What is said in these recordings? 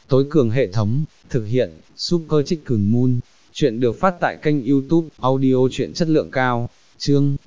tối cường hệ thống, thực hiện, Super Chicken Moon. Chuyện được phát tại kênh YouTube, audio truyện chất lượng cao. Chương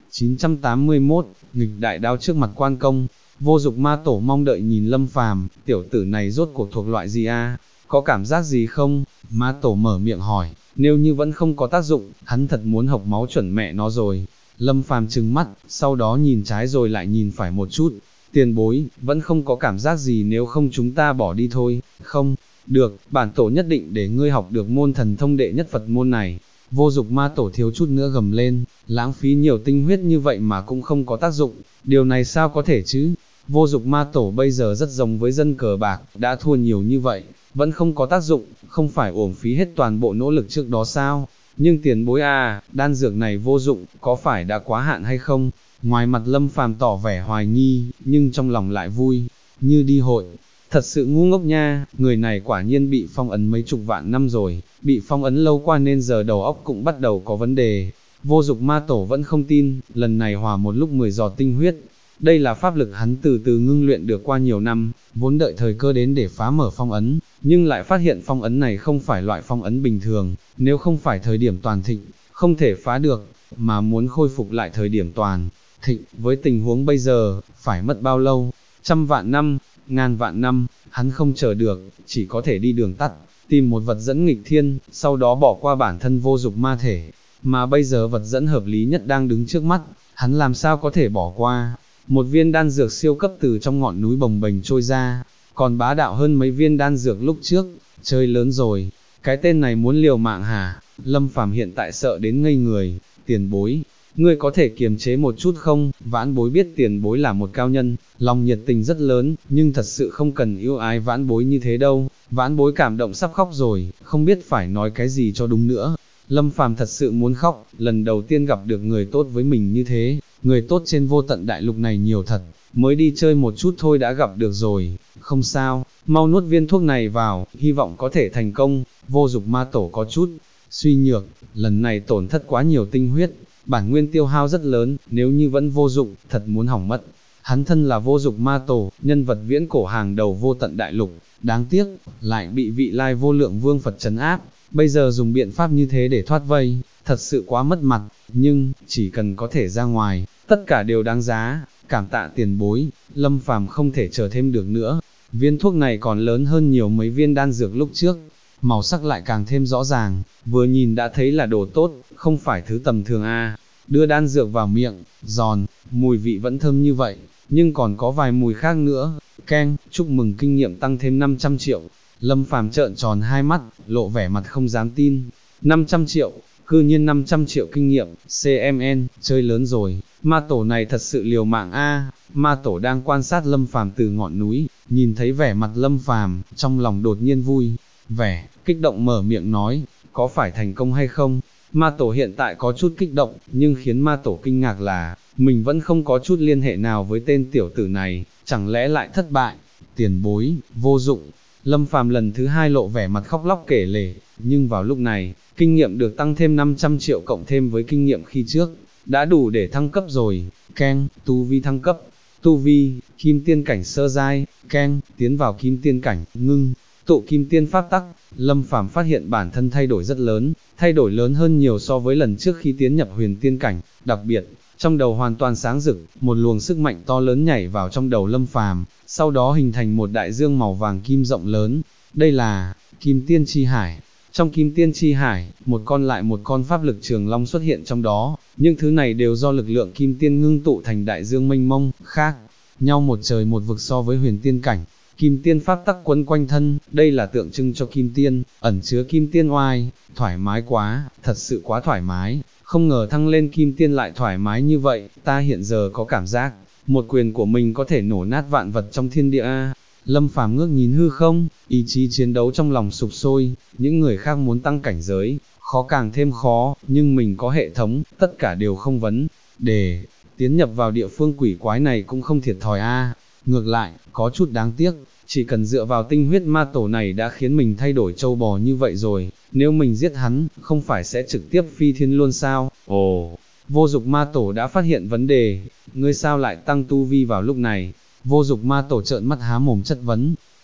981, nghịch đại đao trước mặt quan công. Vô Dục Ma Tổ mong đợi nhìn Lâm Phàm, tiểu tử này rốt cuộc thuộc loại gì a? Có cảm giác gì không? Ma Tổ mở miệng hỏi, nếu như vẫn không có tác dụng, hắn thật muốn hộc máu chuẩn mẹ nó rồi. Lâm Phàm trừng mắt, sau đó nhìn trái rồi lại nhìn phải một chút. Tiền bối, vẫn không có cảm giác gì, nếu không chúng ta bỏ đi thôi. Không, được, bản tổ nhất định để ngươi học được môn thần thông đệ nhất Phật môn này. Vô Dục Ma Tổ thiếu chút nữa gầm lên, lãng phí nhiều tinh huyết như vậy mà cũng không có tác dụng, điều này sao có thể chứ? Vô Dục Ma Tổ bây giờ rất giống với dân cờ bạc, đã thua nhiều như vậy, vẫn không có tác dụng, không phải uổng phí hết toàn bộ nỗ lực trước đó sao? Nhưng tiền bối à, đan dược này vô dụng, có phải đã quá hạn hay không? Ngoài mặt Lâm Phàm tỏ vẻ hoài nghi, nhưng trong lòng lại vui, như đi hội. Thật sự ngu ngốc nha, người này quả nhiên bị phong ấn mấy chục vạn năm rồi, bị phong ấn lâu qua nên giờ đầu óc cũng bắt đầu có vấn đề. Vô Dục Ma Tổ vẫn không tin, lần này hòa một lúc 10 giọt tinh huyết. Đây là pháp lực hắn từ từ ngưng luyện được qua nhiều năm, vốn đợi thời cơ đến để phá mở phong ấn, nhưng lại phát hiện phong ấn này không phải loại phong ấn bình thường, nếu không phải thời điểm toàn thịnh, không thể phá được, mà muốn khôi phục lại thời điểm toàn thịnh, với tình huống bây giờ, phải mất bao lâu? 100 vạn năm, ngàn vạn năm, hắn không chờ được, chỉ có thể đi đường tắt, tìm một vật dẫn nghịch thiên, sau đó bỏ qua bản thân vô dục ma thể, mà bây giờ vật dẫn hợp lý nhất đang đứng trước mắt, hắn làm sao có thể bỏ qua? Một viên đan dược siêu cấp từ trong ngọn núi bồng bềnh trôi ra, còn bá đạo hơn mấy viên đan dược lúc trước, chơi lớn rồi, cái tên này muốn liều mạng hả? Lâm Phàm hiện tại sợ đến ngây người, tiền bối, ngươi có thể kiềm chế một chút không? Vãn bối biết tiền bối là một cao nhân, lòng nhiệt tình rất lớn, nhưng thật sự không cần yêu ái vãn bối như thế đâu, vãn bối cảm động sắp khóc rồi, không biết phải nói cái gì cho đúng nữa. Lâm Phàm thật sự muốn khóc, lần đầu tiên gặp được người tốt với mình như thế, người tốt trên vô tận đại lục này nhiều thật, mới đi chơi một chút thôi đã gặp được rồi, không sao, mau nuốt viên thuốc này vào, hy vọng có thể thành công. Vô Dục Ma Tổ có chút suy nhược, lần này tổn thất quá nhiều tinh huyết, bản nguyên tiêu hao rất lớn, nếu như vẫn vô dụng, thật muốn hỏng mất. Hắn thân là Vô Dục Ma Tổ, nhân vật viễn cổ hàng đầu vô tận đại lục, đáng tiếc, lại bị vị lai vô lượng vương Phật trấn áp, bây giờ dùng biện pháp như thế để thoát vây, thật sự quá mất mặt, nhưng, chỉ cần có thể ra ngoài, tất cả đều đáng giá, cảm tạ tiền bối, Lâm Phàm không thể chờ thêm được nữa, viên thuốc này còn lớn hơn nhiều mấy viên đan dược lúc trước, màu sắc lại càng thêm rõ ràng, vừa nhìn đã thấy là đồ tốt, không phải thứ tầm thường a. Đưa đan dược vào miệng, giòn, mùi vị vẫn thơm như vậy, nhưng còn có vài mùi khác nữa. Keng, chúc mừng kinh nghiệm tăng thêm 500 triệu. Lâm Phàm trợn tròn hai mắt, lộ vẻ mặt không dám tin. 500 triệu, cư nhiên 500 triệu kinh nghiệm, CMN, chơi lớn rồi. Ma Tổ này thật sự liều mạng a. Ma Tổ đang quan sát Lâm Phàm từ ngọn núi, nhìn thấy vẻ mặt Lâm Phàm, trong lòng đột nhiên vui vẻ, kích động mở miệng nói, có phải thành công hay không? Ma Tổ hiện tại có chút kích động, nhưng khiến Ma Tổ kinh ngạc là, mình vẫn không có chút liên hệ nào với tên tiểu tử này, chẳng lẽ lại thất bại? Tiền bối, vô dụng. Lâm Phàm lần thứ hai lộ vẻ mặt khóc lóc kể lể, nhưng vào lúc này, kinh nghiệm được tăng thêm 500 triệu cộng thêm với kinh nghiệm khi trước, đã đủ để thăng cấp rồi. Keng, tu vi thăng cấp, tu vi, kim tiên cảnh sơ giai, keng, tiến vào kim tiên cảnh, ngưng, tụ kim tiên pháp tắc. Lâm Phàm phát hiện bản thân thay đổi rất lớn, thay đổi lớn hơn nhiều so với lần trước khi tiến nhập huyền tiên cảnh, đặc biệt, trong đầu hoàn toàn sáng rực, một luồng sức mạnh to lớn nhảy vào trong đầu Lâm Phàm, sau đó hình thành một đại dương màu vàng kim rộng lớn, đây là, Kim Tiên Chi Hải. Trong Kim Tiên Chi Hải, một con lại một con pháp lực trường long xuất hiện trong đó, những thứ này đều do lực lượng Kim Tiên ngưng tụ thành đại dương mênh mông, khác nhau một trời một vực so với huyền tiên cảnh. Kim Tiên pháp tắc quấn quanh thân, đây là tượng trưng cho Kim Tiên, ẩn chứa Kim Tiên oai, thoải mái quá, thật sự quá thoải mái, không ngờ thăng lên Kim Tiên lại thoải mái như vậy, ta hiện giờ có cảm giác, một quyền của mình có thể nổ nát vạn vật trong thiên địa a. Lâm Phàm ngước nhìn hư không, ý chí chiến đấu trong lòng sục sôi, những người khác muốn tăng cảnh giới, khó càng thêm khó, nhưng mình có hệ thống, tất cả đều không vấn đề, tiến nhập vào địa phương quỷ quái này cũng không thiệt thòi a. Ngược lại, có chút đáng tiếc, chỉ cần dựa vào tinh huyết Ma Tổ này đã khiến mình thay đổi trâu bò như vậy rồi, nếu mình giết hắn, không phải sẽ trực tiếp phi thiên luôn sao? Ồ, Vô Dục Ma Tổ đã phát hiện vấn đề, ngươi sao lại tăng tu vi vào lúc này? Vô Dục Ma Tổ trợn mắt há mồm chất vấn,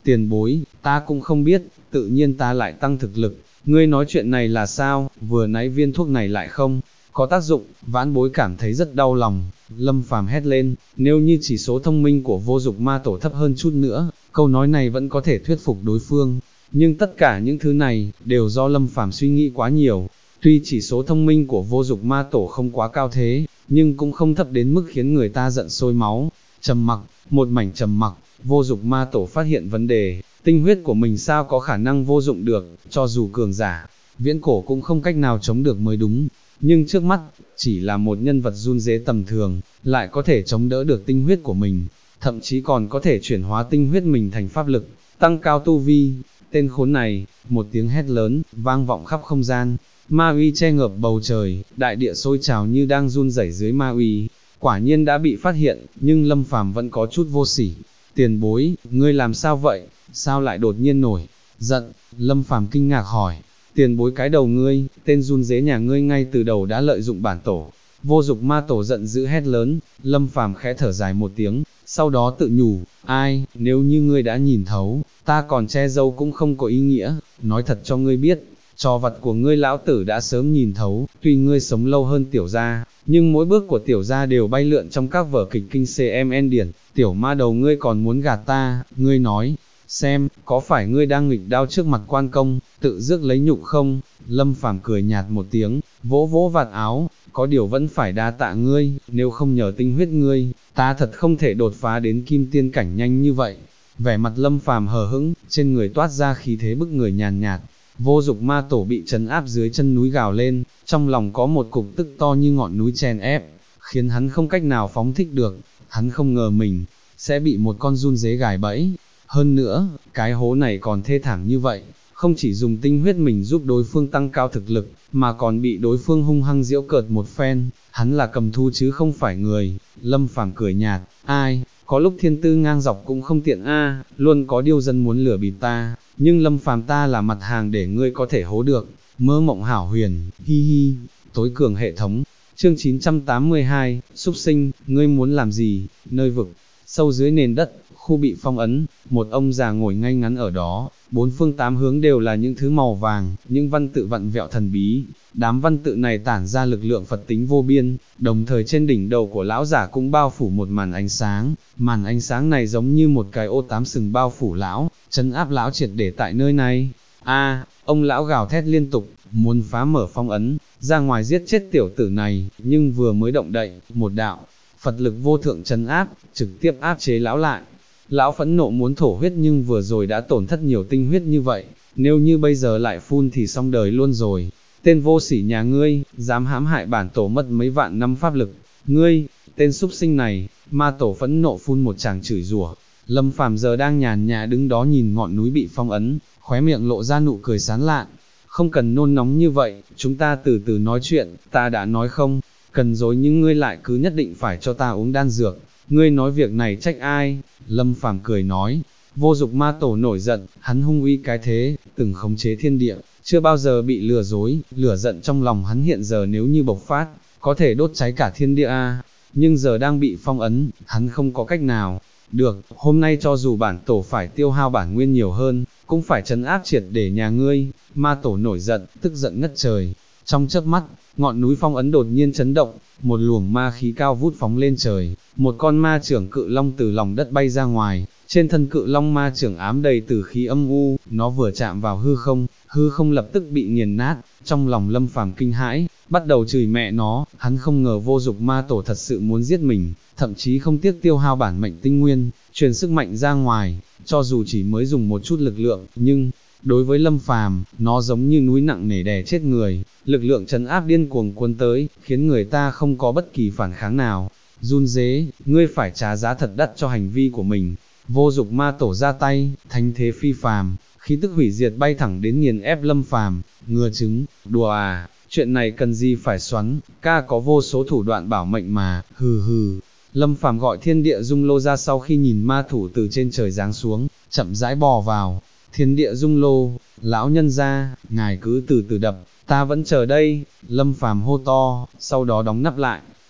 tiền bối, ta cũng không biết, tự nhiên ta lại tăng thực lực, ngươi nói chuyện này là sao, vừa nãy viên thuốc này lại không có tác dụng, vãn bối cảm thấy rất đau lòng. Lâm Phàm hét lên, nếu như chỉ số thông minh của vô dục ma tổ thấp hơn chút nữa, câu nói này vẫn có thể thuyết phục đối phương, nhưng tất cả những thứ này, đều do Lâm Phàm suy nghĩ quá nhiều. Tuy chỉ số thông minh của vô dục ma tổ không quá cao thế, nhưng cũng không thấp đến mức khiến người ta giận sôi máu. Trầm mặc, một mảnh trầm mặc, vô dục ma tổ phát hiện vấn đề, tinh huyết của mình sao có khả năng vô dụng được, cho dù cường giả, viễn cổ cũng không cách nào chống được mới đúng. Nhưng trước mắt, chỉ là một nhân vật run rế tầm thường, lại có thể chống đỡ được tinh huyết của mình, thậm chí còn có thể chuyển hóa tinh huyết mình thành pháp lực, tăng cao tu vi. Tên khốn này, một tiếng hét lớn, vang vọng khắp không gian, ma uy che ngợp bầu trời, đại địa sôi trào như đang run rẩy dưới ma uy. Quả nhiên đã bị phát hiện, nhưng Lâm Phàm vẫn có chút vô sỉ. Tiền bối, ngươi làm sao vậy, sao lại đột nhiên nổi giận? Lâm Phàm kinh ngạc hỏi. Tiền bối cái đầu ngươi, tên run rế nhà ngươi ngay từ đầu đã lợi dụng bản tổ. Vô dục ma tổ giận dữ hét lớn. Lâm Phàm khẽ thở dài một tiếng, sau đó tự nhủ, ai, nếu như ngươi đã nhìn thấu, ta còn che giấu cũng không có ý nghĩa, nói thật cho ngươi biết, trò vặt của ngươi lão tử đã sớm nhìn thấu, tuy ngươi sống lâu hơn tiểu gia, nhưng mỗi bước của tiểu gia đều bay lượn trong các vở kịch kinh CMN điển, tiểu ma đầu ngươi còn muốn gạt ta, ngươi nói, xem, có phải ngươi đang nghịch đao trước mặt quan công, tự rước lấy nhục không? Lâm Phàm cười nhạt một tiếng, vỗ vỗ vạt áo, có điều vẫn phải đa tạ ngươi, nếu không nhờ tinh huyết ngươi, ta thật không thể đột phá đến kim tiên cảnh nhanh như vậy. Vẻ mặt Lâm Phàm hờ hững, trên người toát ra khí thế bức người nhàn nhạt. Vô dục ma tổ bị trấn áp dưới chân núi gào lên, trong lòng có một cục tức to như ngọn núi chèn ép, khiến hắn không cách nào phóng thích được. Hắn không ngờ mình sẽ bị một con run rế gài bẫy. Hơn nữa, cái hố này còn thê thảm như vậy, không chỉ dùng tinh huyết mình giúp đối phương tăng cao thực lực, mà còn bị đối phương hung hăng giễu cợt một phen. Hắn là cầm thú chứ không phải người. Lâm Phàm cười nhạt, ai, có lúc thiên tư ngang dọc cũng không tiện a, luôn có điều dân muốn lừa bịp ta, nhưng Lâm Phàm ta là mặt hàng để ngươi có thể hố được. Mơ mộng hảo huyền, hi hi. Tối cường hệ thống. Chương 982, súc sinh, ngươi muốn làm gì? Nơi vực sâu dưới nền đất, khu bị phong ấn, một ông già ngồi ngay ngắn ở đó, bốn phương tám hướng đều là những thứ màu vàng, những văn tự vặn vẹo thần bí. Đám văn tự này tản ra lực lượng Phật tính vô biên, đồng thời trên đỉnh đầu của lão giả cũng bao phủ một màn ánh sáng này giống như một cái ô tám sừng bao phủ lão, trấn áp lão triệt để tại nơi này. Ông lão gào thét liên tục, muốn phá mở phong ấn, ra ngoài giết chết tiểu tử này, nhưng vừa mới động đậy, một đạo Phật lực vô thượng trấn áp, trực tiếp áp chế lão lại. Lão phẫn nộ muốn thổ huyết nhưng vừa rồi đã tổn thất nhiều tinh huyết như vậy, nếu như bây giờ lại phun thì xong đời luôn rồi. Tên vô sỉ nhà ngươi, dám hãm hại bản tổ mất mấy vạn năm pháp lực, ngươi, tên súc sinh này. Ma tổ phẫn nộ phun một tràng chửi rủa. Lâm Phàm giờ đang nhàn nhã đứng đó nhìn ngọn núi bị phong ấn, khóe miệng lộ ra nụ cười sán lạn. Không cần nôn nóng như vậy, chúng ta từ từ nói chuyện, ta đã nói không cần dối nhưng ngươi lại cứ nhất định phải cho ta uống đan dược, ngươi nói việc này trách ai? Lâm Phàm cười nói. Vô dục ma tổ nổi giận, hắn hung uy cái thế, từng khống chế thiên địa, chưa bao giờ bị lừa dối, lửa giận trong lòng hắn hiện giờ nếu như bộc phát, có thể đốt cháy cả thiên địa nhưng giờ đang bị phong ấn, hắn không có cách nào. Được, hôm nay cho dù bản tổ phải tiêu hao bản nguyên nhiều hơn, cũng phải trấn áp triệt để nhà ngươi. Ma tổ nổi giận, tức giận ngất trời. Trong chớp mắt, ngọn núi phong ấn đột nhiên chấn động, một luồng ma khí cao vút phóng lên trời, một con ma trưởng cự long từ lòng đất bay ra ngoài, trên thân cự long ma trưởng ám đầy tử khí âm u, nó vừa chạm vào hư không lập tức bị nghiền nát. Trong lòng Lâm Phàm kinh hãi, bắt đầu chửi mẹ nó, hắn không ngờ vô dục ma tổ thật sự muốn giết mình, thậm chí không tiếc tiêu hao bản mệnh tinh nguyên, truyền sức mạnh ra ngoài, cho dù chỉ mới dùng một chút lực lượng, nhưng đối với Lâm Phàm, nó giống như núi nặng nề đè chết người, lực lượng trấn áp điên cuồng cuốn tới, khiến người ta không có bất kỳ phản kháng nào. Run rế, ngươi phải trả giá thật đắt cho hành vi của mình. Vô dục ma tổ ra tay, thánh thế phi phàm, khí tức hủy diệt bay thẳng đến nghiền ép Lâm Phàm. Ngừa trứng, đùa à, chuyện này cần gì phải xoắn, ca có vô số thủ đoạn bảo mệnh mà, hừ hừ. Lâm Phàm gọi thiên địa dung lô ra sau khi nhìn ma thủ từ trên trời giáng xuống, chậm rãi bò vào. Thiên địa dung lô, lão nhân ra, ngài cứ từ từ đập, ta vẫn chờ đây. Lâm Phàm hô to, sau đó đóng nắp lại.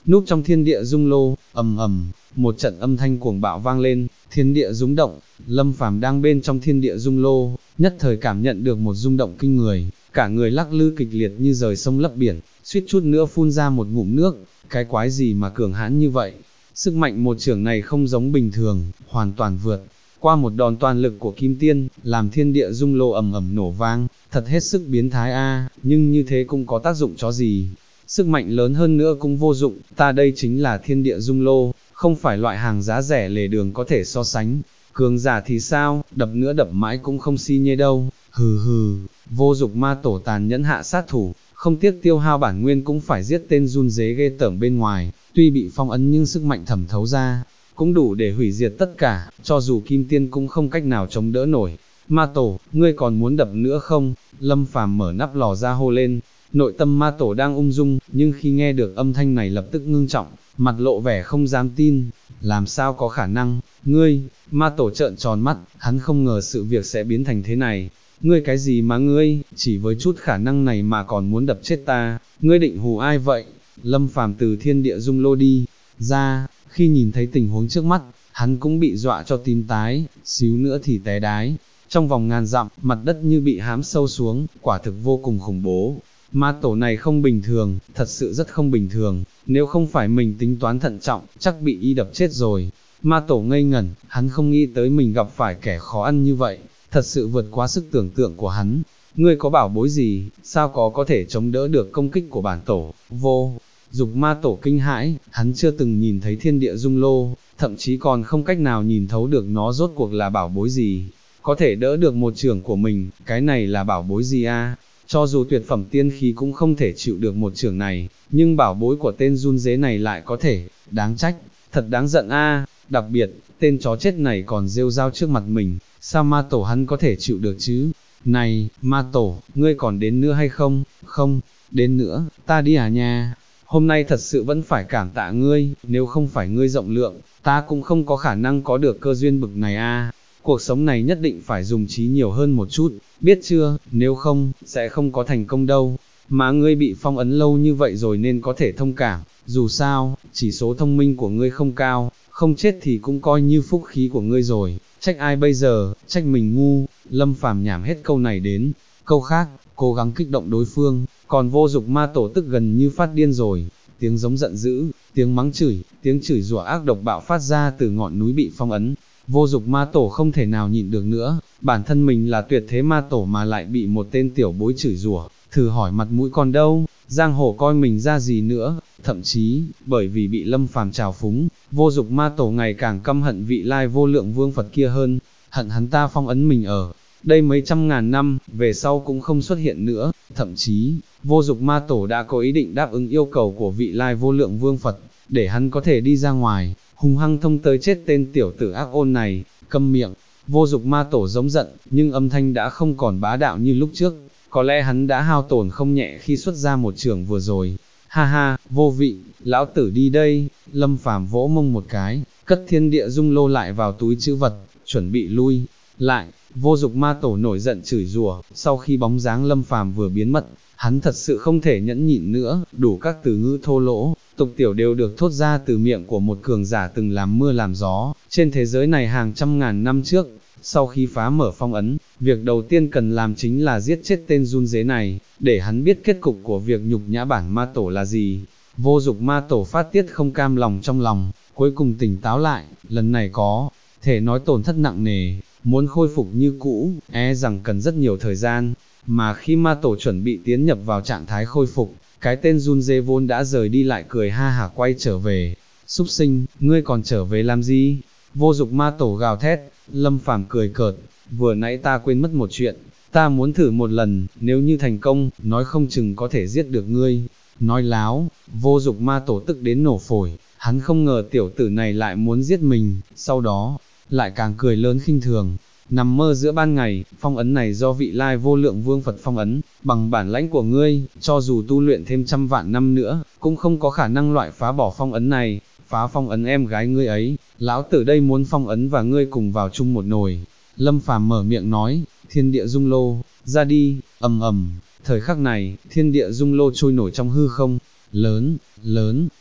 núp trong thiên địa dung lô, ầm ầm, một trận âm thanh cuồng bạo vang lên, thiên địa rung động, Lâm Phàm đang bên trong thiên địa dung lô, nhất thời cảm nhận được một rung động kinh người, cả người lắc lư kịch liệt như rời sông lấp biển, suýt chút nữa phun ra một ngụm nước, cái quái gì mà cường hãn như vậy, sức mạnh một chưởng này không giống bình thường, hoàn toàn vượt qua một đòn toàn lực của Kim Tiên, làm thiên địa dung lô ầm ầm nổ vang, thật hết sức biến thái a, nhưng như thế cũng có tác dụng chó gì, sức mạnh lớn hơn nữa cũng vô dụng, ta đây chính là thiên địa dung lô, không phải loại hàng giá rẻ lề đường có thể so sánh, cường giả thì sao, đập nữa đập mãi cũng không si nhê đâu, hừ hừ, vô dục ma tổ tàn nhẫn hạ sát thủ, không tiếc tiêu hao bản nguyên cũng phải giết tên run dế ghê tởm bên ngoài, tuy bị phong ấn nhưng sức mạnh thẩm thấu ra, cũng đủ để hủy diệt tất cả, cho dù Kim Tiên cũng không cách nào chống đỡ nổi. Ma tổ, ngươi còn muốn đập nữa không? Lâm Phàm mở nắp lò ra hô lên, nội tâm ma tổ đang ung dung, nhưng khi nghe được âm thanh này lập tức ngưng trọng, mặt lộ vẻ không dám tin, làm sao có khả năng, ngươi, ma tổ trợn tròn mắt, hắn không ngờ sự việc sẽ biến thành thế này, ngươi cái gì mà ngươi, chỉ với chút khả năng này mà còn muốn đập chết ta, ngươi định hù ai vậy? Lâm Phàm từ thiên địa dung lô đi ra, khi nhìn thấy tình huống trước mắt, hắn cũng bị dọa cho tím tái, xíu nữa thì té đái. Trong vòng ngàn dặm, mặt đất như bị hám sâu xuống, quả thực vô cùng khủng bố. Ma tổ này không bình thường, thật sự rất không bình thường, nếu không phải mình tính toán thận trọng, chắc bị y đập chết rồi. Ma tổ ngây ngẩn, hắn không nghĩ tới mình gặp phải kẻ khó ăn như vậy, thật sự vượt quá sức tưởng tượng của hắn. Ngươi có bảo bối gì, sao có thể chống đỡ được công kích của bản tổ, vô. Dục ma tổ kinh hãi, hắn chưa từng nhìn thấy thiên địa dung lô, thậm chí còn không cách nào nhìn thấu được nó rốt cuộc là bảo bối gì. Có thể đỡ được một chưởng của mình, cái này là bảo bối gì a? Cho dù tuyệt phẩm tiên khí cũng không thể chịu được một chưởng này, nhưng bảo bối của tên run dế này lại có thể, đáng trách, thật đáng giận a. Đặc biệt, tên chó chết này còn rêu rao trước mặt mình, sao ma tổ hắn có thể chịu được chứ? Này, ma tổ, ngươi còn đến nữa hay không? Không, đến nữa, ta đi à nha. Hôm nay thật sự vẫn phải cảm tạ ngươi, nếu không phải ngươi rộng lượng, ta cũng không có khả năng có được cơ duyên bực này a. Cuộc sống này nhất định phải dùng trí nhiều hơn một chút, biết chưa, nếu không, sẽ không có thành công đâu. Mà ngươi bị phong ấn lâu như vậy rồi nên có thể thông cảm, dù sao, chỉ số thông minh của ngươi không cao, không chết thì cũng coi như phúc khí của ngươi rồi, trách ai bây giờ, trách mình ngu. Lâm Phàm nhảm hết câu này đến câu khác, cố gắng kích động đối phương, còn vô dục ma tổ tức gần như phát điên rồi, tiếng giống giận dữ, tiếng mắng chửi, tiếng chửi rủa ác độc bạo phát ra từ ngọn núi bị phong ấn. Vô dục ma tổ không thể nào nhịn được nữa, bản thân mình là tuyệt thế ma tổ mà lại bị một tên tiểu bối chửi rủa, thử hỏi mặt mũi còn đâu, giang hồ coi mình ra gì nữa, thậm chí, bởi vì bị Lâm Phàm trào phúng, vô dục ma tổ ngày càng căm hận vị lai vô lượng vương Phật kia hơn, hận hắn ta phong ấn mình ở đây mấy trăm ngàn năm, về sau cũng không xuất hiện nữa, thậm chí, vô dục ma tổ đã có ý định đáp ứng yêu cầu của vị lai vô lượng vương Phật, để hắn có thể đi ra ngoài, hung hăng thông tới chết tên tiểu tử ác ôn này, câm miệng. Vô dục ma tổ giống giận, nhưng âm thanh đã không còn bá đạo như lúc trước, có lẽ hắn đã hao tổn không nhẹ khi xuất ra một chưởng vừa rồi. Ha ha, vô vị, lão tử đi đây. Lâm Phàm vỗ mông một cái, cất thiên địa dung lô lại vào túi trữ vật, chuẩn bị lui lại. Vô dục ma tổ nổi giận chửi rủa, sau khi bóng dáng Lâm Phàm vừa biến mất, hắn thật sự không thể nhẫn nhịn nữa, đủ các từ ngữ thô lỗ, tục tiểu đều được thốt ra từ miệng của một cường giả từng làm mưa làm gió, trên thế giới này hàng trăm ngàn năm trước. Sau khi phá mở phong ấn, việc đầu tiên cần làm chính là giết chết tên run dế này, để hắn biết kết cục của việc nhục nhã bản ma tổ là gì. Vô dục ma tổ phát tiết không cam lòng trong lòng, cuối cùng tỉnh táo lại, lần này có thể nói tổn thất nặng nề, muốn khôi phục như cũ, rằng cần rất nhiều thời gian, mà khi ma tổ chuẩn bị tiến nhập vào trạng thái khôi phục, cái tên run dế vốn đã rời đi lại cười ha hả quay trở về. Súc sinh, ngươi còn trở về làm gì? Vô dục ma tổ gào thét. Lâm Phàm cười cợt, vừa nãy ta quên mất một chuyện, ta muốn thử một lần, nếu như thành công, nói không chừng có thể giết được ngươi. Nói láo, vô dục ma tổ tức đến nổ phổi, hắn không ngờ tiểu tử này lại muốn giết mình, sau đó, lại càng cười lớn khinh thường. Nằm mơ giữa ban ngày, phong ấn này do vị lai vô lượng vương Phật phong ấn, bằng bản lãnh của ngươi, cho dù tu luyện thêm trăm vạn năm nữa, cũng không có khả năng loại phá bỏ phong ấn này. Phá phong ấn em gái ngươi ấy, lão tử đây muốn phong ấn và ngươi cùng vào chung một nồi. Lâm Phàm mở miệng nói, thiên địa dung lô, ra đi, ầm ầm. Thời khắc này, thiên địa dung lô trôi nổi trong hư không, lớn,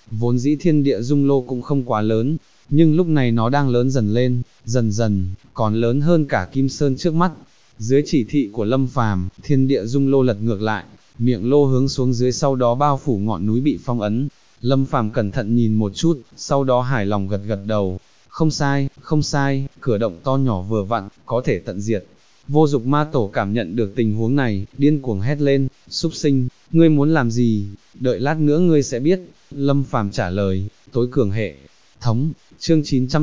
vốn dĩ thiên địa dung lô cũng không quá lớn, nhưng lúc này nó đang lớn dần lên, dần dần, còn lớn hơn cả Kim Sơn trước mắt. Dưới chỉ thị của Lâm Phàm, thiên địa dung lô lật ngược lại, miệng lô hướng xuống dưới, sau đó bao phủ ngọn núi bị phong ấn. Lâm Phàm cẩn thận nhìn một chút, sau đó hài lòng gật gật đầu. Không sai, không sai, cửa động to nhỏ vừa vặn, có thể tận diệt. Vô Dục Ma Tổ cảm nhận được tình huống này, điên cuồng hét lên, súc sinh, ngươi muốn làm gì, đợi lát nữa ngươi sẽ biết. Lâm Phàm trả lời, tối cường hệ thống, chương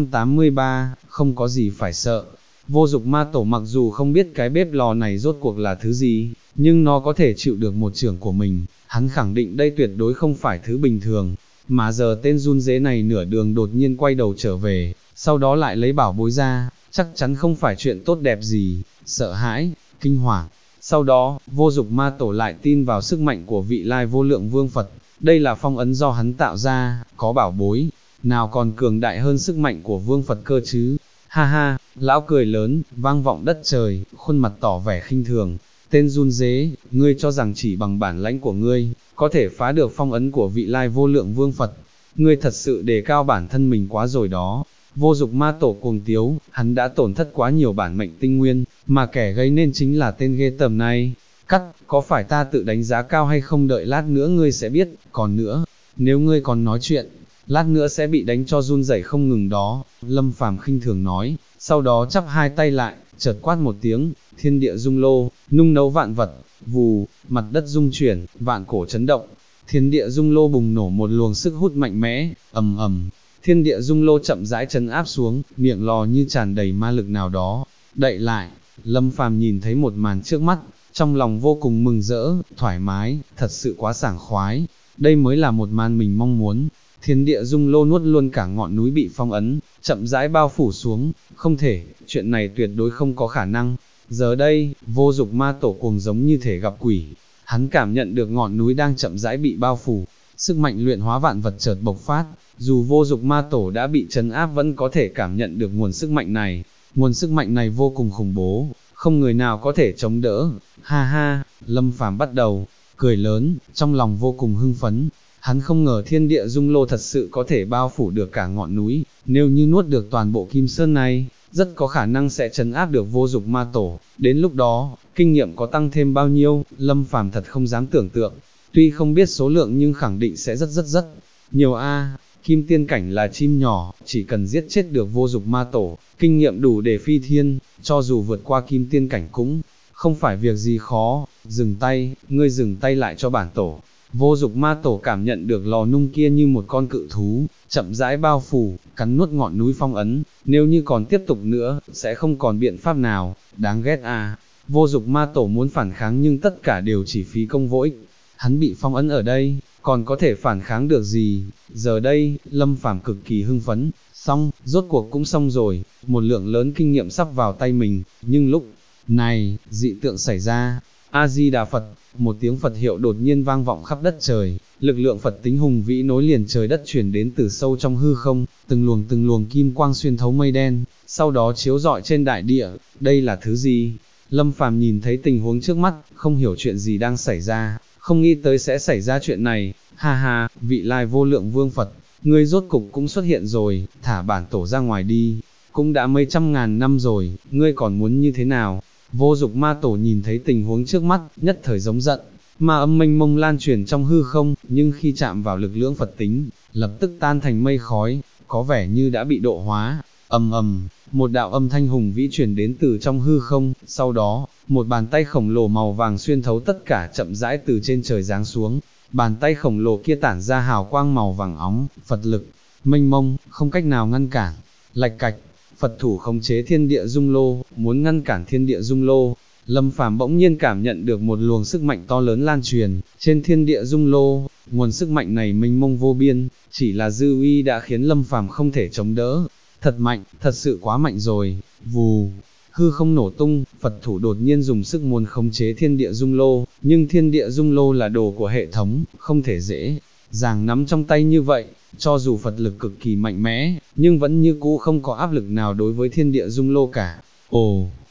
983, không có gì phải sợ. Vô Dục Ma Tổ mặc dù không biết cái bếp lò này rốt cuộc là thứ gì, nhưng nó có thể chịu được một chưởng của mình, hắn khẳng định đây tuyệt đối không phải thứ bình thường. Mà giờ tên run rế này nửa đường đột nhiên quay đầu trở về, sau đó lại lấy bảo bối ra, chắc chắn không phải chuyện tốt đẹp gì. Sợ hãi, kinh hoàng. Sau đó, Vô Dục Ma Tổ lại tin vào sức mạnh của vị lai vô lượng vương Phật. Đây là phong ấn do hắn tạo ra, có bảo bối, nào còn cường đại hơn sức mạnh của vương Phật cơ chứ. Ha ha, lão cười lớn, vang vọng đất trời, khuôn mặt tỏ vẻ khinh thường. Tên run rế, ngươi cho rằng chỉ bằng bản lãnh của ngươi, có thể phá được phong ấn của vị lai vô lượng vương Phật. Ngươi thật sự đề cao bản thân mình quá rồi đó. Vô Dục Ma Tổ cuồng tiếu, hắn đã tổn thất quá nhiều bản mệnh tinh nguyên, mà kẻ gây nên chính là tên ghê tởm này. Cắt, có phải ta tự đánh giá cao hay không, đợi lát nữa ngươi sẽ biết, còn nữa, nếu ngươi còn nói chuyện, lát nữa sẽ bị đánh cho run rẩy không ngừng đó. Lâm Phàm khinh thường nói, sau đó chắp hai tay lại, chợt quát một tiếng, thiên địa dung lô, nung nấu vạn vật, vù, mặt đất rung chuyển, vạn cổ chấn động. Thiên địa dung lô bùng nổ một luồng sức hút mạnh mẽ, ầm ầm. Thiên địa dung lô chậm rãi trấn áp xuống, miệng lò như tràn đầy ma lực nào đó. Đậy lại, Lâm Phàm nhìn thấy một màn trước mắt, trong lòng vô cùng mừng rỡ, thoải mái, thật sự quá sảng khoái. Đây mới là một màn mình mong muốn. Thiên địa dung lô nuốt luôn cả ngọn núi bị phong ấn, chậm rãi bao phủ xuống. Không thể, chuyện này tuyệt đối không có khả năng. Giờ đây, Vô Dục Ma Tổ cuồng giống như thể gặp quỷ. Hắn cảm nhận được ngọn núi đang chậm rãi bị bao phủ. Sức mạnh luyện hóa vạn vật chợt bộc phát, dù Vô Dục Ma Tổ đã bị trấn áp vẫn có thể cảm nhận được nguồn sức mạnh này. Nguồn sức mạnh này vô cùng khủng bố, không người nào có thể chống đỡ. Ha ha, Lâm Phàm bắt đầu cười lớn, trong lòng vô cùng hưng phấn. Hắn không ngờ thiên địa dung lô thật sự có thể bao phủ được cả ngọn núi, nếu như nuốt được toàn bộ Kim Sơn này, rất có khả năng sẽ trấn áp được Vô Dục Ma Tổ. Đến lúc đó, kinh nghiệm có tăng thêm bao nhiêu, Lâm Phàm thật không dám tưởng tượng. Tuy không biết số lượng nhưng khẳng định sẽ rất nhiều a. Kim tiên cảnh là chim nhỏ, chỉ cần giết chết được Vô Dục Ma Tổ, kinh nghiệm đủ để phi thiên, cho dù vượt qua kim tiên cảnh cũng không phải việc gì khó. Dừng tay, ngươi dừng tay lại cho bản tổ. Vô Dục Ma Tổ cảm nhận được lò nung kia như một con cự thú, chậm rãi bao phủ, cắn nuốt ngọn núi phong ấn. Nếu như còn tiếp tục nữa, sẽ không còn biện pháp nào. Đáng ghét à. Vô Dục Ma Tổ muốn phản kháng nhưng tất cả đều chỉ phí công vô ích. Hắn bị phong ấn ở đây, còn có thể phản kháng được gì? Giờ đây, Lâm Phàm cực kỳ hưng phấn, xong, rốt cuộc cũng xong rồi, một lượng lớn kinh nghiệm sắp vào tay mình, nhưng lúc này, dị tượng xảy ra. A-di-đà Phật, một tiếng Phật hiệu đột nhiên vang vọng khắp đất trời, lực lượng Phật tính hùng vĩ nối liền trời đất truyền đến từ sâu trong hư không, từng luồng kim quang xuyên thấu mây đen, sau đó chiếu rọi trên đại địa. Đây là thứ gì? Lâm Phàm nhìn thấy tình huống trước mắt, không hiểu chuyện gì đang xảy ra, không nghĩ tới sẽ xảy ra chuyện này. Ha ha, vị lai vô lượng vương Phật, ngươi rốt cục cũng xuất hiện rồi, thả bản tổ ra ngoài đi, cũng đã mấy trăm ngàn năm rồi, ngươi còn muốn như thế nào? Vô Dục Ma Tổ nhìn thấy tình huống trước mắt, nhất thời giống giận, ma âm mênh mông lan truyền trong hư không, nhưng khi chạm vào lực lượng Phật tính, lập tức tan thành mây khói, có vẻ như đã bị độ hóa. Ầm ầm, một đạo âm thanh hùng vĩ truyền đến từ trong hư không, sau đó, một bàn tay khổng lồ màu vàng xuyên thấu tất cả chậm rãi từ trên trời giáng xuống. Bàn tay khổng lồ kia tản ra hào quang màu vàng óng, Phật lực mênh mông, không cách nào ngăn cản. Lạch cạch, Phật thủ khống chế thiên địa dung lô, muốn ngăn cản thiên địa dung lô. Lâm Phàm bỗng nhiên cảm nhận được một luồng sức mạnh to lớn lan truyền trên thiên địa dung lô, nguồn sức mạnh này mênh mông vô biên, chỉ là dư uy đã khiến Lâm Phàm không thể chống đỡ. Thật mạnh, thật sự quá mạnh rồi. Vù, hư không nổ tung, Phật thủ đột nhiên dùng sức muốn khống chế thiên địa dung lô, nhưng thiên địa dung lô là đồ của hệ thống, không thể dễ dàng nắm trong tay như vậy. Cho dù Phật lực cực kỳ mạnh mẽ, nhưng vẫn như cũ không có áp lực nào đối với thiên địa dung lô cả. Ồ,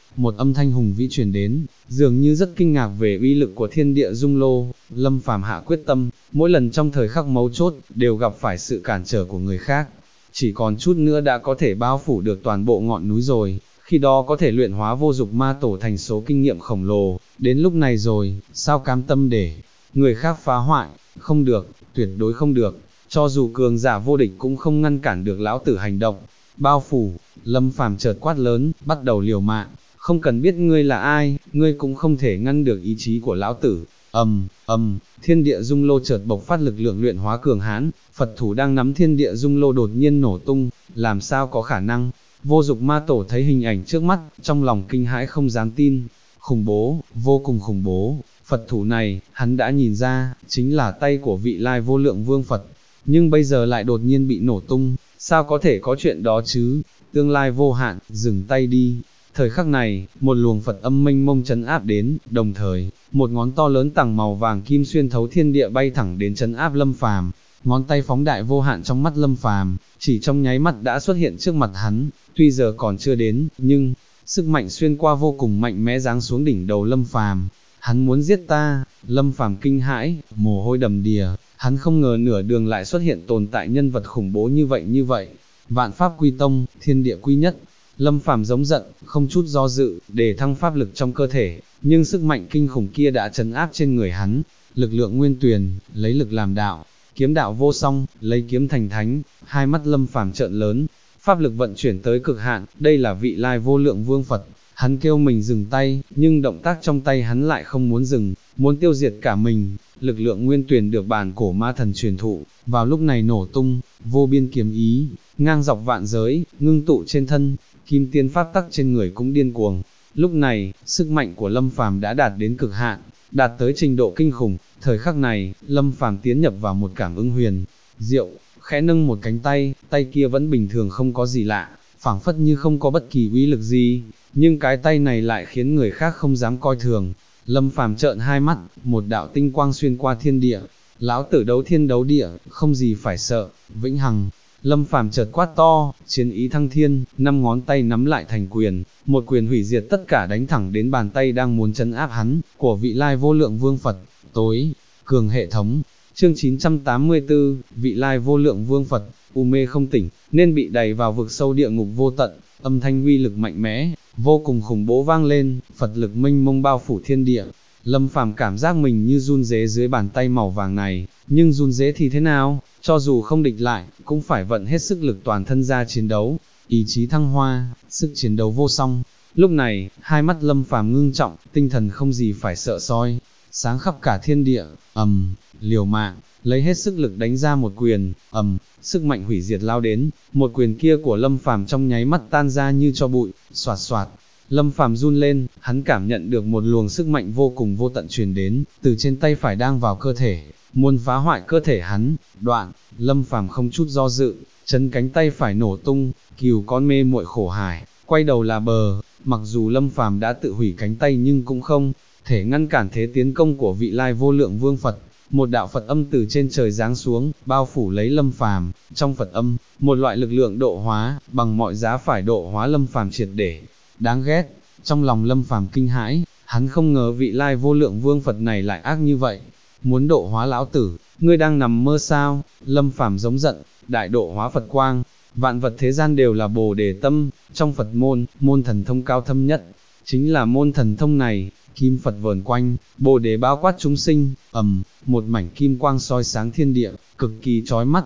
một âm thanh hùng vĩ truyền đến, dường như rất kinh ngạc về uy lực của thiên địa dung lô. Lâm Phàm hạ quyết tâm, mỗi lần trong thời khắc mấu chốt, đều gặp phải sự cản trở của người khác. Chỉ còn chút nữa đã có thể bao phủ được toàn bộ ngọn núi rồi, khi đó có thể luyện hóa vô dục ma tổ thành số kinh nghiệm khổng lồ, đến lúc này rồi, sao cam tâm để người khác phá hoại, không được, tuyệt đối không được, cho dù cường giả vô địch cũng không ngăn cản được lão tử hành động. Bao phủ, Lâm Phàm chợt quát lớn, bắt đầu liều mạng, không cần biết ngươi là ai, ngươi cũng không thể ngăn được ý chí của lão tử. Thiên địa dung lô chợt bộc phát lực lượng luyện hóa cường hãn, Phật thủ đang nắm thiên địa dung lô đột nhiên nổ tung, làm sao có khả năng? Vô dục ma tổ thấy hình ảnh trước mắt, trong lòng kinh hãi không dám tin, khủng bố, vô cùng khủng bố, Phật thủ này, hắn đã nhìn ra, chính là tay của vị lai vô lượng vương Phật, nhưng bây giờ lại đột nhiên bị nổ tung, sao có thể có chuyện đó chứ? Tương lai vô hạn, dừng tay đi. Thời khắc này, một luồng Phật âm mênh mông trấn áp đến, đồng thời, một ngón to lớn tằng màu vàng kim xuyên thấu thiên địa bay thẳng đến trấn áp Lâm Phàm. Ngón tay phóng đại vô hạn trong mắt Lâm Phàm, chỉ trong nháy mắt đã xuất hiện trước mặt hắn, tuy giờ còn chưa đến, nhưng sức mạnh xuyên qua vô cùng mạnh mẽ giáng xuống đỉnh đầu Lâm Phàm. Hắn muốn giết ta. Lâm Phàm kinh hãi, mồ hôi đầm đìa, hắn không ngờ nửa đường lại xuất hiện tồn tại nhân vật khủng bố như vậy. Vạn pháp quy tông, thiên địa quy nhất. Lâm Phàm giống giận, không chút do dự, để thăng pháp lực trong cơ thể, nhưng sức mạnh kinh khủng kia đã trấn áp trên người hắn. Lực lượng nguyên tuyền, lấy lực làm đạo, kiếm đạo vô song, lấy kiếm thành thánh. Hai mắt Lâm Phàm trợn lớn, pháp lực vận chuyển tới cực hạn, đây là vị lai vô lượng vương Phật. Hắn kêu mình dừng tay, nhưng động tác trong tay hắn lại không muốn dừng, muốn tiêu diệt cả mình. Lực lượng nguyên tuyền được bản cổ ma thần truyền thụ, vào lúc này nổ tung, vô biên kiếm ý, ngang dọc vạn giới, ngưng tụ trên thân, kim tiên pháp tắc trên người cũng điên cuồng. Lúc này, sức mạnh của Lâm Phàm đã đạt đến cực hạn, đạt tới trình độ kinh khủng. Thời khắc này, Lâm Phàm tiến nhập vào một cảm ứng huyền diệu, khẽ nâng một cánh tay, tay kia vẫn bình thường không có gì lạ, phảng phất như không có bất kỳ uy lực gì, nhưng cái tay này lại khiến người khác không dám coi thường. Lâm Phàm trợn hai mắt, một đạo tinh quang xuyên qua thiên địa, lão tử đấu thiên đấu địa, không gì phải sợ, vĩnh hằng. Lâm Phàm chợt quát to, chiến ý thăng thiên, năm ngón tay nắm lại thành quyền, một quyền hủy diệt tất cả đánh thẳng đến bàn tay đang muốn trấn áp hắn, của vị lai vô lượng vương Phật. Tối cường hệ thống, chương 984, vị lai vô lượng vương Phật, u mê không tỉnh, nên bị đẩy vào vực sâu địa ngục vô tận. Âm thanh uy lực mạnh mẽ, vô cùng khủng bố vang lên, Phật lực mênh mông bao phủ thiên địa. Lâm Phàm cảm giác mình như run rế dưới bàn tay màu vàng này, nhưng run rế thì thế nào, cho dù không địch lại, cũng phải vận hết sức lực toàn thân ra chiến đấu, ý chí thăng hoa, sức chiến đấu vô song. Lúc này, hai mắt Lâm Phàm ngưng trọng, tinh thần không gì phải sợ soi, sáng khắp cả thiên địa. Liều mạng, lấy hết sức lực đánh ra một quyền. Sức mạnh hủy diệt lao đến, một quyền kia của Lâm Phàm trong nháy mắt tan ra như cho bụi, xoạt xoạt. Lâm Phàm run lên, hắn cảm nhận được một luồng sức mạnh vô cùng vô tận truyền đến, từ trên tay phải đang vào cơ thể, muốn phá hoại cơ thể hắn. Đoạn, Lâm Phàm không chút do dự, chấn cánh tay phải nổ tung, cừu con mê muội khổ hải, quay đầu là bờ. Mặc dù Lâm Phàm đã tự hủy cánh tay nhưng cũng không thể ngăn cản thế tiến công của vị lai vô lượng vương Phật. Một đạo Phật âm từ trên trời giáng xuống, bao phủ lấy Lâm Phàm. Trong Phật âm, một loại lực lượng độ hóa, bằng mọi giá phải độ hóa Lâm Phàm triệt để. Đáng ghét, trong lòng Lâm Phàm kinh hãi, hắn không ngờ vị lai vô lượng vương Phật này lại ác như vậy. Muốn độ hóa lão tử, ngươi đang nằm mơ sao? Lâm Phàm giống giận, đại độ hóa Phật quang, vạn vật thế gian đều là Bồ Đề tâm. Trong Phật môn, môn thần thông cao thâm nhất, chính là môn thần thông này. Kim Phật vờn quanh, Bồ Đề bao quát chúng sinh. Một mảnh kim quang soi sáng thiên địa, cực kỳ chói mắt.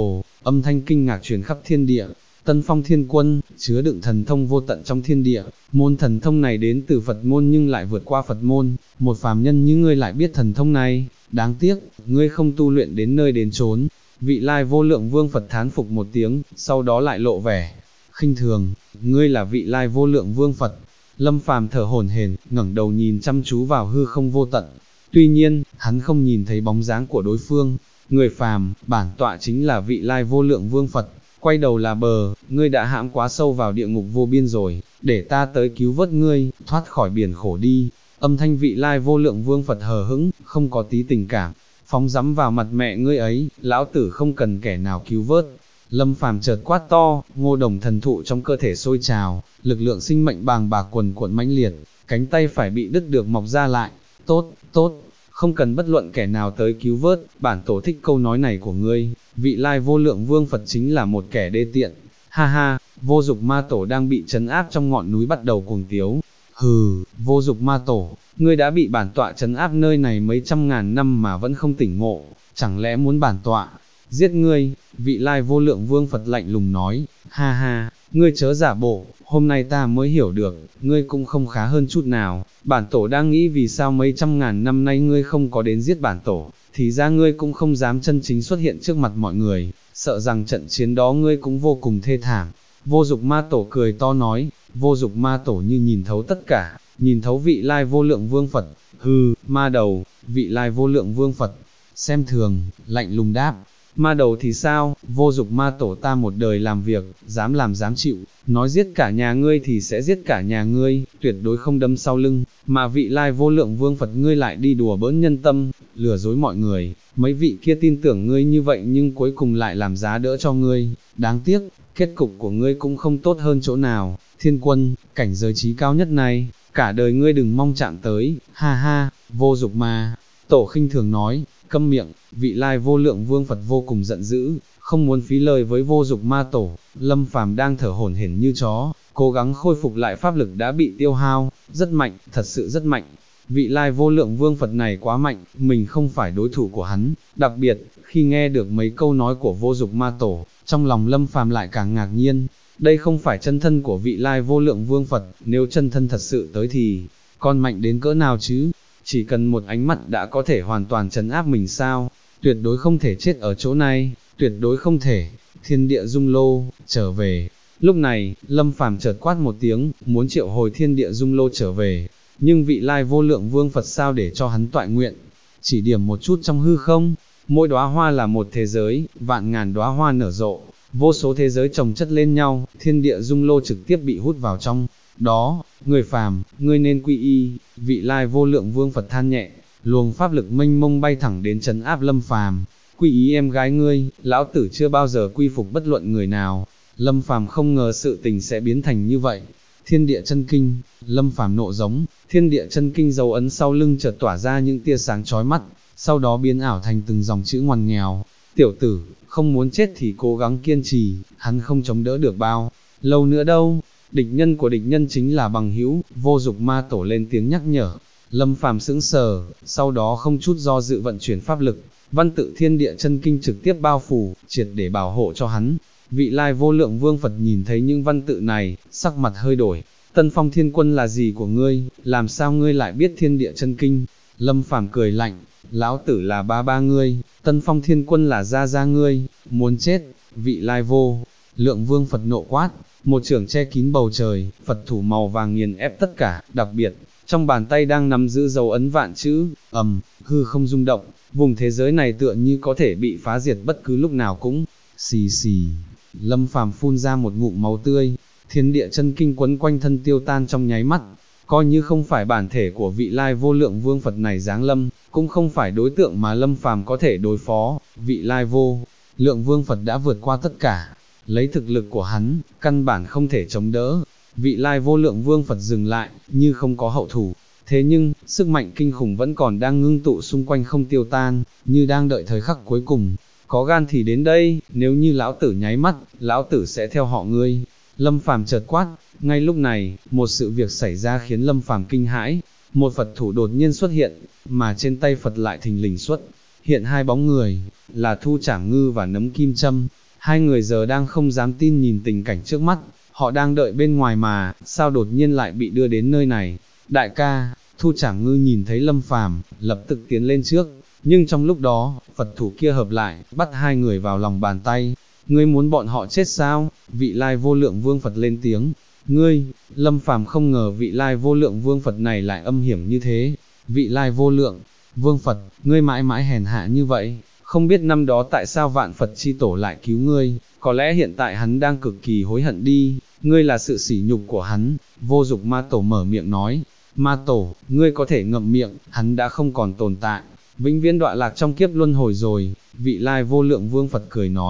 Âm thanh kinh ngạc truyền khắp thiên địa. Tân Phong Thiên Quân, chứa đựng thần thông vô tận trong thiên địa. Môn thần thông này đến từ Phật môn nhưng lại vượt qua Phật môn. Một phàm nhân như ngươi lại biết thần thông này, đáng tiếc, ngươi không tu luyện đến nơi đến chốn. Vị lai vô lượng vương Phật thán phục một tiếng, sau đó lại lộ vẻ khinh thường. Ngươi là vị lai vô lượng vương Phật. Lâm Phàm thở hổn hển, ngẩng đầu nhìn chăm chú vào hư không vô tận. Tuy nhiên, hắn không nhìn thấy bóng dáng của đối phương. Người phàm, bản tọa chính là vị lai vô lượng vương Phật. Quay đầu là bờ, ngươi đã hãm quá sâu vào địa ngục vô biên rồi, để ta tới cứu vớt ngươi, thoát khỏi biển khổ đi. Âm thanh vị lai vô lượng vương Phật hờ hững, không có tí tình cảm, phóng dắm vào mặt mẹ ngươi ấy, lão tử không cần kẻ nào cứu vớt. Lâm Phàm chợt quát to, Ngô Đồng thần thụ trong cơ thể sôi trào, lực lượng sinh mệnh bàng bạc quần cuộn mãnh liệt, cánh tay phải bị đứt được mọc ra lại, tốt, tốt, không cần bất luận kẻ nào tới cứu vớt, bản tổ thích câu nói này của ngươi, vị lai vô lượng vương Phật chính là một kẻ đê tiện, ha ha, vô dục ma tổ đang bị trấn áp trong ngọn núi bắt đầu cuồng tiếu, hừ, vô dục ma tổ, ngươi đã bị bản tọa trấn áp nơi này mấy trăm ngàn năm mà vẫn không tỉnh ngộ, chẳng lẽ muốn bản tọa giết ngươi, vị lai vô lượng vương Phật lạnh lùng nói, ha ha, ngươi chớ giả bộ, hôm nay ta mới hiểu được, ngươi cũng không khá hơn chút nào, bản tổ đang nghĩ vì sao mấy trăm ngàn năm nay ngươi không có đến giết bản tổ, thì ra ngươi cũng không dám chân chính xuất hiện trước mặt mọi người, sợ rằng trận chiến đó ngươi cũng vô cùng thê thảm. Vô dục ma tổ cười to nói, vô dục ma tổ như nhìn thấu tất cả, nhìn thấu vị lai vô lượng vương Phật, hừ, ma đầu, vị lai vô lượng vương Phật, xem thường, lạnh lùng đáp, ma đầu thì sao, vô dục ma tổ ta một đời làm việc, dám làm dám chịu, nói giết cả nhà ngươi thì sẽ giết cả nhà ngươi, tuyệt đối không đâm sau lưng, mà vị lai vô lượng vương Phật ngươi lại đi đùa bỡn nhân tâm, lừa dối mọi người, mấy vị kia tin tưởng ngươi như vậy nhưng cuối cùng lại làm giá đỡ cho ngươi, đáng tiếc, kết cục của ngươi cũng không tốt hơn chỗ nào, thiên quân, cảnh giới trí cao nhất này, cả đời ngươi đừng mong chạm tới, ha ha, vô dục ma, tổ khinh thường nói, câm miệng, vị lai vô lượng vương Phật vô cùng giận dữ, không muốn phí lời với vô dục ma tổ, Lâm Phàm đang thở hổn hển như chó, cố gắng khôi phục lại pháp lực đã bị tiêu hao, rất mạnh, thật sự rất mạnh. Vị lai vô lượng vương Phật này quá mạnh, mình không phải đối thủ của hắn, đặc biệt, khi nghe được mấy câu nói của vô dục ma tổ, trong lòng Lâm Phàm lại càng ngạc nhiên, đây không phải chân thân của vị lai vô lượng vương Phật, nếu chân thân thật sự tới thì, còn mạnh đến cỡ nào chứ, chỉ cần một ánh mắt đã có thể hoàn toàn trấn áp mình sao, tuyệt đối không thể chết ở chỗ này, tuyệt đối không thể, thiên địa dung lô, trở về. Lúc này, Lâm Phàm chợt quát một tiếng, muốn triệu hồi thiên địa dung lô trở về, nhưng vị lai vô lượng vương Phật sao để cho hắn toại nguyện, chỉ điểm một chút trong hư không, mỗi đóa hoa là một thế giới, vạn ngàn đóa hoa nở rộ, vô số thế giới chồng chất lên nhau, thiên địa dung lô trực tiếp bị hút vào trong đó, người phàm, ngươi nên quy y, vị lai vô lượng vương Phật than nhẹ, luồng pháp lực mênh mông bay thẳng đến trấn áp Lâm Phàm, quy y em gái ngươi, lão tử chưa bao giờ quy phục bất luận người nào, Lâm Phàm không ngờ sự tình sẽ biến thành như vậy, thiên địa chân kinh, Lâm Phàm nộ giống, thiên địa chân kinh dấu ấn sau lưng chợt tỏa ra những tia sáng chói mắt, sau đó biến ảo thành từng dòng chữ ngoằn nghèo, tiểu tử, không muốn chết thì cố gắng kiên trì, hắn không chống đỡ được bao lâu nữa đâu, địch nhân của địch nhân chính là bằng hữu, vô dục ma tổ lên tiếng nhắc nhở, Lâm Phàm sững sờ, sau đó không chút do dự vận chuyển pháp lực, văn tự thiên địa chân kinh trực tiếp bao phủ, triệt để bảo hộ cho hắn. Vị lai vô lượng vương Phật nhìn thấy những văn tự này, sắc mặt hơi đổi, Tân Phong Thiên Quân là gì của ngươi, làm sao ngươi lại biết thiên địa chân kinh? Lâm Phàm cười lạnh, lão tử là ba ngươi, Tân Phong Thiên Quân là gia ngươi, muốn chết, vị lai vô lượng vương Phật nộ quát, một chưởng che kín bầu trời, Phật thủ màu vàng nghiền ép tất cả, đặc biệt, trong bàn tay đang nắm giữ dấu ấn vạn chữ, hư không rung động, vùng thế giới này tựa như có thể bị phá diệt bất cứ lúc nào cũng, xì xì, Lâm Phàm phun ra một ngụm máu tươi, thiên địa chân kinh quấn quanh thân tiêu tan trong nháy mắt, coi như không phải bản thể của vị lai vô lượng vương Phật này giáng lâm, cũng không phải đối tượng mà Lâm Phàm có thể đối phó, vị lai vô lượng vương Phật đã vượt qua tất cả, lấy thực lực của hắn, căn bản không thể chống đỡ, vị lai vô lượng vương Phật dừng lại, như không có hậu thủ, thế nhưng, sức mạnh kinh khủng vẫn còn đang ngưng tụ xung quanh không tiêu tan, như đang đợi thời khắc cuối cùng, có gan thì đến đây, nếu như lão tử nháy mắt, lão tử sẽ theo họ ngươi. Lâm Phàm chợt quát, ngay lúc này, một sự việc xảy ra khiến Lâm Phàm kinh hãi, một Phật thủ đột nhiên xuất hiện, mà trên tay Phật lại thình lình xuất hiện hai bóng người, là Thu Trảm Ngư và Nấm Kim Châm, hai người giờ đang không dám tin nhìn tình cảnh trước mắt, họ đang đợi bên ngoài mà, sao đột nhiên lại bị đưa đến nơi này, đại ca, Thu Trảm Ngư nhìn thấy Lâm Phàm, lập tức tiến lên trước, nhưng trong lúc đó, Phật thủ kia hợp lại, bắt hai người vào lòng bàn tay, ngươi muốn bọn họ chết sao, vị lai vô lượng vương Phật lên tiếng, ngươi, Lâm Phàm không ngờ vị lai vô lượng vương Phật này lại âm hiểm như thế, vị lai vô lượng vương Phật, ngươi mãi mãi hèn hạ như vậy, không biết năm đó tại sao vạn Phật chi tổ lại cứu ngươi, có lẽ hiện tại hắn đang cực kỳ hối hận đi, ngươi là sự sỉ nhục của hắn, vô dục ma tổ mở miệng nói, ma tổ, ngươi có thể ngậm miệng, hắn đã không còn tồn tại, vĩnh viễn đọa lạc trong kiếp luân hồi rồi, vị lai vô lượng vương Phật cười nói,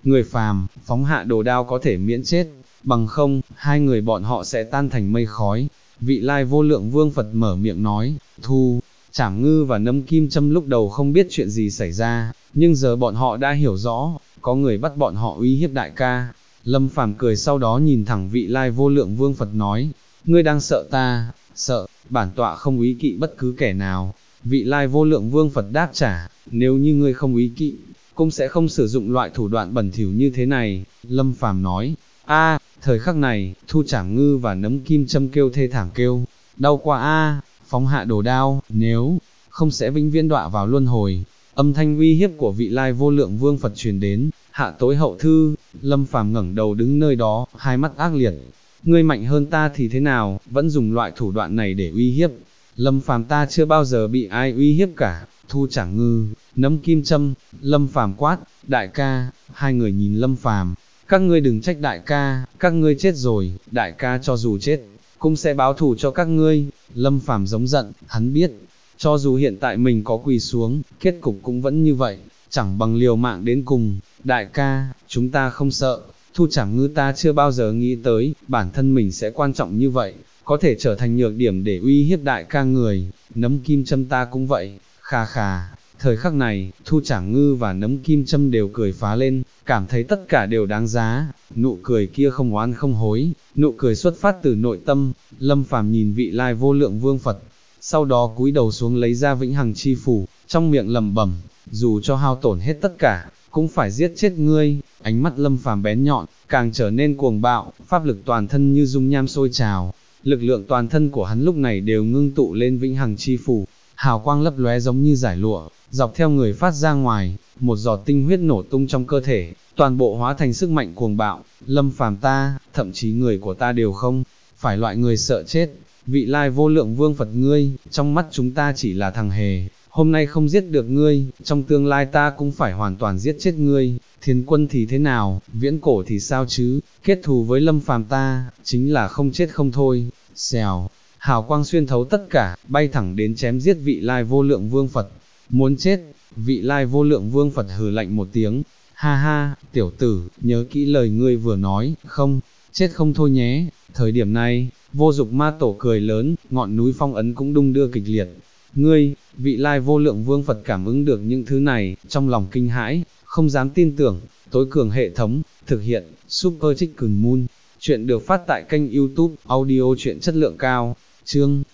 người phàm, phóng hạ đồ đao có thể miễn chết, bằng không, hai người bọn họ sẽ tan thành mây khói. Vị lai vô lượng vương Phật mở miệng nói, Thu, Trảm Ngư và Nấm Kim Châm lúc đầu không biết chuyện gì xảy ra, nhưng giờ bọn họ đã hiểu rõ, có người bắt bọn họ uy hiếp đại ca. Lâm Phàm cười sau đó nhìn thẳng vị lai vô lượng vương Phật nói, ngươi đang sợ ta, sợ, bản tọa không úy kỵ bất cứ kẻ nào. Vị lai vô lượng vương Phật đáp trả, nếu như ngươi không úy kỵ, cũng sẽ không sử dụng loại thủ đoạn bẩn thỉu như thế này. Lâm Phàm nói, thời khắc này, Thu Trảm Ngư và Nấm Kim Châm kêu thê thảm kêu, đau quá phóng hạ đồ đao, nếu không sẽ vĩnh viễn đọa vào luân hồi. Âm thanh uy hiếp của vị lai vô lượng vương Phật truyền đến, hạ tối hậu thư. Lâm Phàm ngẩng đầu đứng nơi đó, hai mắt ác liệt, ngươi mạnh hơn ta thì thế nào, vẫn dùng loại thủ đoạn này để uy hiếp. Lâm Phàm ta chưa bao giờ bị ai uy hiếp cả. Thu Trảm Ngư, Nấm Kim Châm, Lâm Phàm quát, đại ca. Hai người nhìn Lâm Phàm, các ngươi đừng trách đại ca, các ngươi chết rồi, đại ca cho dù chết, cũng sẽ báo thù cho các ngươi. Lâm Phàm giống giận, hắn biết, cho dù hiện tại mình có quỳ xuống, kết cục cũng vẫn như vậy, chẳng bằng liều mạng đến cùng. Đại ca, chúng ta không sợ. Thu Trảm Ngư ta chưa bao giờ nghĩ tới, bản thân mình sẽ quan trọng như vậy, có thể trở thành nhược điểm để uy hiếp đại ca người. Nấm Kim Châm ta cũng vậy, khà khà. Thời khắc này, Thu Trảm Ngư và Nấm Kim Châm đều cười phá lên, cảm thấy tất cả đều đáng giá. Nụ cười kia không oán không hối, nụ cười xuất phát từ nội tâm. Lâm Phàm nhìn vị lai vô lượng vương Phật, sau đó cúi đầu xuống lấy ra vĩnh hằng chi phủ, trong miệng lẩm bẩm, dù cho hao tổn hết tất cả, cũng phải giết chết ngươi. Ánh mắt Lâm Phàm bén nhọn, càng trở nên cuồng bạo, pháp lực toàn thân như dung nham sôi trào. Lực lượng toàn thân của hắn lúc này đều ngưng tụ lên vĩnh hằng chi phủ, hào quang lấp lóe giống như giải lụa, dọc theo người phát ra ngoài, một giọt tinh huyết nổ tung trong cơ thể, toàn bộ hóa thành sức mạnh cuồng bạo. Lâm Phàm ta, thậm chí người của ta đều không phải loại người sợ chết. Vị lai vô lượng vương Phật ngươi, trong mắt chúng ta chỉ là thằng hề, hôm nay không giết được ngươi, trong tương lai ta cũng phải hoàn toàn giết chết ngươi. Thiên Quân thì thế nào, viễn cổ thì sao chứ, kết thù với Lâm Phàm ta, chính là không chết không thôi. Xèo, hào quang xuyên thấu tất cả, bay thẳng đến chém giết vị lai vô lượng vương Phật. Muốn chết. Vị lai vô lượng vương Phật hừ lạnh một tiếng, ha ha, tiểu tử, nhớ kỹ lời ngươi vừa nói, không, chết không thôi nhé. Thời điểm này, Vô Dục Ma Tổ cười lớn, ngọn núi phong ấn cũng đung đưa kịch liệt. Ngươi, vị lai vô lượng vương Phật cảm ứng được những thứ này, trong lòng kinh hãi, không dám tin tưởng. Tối cường hệ thống, thực hiện, Super Chicken Moon. Chuyện được phát tại kênh YouTube, audio truyện chất lượng cao. Chương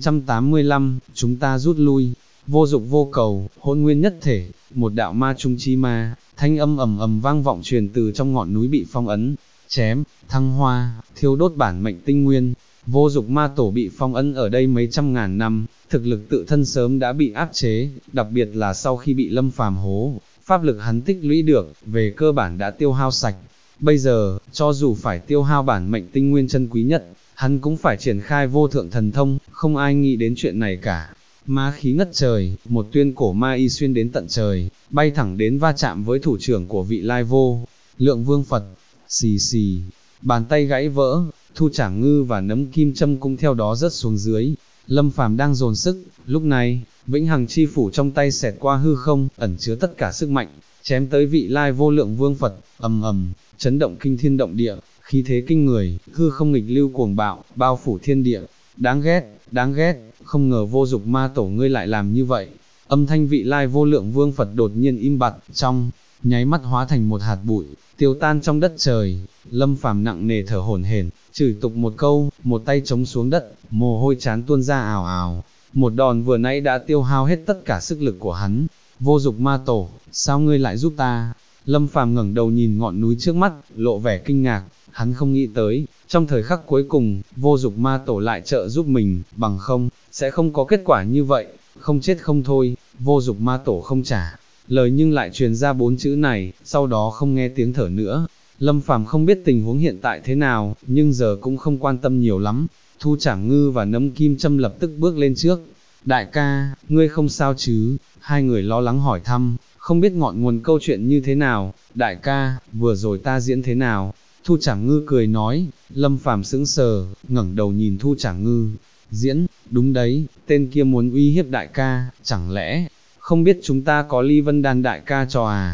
985, chúng ta rút lui. Vô dục vô cầu, hỗn nguyên nhất thể, một đạo ma trung chi ma, thanh âm ầm ầm vang vọng truyền từ trong ngọn núi bị phong ấn, chém, thăng hoa, thiêu đốt bản mệnh tinh nguyên. Vô dục ma tổ bị phong ấn ở đây mấy trăm ngàn năm, thực lực tự thân sớm đã bị áp chế, đặc biệt là sau khi bị Lâm Phàm hố, pháp lực hắn tích lũy được, về cơ bản đã tiêu hao sạch. Bây giờ, cho dù phải tiêu hao bản mệnh tinh nguyên chân quý nhất, hắn cũng phải triển khai vô thượng thần thông, không ai nghĩ đến chuyện này cả. Ma khí ngất trời, một tuyên cổ ma y xuyên đến tận trời, bay thẳng đến va chạm với thủ trưởng của vị lai vô lượng vương Phật. Xì xì, bàn tay gãy vỡ, Thu Trảm Ngư và Nấm Kim Châm cũng theo đó rớt xuống dưới. Lâm Phàm đang dồn sức, lúc này, vĩnh hằng chi phủ trong tay xẹt qua hư không, ẩn chứa tất cả sức mạnh, chém tới vị lai vô lượng vương Phật, ầm ầm, chấn động kinh thiên động địa, khí thế kinh người, hư không nghịch lưu cuồng bạo, bao phủ thiên địa. Đáng ghét, không ngờ vô dục ma tổ ngươi lại làm như vậy. Âm thanh vị lai vô lượng vương Phật đột nhiên im bặt, trong nháy mắt hóa thành một hạt bụi, tiêu tan trong đất trời. Lâm Phàm nặng nề thở hổn hển, chửi tục một câu, một tay chống xuống đất, mồ hôi chán tuôn ra ào ào. Một đòn vừa nãy đã tiêu hao hết tất cả sức lực của hắn. Vô dục ma tổ, sao ngươi lại giúp ta? Lâm Phàm ngẩng đầu nhìn ngọn núi trước mắt, lộ vẻ kinh ngạc, hắn không nghĩ tới, trong thời khắc cuối cùng, vô dục ma tổ lại trợ giúp mình, bằng không, sẽ không có kết quả như vậy, không chết không thôi. Vô dục ma tổ không trả lời nhưng lại truyền ra 4 chữ này, sau đó không nghe tiếng thở nữa. Lâm Phàm không biết tình huống hiện tại thế nào, nhưng giờ cũng không quan tâm nhiều lắm. Thu Trảm Ngư và Nấm Kim Châm lập tức bước lên trước. Đại ca, ngươi không sao chứ? Hai người lo lắng hỏi thăm, không biết ngọn nguồn câu chuyện như thế nào. Đại ca, vừa rồi ta diễn thế nào? Thu Trảm Ngư cười nói. Lâm Phàm sững sờ, ngẩng đầu nhìn Thu Trảm Ngư. Diễn, đúng đấy, tên kia muốn uy hiếp đại ca, chẳng lẽ không biết chúng ta có Ly Vân Đan đại ca cho à?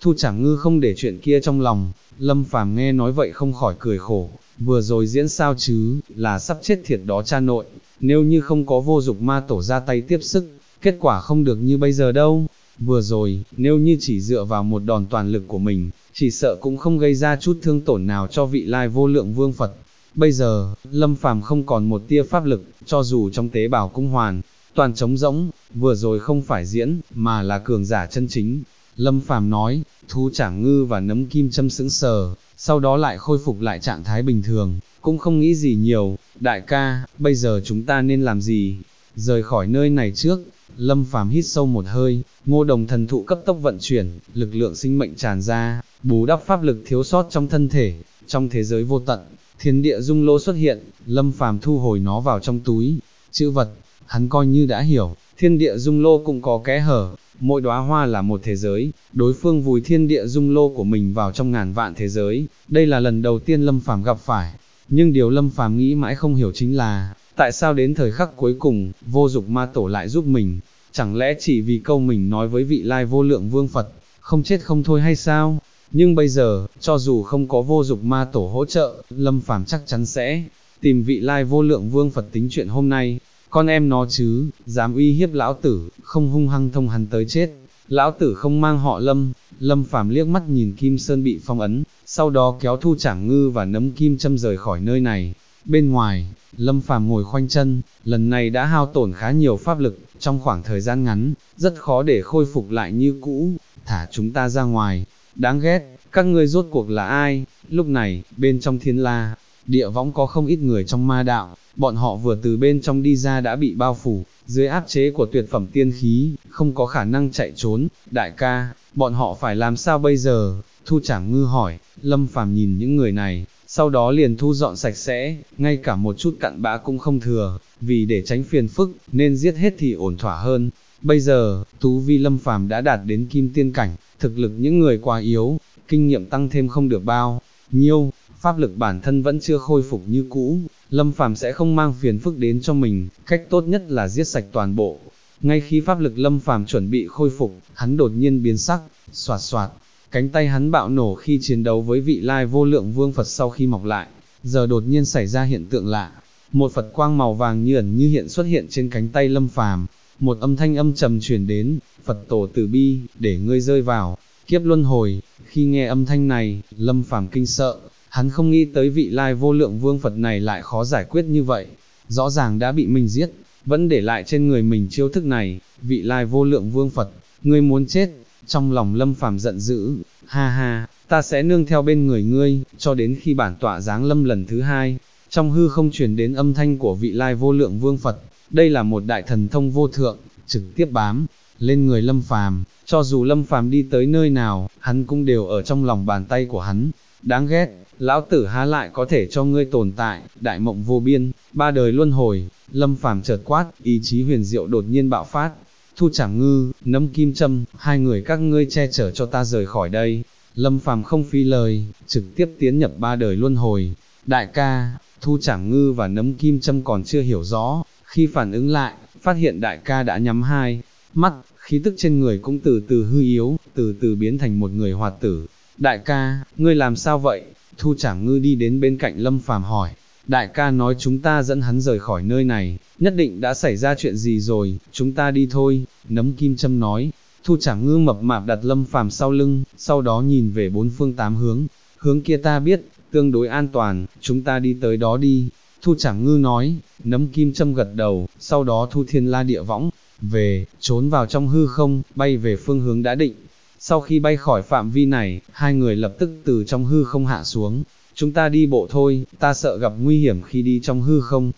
Thu Trảm Ngư không để chuyện kia trong lòng, Lâm Phàm nghe nói vậy không khỏi cười khổ, vừa rồi diễn sao chứ, là sắp chết thiệt đó cha nội, nếu như không có Vô Dục Ma Tổ ra tay tiếp sức, kết quả không được như bây giờ đâu. Vừa rồi, nếu như chỉ dựa vào một đòn toàn lực của mình, chỉ sợ cũng không gây ra chút thương tổn nào cho vị lai vô lượng vương Phật. Bây giờ, Lâm Phàm không còn một tia pháp lực, cho dù trong tế bào cung hoàn, toàn trống rỗng, vừa rồi không phải diễn, mà là cường giả chân chính. Lâm Phàm nói, Thu Trảm Ngư và Nấm Kim Châm sững sờ, sau đó lại khôi phục lại trạng thái bình thường, cũng không nghĩ gì nhiều. Đại ca, bây giờ chúng ta nên làm gì? Rời khỏi nơi này trước. Lâm Phàm hít sâu một hơi, Ngô Đồng thần thụ cấp tốc vận chuyển, lực lượng sinh mệnh tràn ra, bù đắp pháp lực thiếu sót trong thân thể. Trong thế giới vô tận, thiên địa dung lô xuất hiện, Lâm Phàm thu hồi nó vào trong túi chữ vật. Hắn coi như đã hiểu, thiên địa dung lô cũng có kẽ hở, mỗi đóa hoa là một thế giới, đối phương vùi thiên địa dung lô của mình vào trong ngàn vạn thế giới, đây là lần đầu tiên Lâm Phàm gặp phải. Nhưng điều Lâm Phàm nghĩ mãi không hiểu chính là, tại sao đến thời khắc cuối cùng, Vô Dục Ma Tổ lại giúp mình, chẳng lẽ chỉ vì câu mình nói với vị lai vô lượng vương Phật, không chết không thôi hay sao? Nhưng bây giờ, cho dù không có Vô Dục Ma Tổ hỗ trợ, Lâm Phàm chắc chắn sẽ tìm vị lai vô lượng vương Phật tính chuyện hôm nay. Con em nó chứ, dám uy hiếp lão tử, không hung hăng thông hắn tới chết. Lão tử không mang họ Lâm. Lâm Phàm liếc mắt nhìn Kim Sơn bị phong ấn, sau đó kéo Thu Trảm Ngư và Nấm Kim Châm rời khỏi nơi này. Bên ngoài, Lâm Phàm ngồi khoanh chân, lần này đã hao tổn khá nhiều pháp lực, trong khoảng thời gian ngắn, rất khó để khôi phục lại như cũ. Thả chúng ta ra ngoài. Đáng ghét, các ngươi rốt cuộc là ai? Lúc này, bên trong Thiên La Địa Võng có không ít người trong ma đạo, bọn họ vừa từ bên trong đi ra đã bị bao phủ, dưới áp chế của tuyệt phẩm tiên khí, không có khả năng chạy trốn. Đại ca, bọn họ phải làm sao bây giờ? Thu Trảm Ngư hỏi. Lâm Phàm nhìn những người này, sau đó liền thu dọn sạch sẽ, ngay cả một chút cặn bã cũng không thừa, vì để tránh phiền phức, nên giết hết thì ổn thỏa hơn. Bây giờ, tu vi Lâm Phàm đã đạt đến kim tiên cảnh, thực lực những người quá yếu, kinh nghiệm tăng thêm không được bao nhiêu, pháp lực bản thân vẫn chưa khôi phục như cũ, Lâm Phàm sẽ không mang phiền phức đến cho mình, cách tốt nhất là giết sạch toàn bộ. Ngay khi pháp lực Lâm Phàm chuẩn bị khôi phục, hắn đột nhiên biến sắc, xoạt xoạt, cánh tay hắn bạo nổ khi chiến đấu với vị lai vô lượng vương Phật sau khi mọc lại, giờ đột nhiên xảy ra hiện tượng lạ, một Phật quang màu vàng như ẩn như hiện xuất hiện trên cánh tay Lâm Phàm, một âm thanh âm trầm truyền đến, Phật tổ từ bi, để ngươi rơi vào kiếp luân hồi. Khi nghe âm thanh này, Lâm Phàm kinh sợ, hắn không nghĩ tới vị lai vô lượng vương Phật này lại khó giải quyết như vậy, rõ ràng đã bị mình giết, vẫn để lại trên người mình chiêu thức này. Vị lai vô lượng vương Phật, ngươi muốn chết? Trong lòng Lâm Phàm giận dữ, ha ha, ta sẽ nương theo bên người ngươi, cho đến khi bản tọa giáng lâm lần thứ hai. Trong hư không truyền đến âm thanh của vị lai vô lượng vương Phật, đây là một đại thần thông vô thượng, trực tiếp bám lên người Lâm Phàm, cho dù Lâm Phàm đi tới nơi nào, hắn cũng đều ở trong lòng bàn tay của hắn. Đáng ghét, lão tử há lại có thể cho ngươi tồn tại, đại mộng vô biên, ba đời luân hồi. Lâm Phàm chợt quát, ý chí huyền diệu đột nhiên bạo phát. Thu Trảm Ngư, Nấm Kim Châm, hai người các ngươi che chở cho ta rời khỏi đây. Lâm Phàm không phí lời, trực tiếp tiến nhập ba đời luân hồi. Đại ca, Thu Trảm Ngư và Nấm Kim Châm còn chưa hiểu rõ, khi phản ứng lại, phát hiện đại ca đã nhắm hai mắt, khí tức trên người cũng từ từ hư yếu, từ từ biến thành một người hoạt tử. Đại ca, ngươi làm sao vậy? Thu Trảm Ngư đi đến bên cạnh Lâm Phàm hỏi. Đại ca nói chúng ta dẫn hắn rời khỏi nơi này, nhất định đã xảy ra chuyện gì rồi, chúng ta đi thôi. Nấm Kim Châm nói. Thu Trảm Ngư mập mạp đặt Lâm Phàm sau lưng, sau đó nhìn về bốn phương tám hướng. Hướng kia ta biết, tương đối an toàn, chúng ta đi tới đó đi. Thu Trảm Ngư nói. Nấm Kim Châm gật đầu, sau đó thu Thiên La Địa Võng về, trốn vào trong hư không, bay về phương hướng đã định. Sau khi bay khỏi phạm vi này, hai người lập tức từ trong hư không hạ xuống. Chúng ta đi bộ thôi, ta sợ gặp nguy hiểm khi đi trong hư không.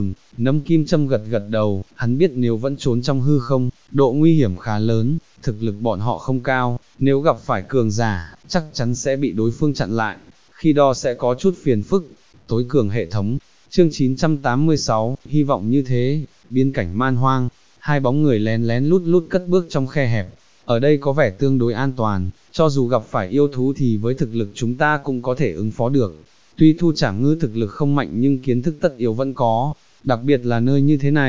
Nấm Kim Châm gật gật đầu, hắn biết nếu vẫn trốn trong hư không, độ nguy hiểm khá lớn, thực lực bọn họ không cao, nếu gặp phải cường giả, chắc chắn sẽ bị đối phương chặn lại, khi đó sẽ có chút phiền phức. Tối cường hệ thống, chương 986, hy vọng như thế. Biên cảnh man hoang, hai bóng người lén lén lút lút cất bước trong khe hẹp. Ở đây có vẻ tương đối an toàn, cho dù gặp phải yêu thú thì với thực lực chúng ta cũng có thể ứng phó được. Tuy Thu Trảm Ngư thực lực không mạnh nhưng kiến thức tất yếu vẫn có, đặc biệt là nơi như thế này,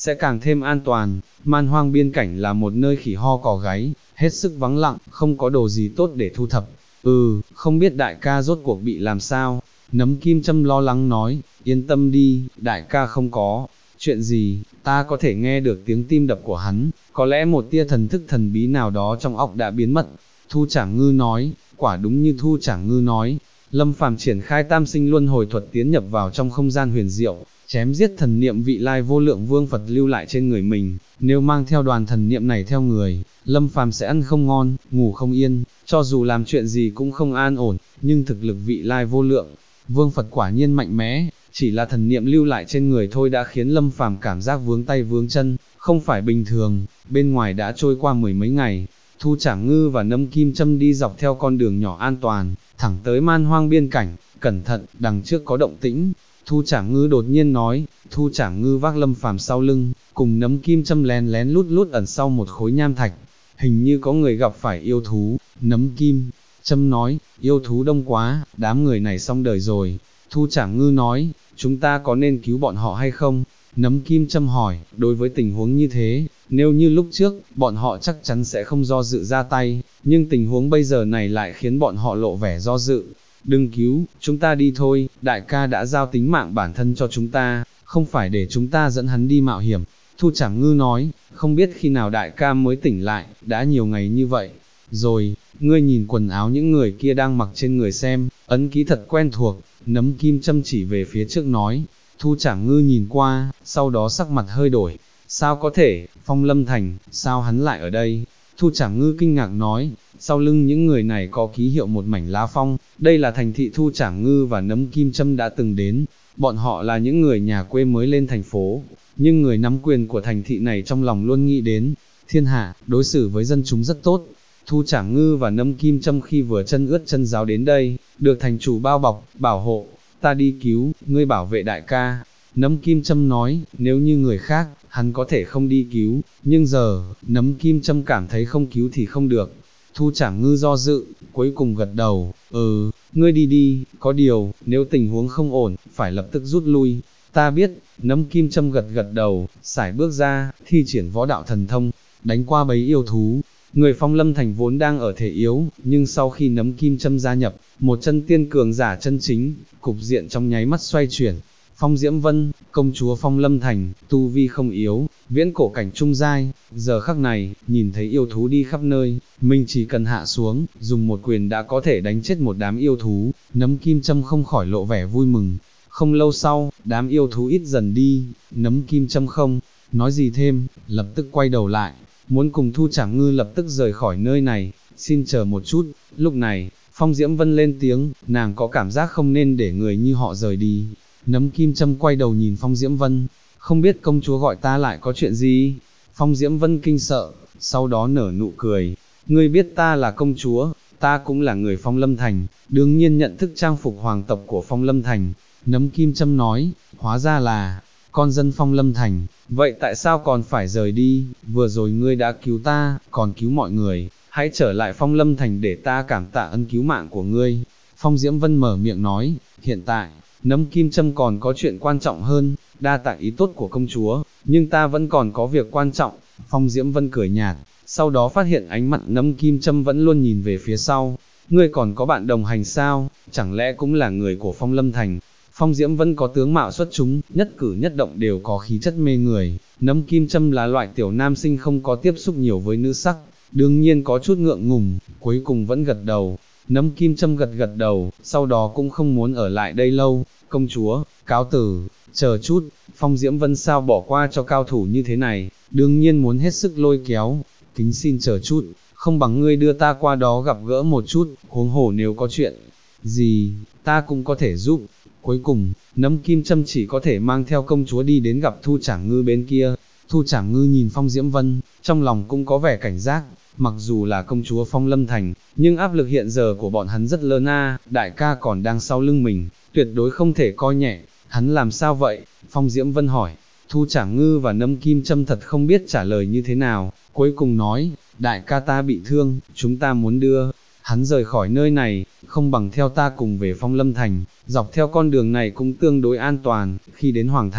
sẽ càng thêm an toàn. Man hoang biên cảnh là một nơi khỉ ho cò gáy, hết sức vắng lặng, không có đồ gì tốt để thu thập. Không biết đại ca rốt cuộc bị làm sao? Nấm kim châm lo lắng nói, yên tâm đi, đại ca không có. Chuyện gì, ta có thể nghe được tiếng tim đập của hắn, có lẽ một tia thần thức thần bí nào đó trong óc đã biến mất. Thu Trảm Ngư nói, quả đúng như Thu Trảm Ngư nói, Lâm Phàm triển khai tam sinh luân hồi thuật tiến nhập vào trong không gian huyền diệu, chém giết thần niệm vị lai vô lượng vương Phật lưu lại trên người mình, nếu mang theo đoàn thần niệm này theo người, Lâm Phàm sẽ ăn không ngon, ngủ không yên, cho dù làm chuyện gì cũng không an ổn, nhưng thực lực vị lai vô lượng vương Phật quả nhiên mạnh mẽ, chỉ là thần niệm lưu lại trên người thôi đã khiến Lâm Phàm cảm giác vướng tay vướng chân, không phải bình thường. Bên ngoài đã trôi qua mười mấy ngày, Thu Trảm Ngư và Nấm Kim Châm đi dọc theo con đường nhỏ an toàn, thẳng tới man hoang biên cảnh. Cẩn thận, đằng trước có động tĩnh. Thu Trảm Ngư đột nhiên nói. Thu Trảm Ngư vác Lâm Phàm sau lưng, cùng Nấm Kim Châm lén lén lút lút ẩn sau một khối nham thạch. Hình như có người gặp phải yêu thú. Nấm Kim Châm nói, yêu thú đông quá, đám người này xong đời rồi. Thu Trảm Ngư nói, chúng ta có nên cứu bọn họ hay không? Nấm Kim Châm hỏi, đối với tình huống như thế, nếu như lúc trước, bọn họ chắc chắn sẽ không do dự ra tay, nhưng tình huống bây giờ này lại khiến bọn họ lộ vẻ do dự. Đừng cứu, chúng ta đi thôi, đại ca đã giao tính mạng bản thân cho chúng ta, không phải để chúng ta dẫn hắn đi mạo hiểm. Thu Trảm Ngư nói, không biết khi nào đại ca mới tỉnh lại, đã nhiều ngày như vậy. Rồi, ngươi nhìn quần áo những người kia đang mặc trên người xem, ấn ký thật quen thuộc. Nấm Kim Châm chỉ về phía trước nói. Thu Trảm Ngư nhìn qua, sau đó sắc mặt hơi đổi. Sao có thể, Phong Lâm Thành, sao hắn lại ở đây? Thu Trảm Ngư kinh ngạc nói, sau lưng những người này có ký hiệu một mảnh lá phong, đây là thành thị Thu Trảm Ngư và Nấm Kim Châm đã từng đến. Bọn họ là những người nhà quê mới lên thành phố, nhưng người nắm quyền của thành thị này trong lòng luôn nghĩ đến thiên hạ, đối xử với dân chúng rất tốt. Thu Trảm Ngư và Nấm Kim Châm khi vừa chân ướt chân ráo đến đây, được thành chủ bao bọc, bảo hộ. Ta đi cứu, ngươi bảo vệ đại ca. Nấm Kim Châm nói, nếu như người khác, hắn có thể không đi cứu, nhưng giờ, Nấm Kim Châm cảm thấy không cứu thì không được. Thu Trảm Ngư do dự, cuối cùng gật đầu, ngươi đi đi, có điều, nếu tình huống không ổn, phải lập tức rút lui. Ta biết, Nấm Kim Châm gật gật đầu, sải bước ra, thi triển võ đạo thần thông, đánh qua bấy yêu thú. Người Phong Lâm Thành vốn đang ở thể yếu, nhưng sau khi Nấm Kim Châm gia nhập, một chân tiên cường giả chân chính, cục diện trong nháy mắt xoay chuyển. Phong Diễm Vân, công chúa Phong Lâm Thành, tu vi không yếu, viễn cổ cảnh trung giai, giờ khắc này, nhìn thấy yêu thú đi khắp nơi, mình chỉ cần hạ xuống, dùng một quyền đã có thể đánh chết một đám yêu thú. Nấm Kim Châm không khỏi lộ vẻ vui mừng. Không lâu sau, đám yêu thú ít dần đi, Nấm Kim Châm không nói gì thêm, lập tức quay đầu lại, muốn cùng Thu Trảm Ngư lập tức rời khỏi nơi này. Xin chờ một chút. Lúc này, Phong Diễm Vân lên tiếng, nàng có cảm giác không nên để người như họ rời đi. Nấm Kim Châm quay đầu nhìn Phong Diễm Vân, không biết công chúa gọi ta lại có chuyện gì? Phong Diễm Vân kinh sợ, sau đó nở nụ cười, ngươi biết ta là công chúa, ta cũng là người Phong Lâm Thành, đương nhiên nhận thức trang phục hoàng tộc của Phong Lâm Thành. Nấm Kim Châm nói, hóa ra là con dân Phong Lâm Thành, vậy tại sao còn phải rời đi? Vừa rồi ngươi đã cứu ta, còn cứu mọi người, hãy trở lại Phong Lâm Thành để ta cảm tạ ân cứu mạng của ngươi. Phong Diễm Vân mở miệng nói, hiện tại, Nấm Kim Châm còn có chuyện quan trọng hơn, đa tạ ý tốt của công chúa, nhưng ta vẫn còn có việc quan trọng. Phong Diễm Vân cười nhạt, sau đó phát hiện ánh mắt Nấm Kim Châm vẫn luôn nhìn về phía sau. Ngươi còn có bạn đồng hành sao? Chẳng lẽ cũng là người của Phong Lâm Thành? Phong Diễm Vân có tướng mạo xuất chúng, nhất cử nhất động đều có khí chất mê người. Nấm Kim Châm là loại tiểu nam sinh không có tiếp xúc nhiều với nữ sắc, đương nhiên có chút ngượng ngùng, cuối cùng vẫn gật đầu. Nấm Kim Châm gật gật đầu, sau đó cũng không muốn ở lại đây lâu. Công chúa, cáo từ, chờ chút. Phong Diễm Vân sao bỏ qua cho cao thủ như thế này, đương nhiên muốn hết sức lôi kéo. Kính xin chờ chút, không bằng ngươi đưa ta qua đó gặp gỡ một chút, huống hồ nếu có chuyện gì, ta cũng có thể giúp. Cuối cùng, Nấm Kim Châm chỉ có thể mang theo công chúa đi đến gặp Thu Trảm Ngư bên kia. Thu Trảm Ngư nhìn Phong Diễm Vân, trong lòng cũng có vẻ cảnh giác, mặc dù là công chúa Phong Lâm Thành, nhưng áp lực hiện giờ của bọn hắn rất lớn a, đại ca còn đang sau lưng mình, tuyệt đối không thể coi nhẹ. Hắn làm sao vậy? Phong Diễm Vân hỏi. Thu Trảm Ngư và Nấm Kim Châm thật không biết trả lời như thế nào, cuối cùng nói, đại ca ta bị thương, chúng ta muốn đưa hắn rời khỏi nơi này, không bằng theo ta cùng về Phong Lâm Thành, dọc theo con đường này cũng tương đối an toàn, khi đến Hoàng Thành,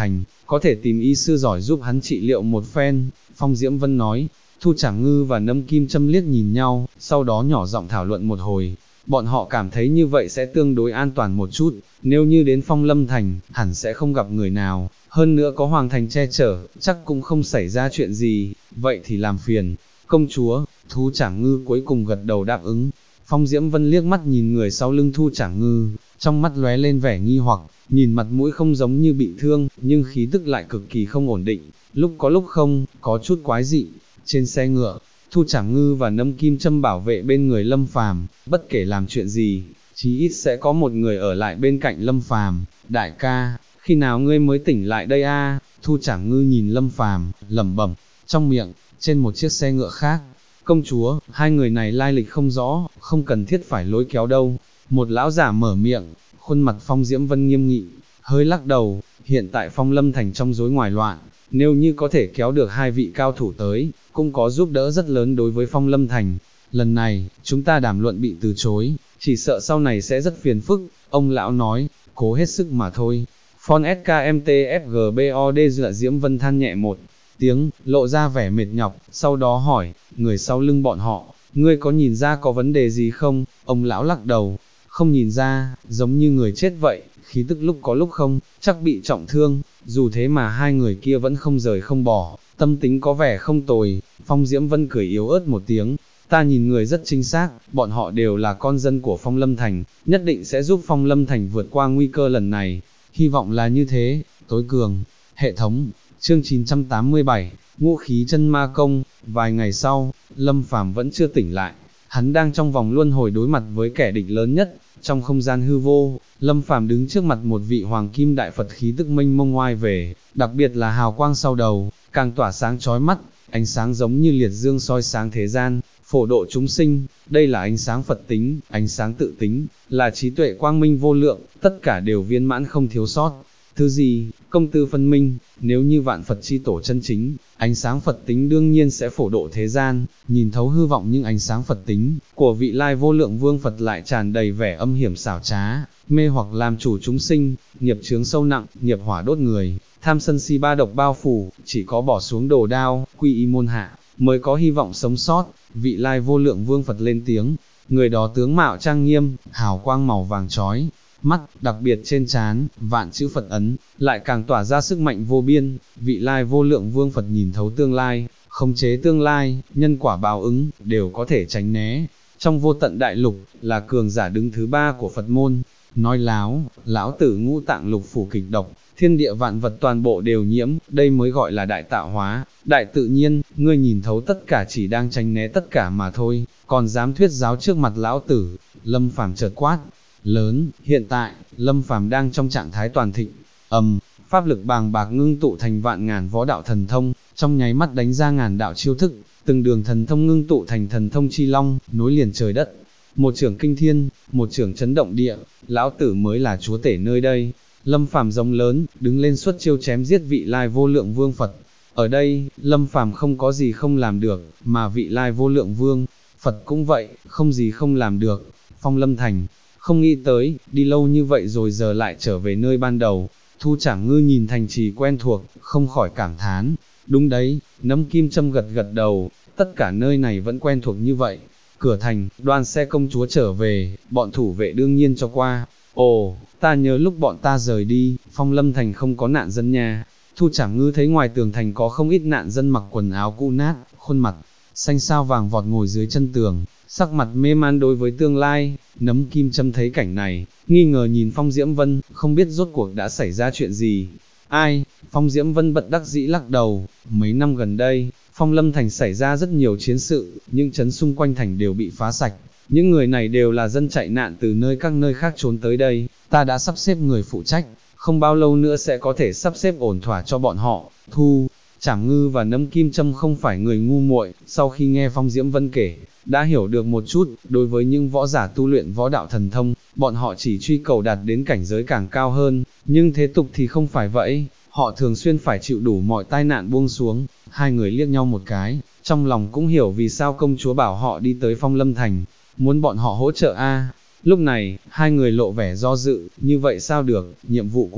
có thể tìm y sư giỏi giúp hắn trị liệu một phen, Phong Diễm Vân nói. Thu Trảm Ngư và Nấm Kim Châm liếc nhìn nhau, sau đó nhỏ giọng thảo luận một hồi. Bọn họ cảm thấy như vậy sẽ tương đối an toàn một chút, nếu như đến Phong Lâm Thành, hẳn sẽ không gặp người nào, hơn nữa có Hoàng Thành che chở, chắc cũng không xảy ra chuyện gì, vậy thì làm phiền. Công chúa, Thu Trảm Ngư cuối cùng gật đầu đáp ứng. Phong Diễm Vân liếc mắt nhìn người sau lưng Thu Trảm Ngư, trong mắt lóe lên vẻ nghi hoặc, nhìn mặt mũi không giống như bị thương, nhưng khí tức lại cực kỳ không ổn định, lúc có lúc không, có chút quái dị. Trên xe ngựa, Thu Trảm Ngư và Nấm Kim Châm bảo vệ bên người Lâm Phàm, bất kể làm chuyện gì, chí ít sẽ có một người ở lại bên cạnh Lâm Phàm. Đại ca, khi nào ngươi mới tỉnh lại đây a? Thu Trảm Ngư nhìn Lâm Phàm, lẩm bẩm, trong miệng, trên một chiếc xe ngựa khác. Công chúa, hai người này lai lịch không rõ, không cần thiết phải lôi kéo đâu. Một lão giả mở miệng, khuôn mặt Phong Diễm Vân nghiêm nghị, hơi lắc đầu, hiện tại Phong Lâm Thành trong rối ngoài loạn, nếu như có thể kéo được hai vị cao thủ tới, cũng có giúp đỡ rất lớn đối với Phong Lâm Thành. Lần này, chúng ta đàm luận bị từ chối, chỉ sợ sau này sẽ rất phiền phức, ông lão nói, cố hết sức mà thôi. Phong SKMTFGBOD dựa Diễm Vân than nhẹ một tiếng, lộ ra vẻ mệt nhọc, sau đó hỏi, người sau lưng bọn họ, ngươi có nhìn ra có vấn đề gì không? Ông lão lắc đầu, không nhìn ra, giống như người chết vậy, khí tức lúc có lúc không, chắc bị trọng thương, dù thế mà hai người kia vẫn không rời không bỏ, tâm tính có vẻ không tồi. Phong Diễm Vân cười yếu ớt một tiếng, ta nhìn người rất chính xác, bọn họ đều là con dân của Phong Lâm Thành, nhất định sẽ giúp Phong Lâm Thành vượt qua nguy cơ lần này, hy vọng là như thế. Tối cường, hệ thống, chương 987, ngũ khí chân ma công. Vài ngày sau, Lâm Phàm vẫn chưa tỉnh lại, hắn đang trong vòng luân hồi đối mặt với kẻ địch lớn nhất. Trong không gian hư vô, Lâm Phàm đứng trước mặt một vị hoàng kim đại Phật, khí tức mênh mông ngoai về, đặc biệt là hào quang sau đầu, càng tỏa sáng chói mắt, ánh sáng giống như liệt dương soi sáng thế gian, phổ độ chúng sinh. Đây là ánh sáng Phật tính, ánh sáng tự tính, là trí tuệ quang minh vô lượng, tất cả đều viên mãn không thiếu sót. Thứ gì, công tư phân minh, nếu như vạn Phật chi tổ chân chính, ánh sáng Phật tính đương nhiên sẽ phổ độ thế gian, nhìn thấu hư vọng, nhưng ánh sáng Phật tính của vị lai vô lượng vương Phật lại tràn đầy vẻ âm hiểm xảo trá, mê hoặc làm chủ chúng sinh, nghiệp chướng sâu nặng, nghiệp hỏa đốt người, tham sân si ba độc bao phủ, chỉ có bỏ xuống đồ đao, quy y môn hạ, mới có hy vọng sống sót. Vị lai vô lượng vương Phật lên tiếng, người đó tướng mạo trang nghiêm, hào quang màu vàng chói mắt, đặc biệt trên trán, vạn chữ Phật ấn, lại càng tỏa ra sức mạnh vô biên. Vị lai vô lượng vương Phật nhìn thấu tương lai, khống chế tương lai, nhân quả báo ứng, đều có thể tránh né. Trong vô tận đại lục, là cường giả đứng thứ ba của Phật môn. Nói láo, lão tử ngũ tạng lục phủ kịch độc, thiên địa vạn vật toàn bộ đều nhiễm, đây mới gọi là đại tạo hóa, đại tự nhiên. Ngươi nhìn thấu tất cả chỉ đang tránh né tất cả mà thôi, còn dám thuyết giáo trước mặt lão tử. Lâm Phàm chợt quát lớn. Hiện tại, Lâm Phàm đang trong trạng thái toàn thịnh, pháp lực bàng bạc ngưng tụ thành vạn ngàn võ đạo thần thông, trong nháy mắt đánh ra ngàn đạo chiêu thức, từng đường thần thông ngưng tụ thành thần thông chi long, nối liền trời đất. Một chưởng kinh thiên, một chưởng chấn động địa, lão tử mới là chúa tể nơi đây. Lâm Phàm giống lớn, đứng lên xuất chiêu chém giết vị lai vô lượng vương Phật. Ở đây, Lâm Phàm không có gì không làm được, mà vị lai vô lượng vương Phật cũng vậy, không gì không làm được. Phong Lâm Thành, không nghĩ tới, đi lâu như vậy rồi giờ lại trở về nơi ban đầu. Thu Trảm Ngư nhìn thành trì quen thuộc, không khỏi cảm thán. Đúng đấy, Nấm Kim Châm gật gật đầu, tất cả nơi này vẫn quen thuộc như vậy. Cửa thành, đoàn xe công chúa trở về, bọn thủ vệ đương nhiên cho qua. Ồ, ta nhớ lúc bọn ta rời đi, Phong Lâm Thành không có nạn dân nha. Thu Trảm Ngư thấy ngoài tường thành có không ít nạn dân mặc quần áo cũ nát, khuôn mặt xanh xao vàng vọt ngồi dưới chân tường, sắc mặt mê man đối với tương lai. Nấm Kim Châm thấy cảnh này, nghi ngờ nhìn Phong Diễm Vân, không biết rốt cuộc đã xảy ra chuyện gì. Ai? Phong Diễm Vân bật đắc dĩ lắc đầu. Mấy năm gần đây, Phong Lâm Thành xảy ra rất nhiều chiến sự, những trấn xung quanh thành đều bị phá sạch. Những người này đều là dân chạy nạn từ các nơi khác trốn tới đây. Ta đã sắp xếp người phụ trách, không bao lâu nữa sẽ có thể sắp xếp ổn thỏa cho bọn họ. Thu Trảm Ngư và Nấm Kim Châm không phải người ngu muội, sau khi nghe Phong Diễm Vân kể, đã hiểu được một chút. Đối với những võ giả tu luyện võ đạo thần thông, bọn họ chỉ truy cầu đạt đến cảnh giới càng cao hơn, nhưng thế tục thì không phải vậy, họ thường xuyên phải chịu đủ mọi tai nạn buông xuống. Hai người liếc nhau một cái, trong lòng cũng hiểu vì sao công chúa bảo họ đi tới Phong Lâm Thành, muốn bọn họ hỗ trợ a. Lúc này, hai người lộ vẻ do dự, như vậy sao được, nhiệm vụ của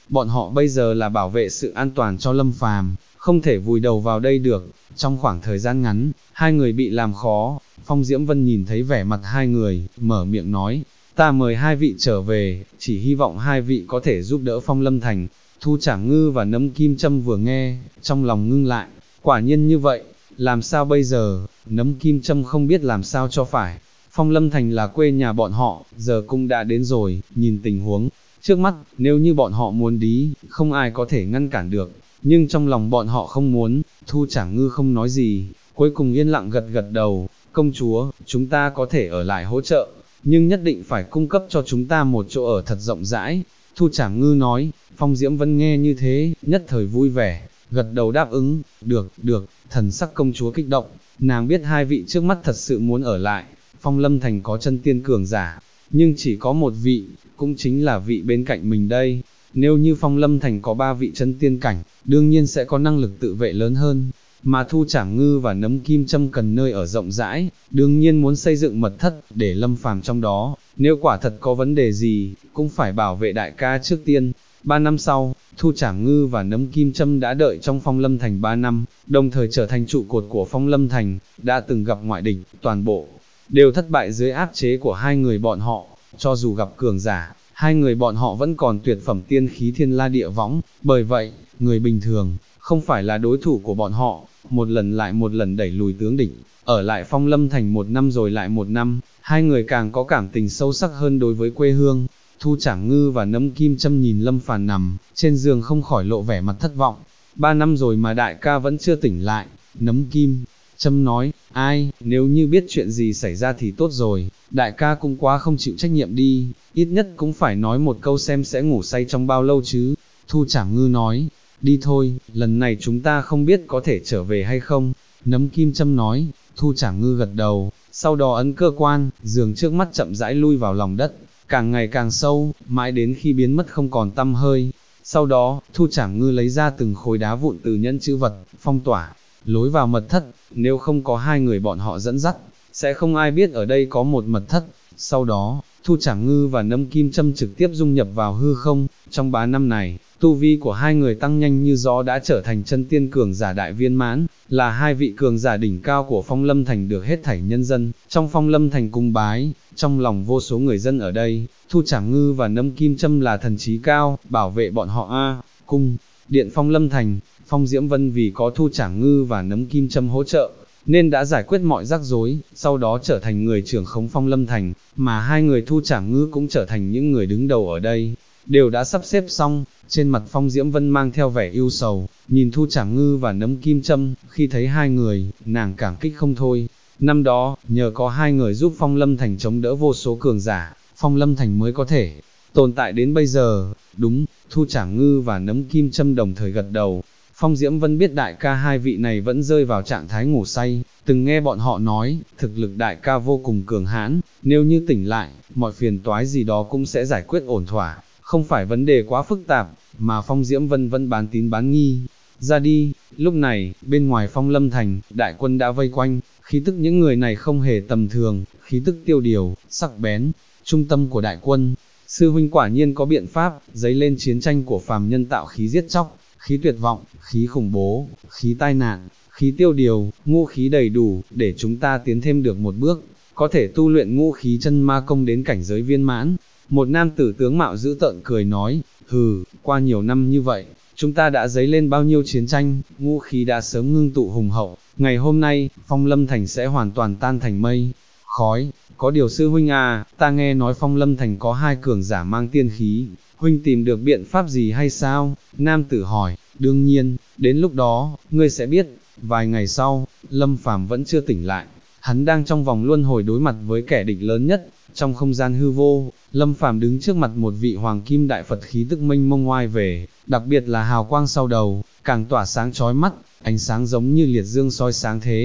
bọn họ bây giờ là bảo vệ sự an toàn cho Lâm Phàm, không thể vùi đầu vào đây được. Trong khoảng thời gian ngắn, hai người bị làm khó, Phong Diễm Vân nhìn thấy vẻ mặt hai người, mở miệng nói, ta mời hai vị trở về, chỉ hy vọng hai vị có thể giúp đỡ Phong Lâm Thành. Thu Trảm Ngư và Nấm Kim Châm vừa nghe, trong lòng ngưng lại, quả nhiên như vậy, làm sao bây giờ? Nấm Kim Châm không biết làm sao cho phải. Phong Lâm Thành là quê nhà bọn họ, giờ cũng đã đến rồi, nhìn tình huống trước mắt, nếu như bọn họ muốn đi, không ai có thể ngăn cản được, nhưng trong lòng bọn họ không muốn. Thu Trảm Ngư không nói gì, cuối cùng yên lặng gật gật đầu, công chúa, chúng ta có thể ở lại hỗ trợ, nhưng nhất định phải cung cấp cho chúng ta một chỗ ở thật rộng rãi. Thu Trảm Ngư nói. Phong Diễm Vân nghe như thế, nhất thời vui vẻ, gật đầu đáp ứng, được, thần sắc công chúa kích động, nàng biết hai vị trước mắt thật sự muốn ở lại. Phong Lâm Thành có chân tiên cường giả, nhưng chỉ có một vị, cũng chính là vị bên cạnh mình đây. Nếu như Phong Lâm Thành có ba vị chân tiên cảnh, đương nhiên sẽ có năng lực tự vệ lớn hơn, mà Thu Trảm Ngư và Nấm Kim Châm cần nơi ở rộng rãi, đương nhiên muốn xây dựng mật thất để Lâm Phàm trong đó, nếu quả thật có vấn đề gì, cũng phải bảo vệ đại ca trước tiên. 3 năm sau, Thu Trảm Ngư và Nấm Kim Châm đã đợi trong Phong Lâm Thành 3 năm, đồng thời trở thành trụ cột của Phong Lâm Thành, đã từng gặp ngoại địch, toàn bộ đều thất bại dưới áp chế của hai người bọn họ, cho dù gặp cường giả, hai người bọn họ vẫn còn tuyệt phẩm tiên khí thiên la địa võng, bởi vậy, người bình thường, không phải là đối thủ của bọn họ, một lần lại một lần đẩy lùi tướng địch, ở lại Phong Lâm Thành 1 năm rồi lại 1 năm, hai người càng có cảm tình sâu sắc hơn đối với quê hương. Thu Trảm Ngư và Nấm Kim Châm nhìn Lâm Phàm nằm trên giường không khỏi lộ vẻ mặt thất vọng. 3 năm rồi mà đại ca vẫn chưa tỉnh lại. Nấm Kim Châm nói, ai, nếu như biết chuyện gì xảy ra thì tốt rồi, đại ca cũng quá không chịu trách nhiệm đi, ít nhất cũng phải nói một câu xem sẽ ngủ say trong bao lâu chứ. Thu Trảm Ngư nói, đi thôi, lần này chúng ta không biết có thể trở về hay không. Nấm Kim Châm nói. Thu Trảm Ngư gật đầu, sau đó ấn cơ quan, giường trước mắt chậm rãi lui vào lòng đất, càng ngày càng sâu, mãi đến khi biến mất không còn tăm hơi. Sau đó, Thu Trảm Ngư lấy ra từng khối đá vụn từ nhẫn chữ vật, phong tỏa lối vào mật thất, nếu không có hai người bọn họ dẫn dắt, sẽ không ai biết ở đây có một mật thất. Sau đó, Thu Trảm Ngư và Nấm Kim Châm trực tiếp dung nhập vào hư không. Trong 3 năm này, tu vi của hai người tăng nhanh như gió, đã trở thành chân tiên cường giả đại viên mãn, là hai vị cường giả đỉnh cao của Phong Lâm Thành, được hết thảy nhân dân trong Phong Lâm Thành cung bái. Trong lòng vô số người dân ở đây, Thu Trảm Ngư và Nấm Kim Châm là thần trí cao, bảo vệ bọn họ. Cung điện Phong Lâm Thành, Phong Diễm Vân vì có Thu Trảm Ngư và Nấm Kim Châm hỗ trợ, nên đã giải quyết mọi rắc rối, sau đó trở thành người trưởng khống Phong Lâm Thành, mà hai người Thu Trảm Ngư cũng trở thành những người đứng đầu ở đây, đều đã sắp xếp xong. Trên mặt Phong Diễm Vân mang theo vẻ ưu sầu, nhìn Thu Trảm Ngư và Nấm Kim Châm, khi thấy hai người, nàng cảm kích không thôi. Năm đó, nhờ có hai người giúp Phong Lâm Thành chống đỡ vô số cường giả, Phong Lâm Thành mới có thể tồn tại đến bây giờ. Đúng, Thu Trảm Ngư và Nấm Kim Châm đồng thời gật đầu. Phong Diễm Vân biết đại ca hai vị này vẫn rơi vào trạng thái ngủ say, từng nghe bọn họ nói, thực lực đại ca vô cùng cường hãn, nếu như tỉnh lại, mọi phiền toái gì đó cũng sẽ giải quyết ổn thỏa, không phải vấn đề quá phức tạp, mà Phong Diễm Vân vẫn bán tín bán nghi. Ra đi, lúc này, bên ngoài Phong Lâm Thành, đại quân đã vây quanh, khí tức những người này không hề tầm thường, khí tức tiêu điều, sắc bén, trung tâm của đại quân. Sư huynh quả nhiên có biện pháp, dấy lên chiến tranh của phàm nhân tạo khí giết chóc, khí tuyệt vọng, khí khủng bố, khí tai nạn, khí tiêu điều, ngũ khí đầy đủ, để chúng ta tiến thêm được một bước, có thể tu luyện ngũ khí chân ma công đến cảnh giới viên mãn. Một nam tử tướng mạo dữ tợn cười nói, hừ, qua nhiều năm như vậy, chúng ta đã dấy lên bao nhiêu chiến tranh, ngũ khí đã sớm ngưng tụ hùng hậu, ngày hôm nay, Phong Lâm Thành sẽ hoàn toàn tan thành mây khói. Có điều sư huynh à, ta nghe nói Phong Lâm Thành có hai cường giả mang tiên khí, huynh tìm được biện pháp gì hay sao? Nam tử hỏi. Đương nhiên, đến lúc đó, ngươi sẽ biết. Vài ngày sau, Lâm Phàm vẫn chưa tỉnh lại, hắn đang trong vòng luân hồi đối mặt với kẻ địch lớn nhất. Trong không gian hư vô, Lâm Phàm đứng trước mặt một vị hoàng kim đại Phật, khí tức mênh mông oai về, đặc biệt là hào quang sau đầu, càng tỏa sáng chói mắt, ánh sáng giống như liệt dương soi sáng thế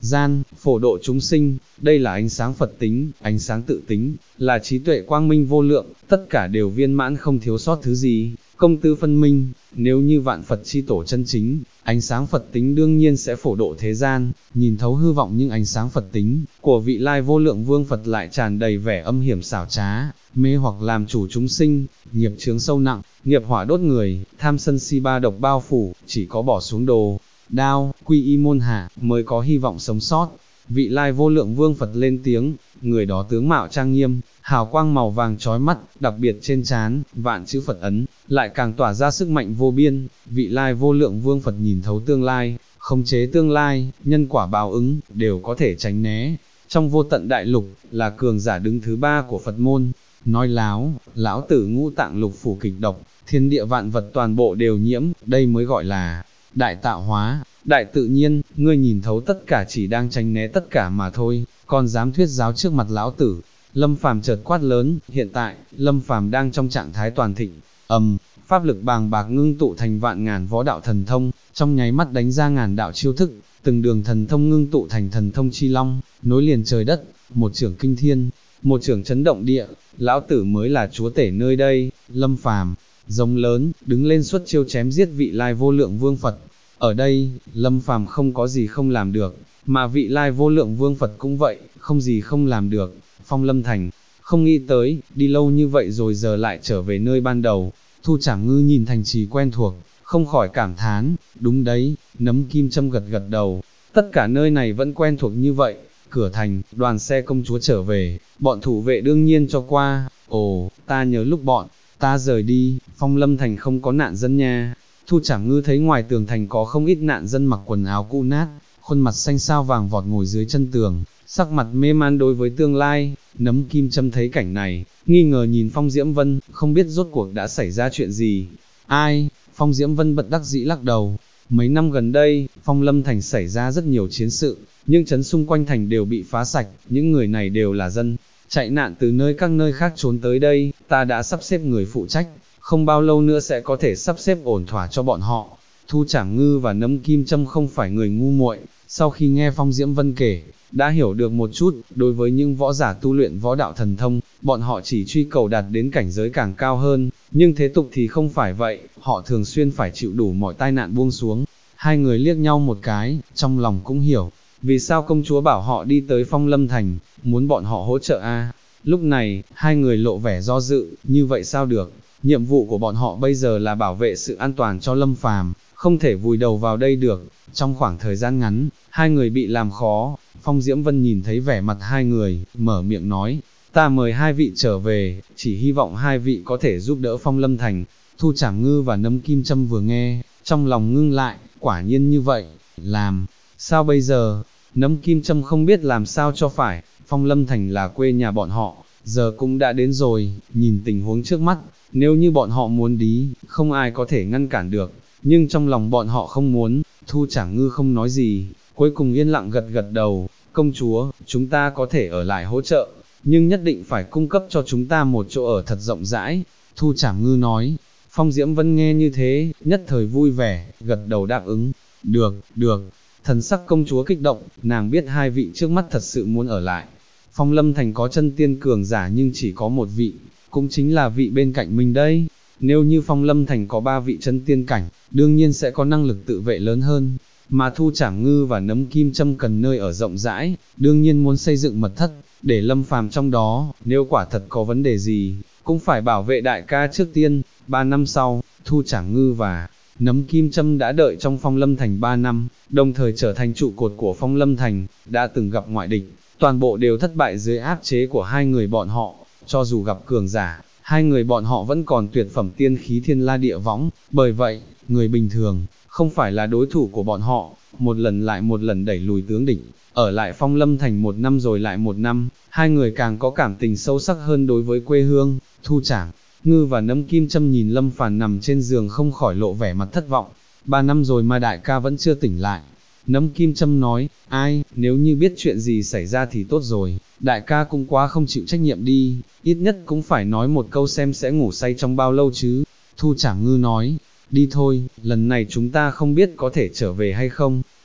gian, phổ độ chúng sinh, đây là ánh sáng Phật tính, ánh sáng tự tính, là trí tuệ quang minh vô lượng, tất cả đều viên mãn không thiếu sót thứ gì, công tư phân minh, nếu như vạn Phật chi tổ chân chính, ánh sáng Phật tính đương nhiên sẽ phổ độ thế gian, nhìn thấu hư vọng nhưng ánh sáng Phật tính của vị lai vô lượng vương Phật lại tràn đầy vẻ âm hiểm xảo trá, mê hoặc làm chủ chúng sinh, nghiệp chướng sâu nặng, nghiệp hỏa đốt người, tham sân si ba độc bao phủ, chỉ có bỏ xuống đồ đao, quy y môn hạ, mới có hy vọng sống sót. Vị lai vô lượng vương Phật lên tiếng, người đó tướng mạo trang nghiêm, hào quang màu vàng chói mắt, đặc biệt trên trán, vạn chữ Phật ấn, lại càng tỏa ra sức mạnh vô biên. Vị lai vô lượng vương Phật nhìn thấu tương lai, khống chế tương lai, nhân quả báo ứng, đều có thể tránh né. Trong vô tận đại lục, là cường giả đứng thứ ba của Phật môn. Nói láo, lão tử ngũ tạng lục phủ kịch độc, thiên địa vạn vật toàn bộ đều nhiễm, đây mới gọi là đại tạo hóa, đại tự nhiên, ngươi nhìn thấu tất cả chỉ đang tránh né tất cả mà thôi, còn dám thuyết giáo trước mặt lão tử. Lâm Phàm chợt quát lớn, hiện tại, Lâm Phàm đang trong trạng thái toàn thịnh, pháp lực bàng bạc ngưng tụ thành vạn ngàn võ đạo thần thông, trong nháy mắt đánh ra ngàn đạo chiêu thức, từng đường thần thông ngưng tụ thành thần thông chi long, nối liền trời đất, một chưởng kinh thiên, một chưởng chấn động địa, lão tử mới là chúa tể nơi đây. Lâm Phàm giống lớn, đứng lên xuất chiêu chém giết vị lai vô lượng vương Phật. Ở đây, Lâm Phàm không có gì không làm được, mà vị lai vô lượng vương Phật cũng vậy, không gì không làm được. Phong Lâm Thành, không nghĩ tới, đi lâu như vậy rồi giờ lại trở về nơi ban đầu. Thu Trảm Ngư nhìn thành trì quen thuộc, không khỏi cảm thán, đúng đấy, Nấm Kim Châm gật gật đầu, tất cả nơi này vẫn quen thuộc như vậy. Cửa thành, đoàn xe công chúa trở về, bọn thủ vệ đương nhiên cho qua. Ồ, ta nhớ lúc bọn ta rời đi, Phong Lâm Thành không có nạn dân nha. Thu Trảm Ngư thấy ngoài tường thành có không ít nạn dân mặc quần áo cũ nát, khuôn mặt xanh xao vàng vọt ngồi dưới chân tường, sắc mặt mê man đối với tương lai. Nấm Kim Châm thấy cảnh này, nghi ngờ nhìn Phong Diễm Vân, không biết rốt cuộc đã xảy ra chuyện gì. Ai? Phong Diễm Vân bật đắc dĩ lắc đầu. Mấy năm gần đây, Phong Lâm Thành xảy ra rất nhiều chiến sự, nhưng trấn xung quanh thành đều bị phá sạch, những người này đều là dân chạy nạn từ các nơi khác trốn tới đây, ta đã sắp xếp người phụ trách, không bao lâu nữa sẽ có thể sắp xếp ổn thỏa cho bọn họ. Thu Trảm Ngư và Nấm Kim Châm không phải người ngu muội, sau khi nghe Phong Diễm Vân kể, đã hiểu được một chút, đối với những võ giả tu luyện võ đạo thần thông, bọn họ chỉ truy cầu đạt đến cảnh giới càng cao hơn, nhưng thế tục thì không phải vậy, họ thường xuyên phải chịu đủ mọi tai nạn buông xuống. Hai người liếc nhau một cái, trong lòng cũng hiểu, vì sao công chúa bảo họ đi tới Phong Lâm Thành, muốn bọn họ hỗ trợ a. Lúc này, hai người lộ vẻ do dự, như vậy sao được, nhiệm vụ của bọn họ bây giờ là bảo vệ sự an toàn cho Lâm Phàm, không thể vùi đầu vào đây được. Trong khoảng thời gian ngắn, hai người bị làm khó. Phong Diễm Vân nhìn thấy vẻ mặt hai người, mở miệng nói, ta mời hai vị trở về, chỉ hy vọng hai vị có thể giúp đỡ Phong Lâm Thành. Thu Trảm Ngư và Nấm Kim Châm vừa nghe, trong lòng ngưng lại, quả nhiên như vậy, làm sao bây giờ? Nấm Kim Châm không biết làm sao cho phải, Phong Lâm Thành là quê nhà bọn họ, giờ cũng đã đến rồi, nhìn tình huống trước mắt, nếu như bọn họ muốn đi, không ai có thể ngăn cản được, nhưng trong lòng bọn họ không muốn. Thu Trảm Ngư không nói gì, cuối cùng yên lặng gật gật đầu, công chúa, chúng ta có thể ở lại hỗ trợ, nhưng nhất định phải cung cấp cho chúng ta một chỗ ở thật rộng rãi. Thu Trảm Ngư nói. Phong Diễm Vân nghe như thế, nhất thời vui vẻ, gật đầu đáp ứng, được, được. Thần sắc công chúa kích động, nàng biết hai vị trước mắt thật sự muốn ở lại. Phong Lâm Thành có chân tiên cường giả nhưng chỉ có một vị, cũng chính là vị bên cạnh mình đây. Nếu như Phong Lâm Thành có ba vị chân tiên cảnh, đương nhiên sẽ có năng lực tự vệ lớn hơn. Mà Thu Trảm Ngư và Nấm Kim Châm cần nơi ở rộng rãi, đương nhiên muốn xây dựng mật thất, để Lâm Phàm trong đó, nếu quả thật có vấn đề gì, cũng phải bảo vệ đại ca trước tiên. 3 năm sau, Thu Trảm Ngư và Nấm Kim Châm đã đợi trong Phong Lâm Thành 3 năm, đồng thời trở thành trụ cột của Phong Lâm Thành, đã từng gặp ngoại địch, toàn bộ đều thất bại dưới áp chế của hai người bọn họ, cho dù gặp cường giả, hai người bọn họ vẫn còn tuyệt phẩm tiên khí thiên la địa võng, bởi vậy, người bình thường, không phải là đối thủ của bọn họ, một lần lại một lần đẩy lùi tướng địch, ở lại Phong Lâm Thành 1 năm rồi lại 1 năm, hai người càng có cảm tình sâu sắc hơn đối với quê hương. Thu Trảm Ngư và Nấm Kim Châm nhìn Lâm Phàm nằm trên giường không khỏi lộ vẻ mặt thất vọng, 3 năm rồi mà đại ca vẫn chưa tỉnh lại. Nấm Kim Châm nói, ai, nếu như biết chuyện gì xảy ra thì tốt rồi, đại ca cũng quá không chịu trách nhiệm đi, ít nhất cũng phải nói một câu xem sẽ ngủ say trong bao lâu chứ. Thu Trảm Ngư nói, đi thôi, lần này chúng ta không biết có thể trở về hay không.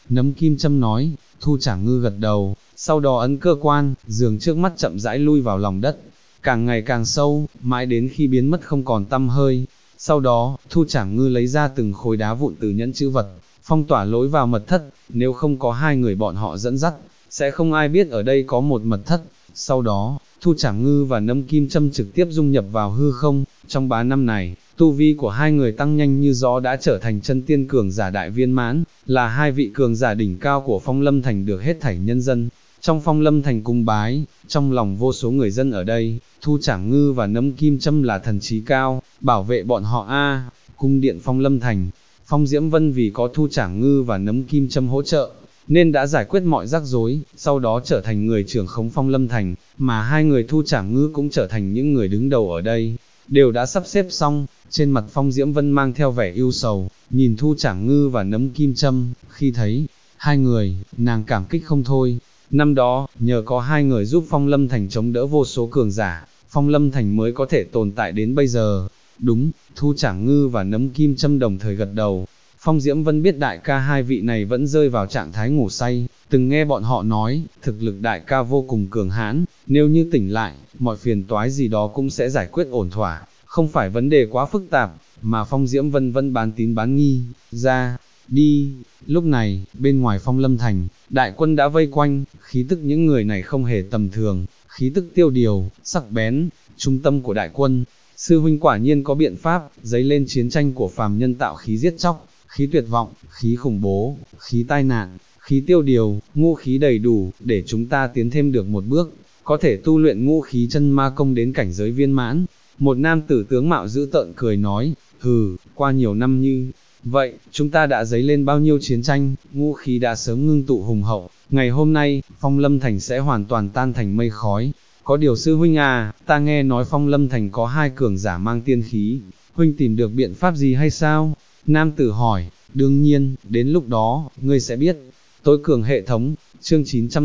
Nấm kim châm nói, Thu Trả Ngư gật đầu, sau đó ấn cơ quan, giường trước mắt chậm rãi lui vào lòng đất, càng ngày càng sâu, mãi đến khi biến mất không còn tăm hơi. Sau đó, Thu Trả Ngư lấy ra từng khối đá vụn từ nhẫn chữ vật, phong tỏa lối vào mật thất, nếu không có hai người bọn họ dẫn dắt, sẽ không ai biết ở đây có một mật thất. Sau đó, Thu Trả Ngư và Nấm Kim Châm trực tiếp dung nhập vào hư không, trong 3 năm này, tu vi của hai người tăng nhanh như gió đã trở thành chân tiên cường giả đại viên mãn, là hai vị cường giả đỉnh cao của Phong Lâm Thành được hết thảy nhân dân trong Phong Lâm Thành cung bái. Trong lòng vô số người dân ở đây, Thu Trả Ngư và Nấm Kim Châm là thần trí cao, bảo vệ bọn họ cung điện Phong Lâm Thành. Phong Diễm Vân vì có Thu Trả Ngư và Nấm Kim Châm hỗ trợ, nên đã giải quyết mọi rắc rối, sau đó trở thành người trưởng khống Phong Lâm Thành, mà hai người Thu Trả Ngư cũng trở thành những người đứng đầu ở đây, đều đã sắp xếp xong. Trên mặt Phong Diễm Vân mang theo vẻ ưu sầu, nhìn Thu Trả Ngư và Nấm Kim Châm, khi thấy hai người, nàng cảm kích không thôi. Năm đó, nhờ có hai người giúp Phong Lâm Thành chống đỡ vô số cường giả, Phong Lâm Thành mới có thể tồn tại đến bây giờ. Đúng, Thu Trả Ngư và Nấm Kim Châm đồng thời gật đầu. Phong Diễm Vân biết đại ca hai vị này vẫn rơi vào trạng thái ngủ say, từng nghe bọn họ nói, thực lực đại ca vô cùng cường hãn, nếu như tỉnh lại, mọi phiền toái gì đó cũng sẽ giải quyết ổn thỏa, không phải vấn đề quá phức tạp, mà Phong Diễm Vân vẫn bán tín bán nghi, ra, đi. Lúc này, bên ngoài Phong Lâm Thành, đại quân đã vây quanh, khí tức những người này không hề tầm thường, khí tức tiêu điều, sắc bén, trung tâm của đại quân. Sư huynh quả nhiên có biện pháp, dấy lên chiến tranh của phàm nhân tạo khí giết chóc, khí tuyệt vọng, khí khủng bố, khí tai nạn, khí tiêu điều, ngũ khí đầy đủ, để chúng ta tiến thêm được một bước, có thể tu luyện ngũ khí chân ma công đến cảnh giới viên mãn. Một nam tử tướng mạo dữ tợn cười nói, qua nhiều năm như vậy, chúng ta đã dấy lên bao nhiêu chiến tranh, ngũ khí đã sớm ngưng tụ hùng hậu, ngày hôm nay, Phong Lâm Thành sẽ hoàn toàn tan thành mây khói. Có điều sư huynh ta nghe nói Phong Lâm Thành có hai cường giả mang tiên khí, huynh tìm được biện pháp gì hay sao? Nam tử hỏi, đương nhiên, đến lúc đó, ngươi sẽ biết. Tối cường hệ thống, chương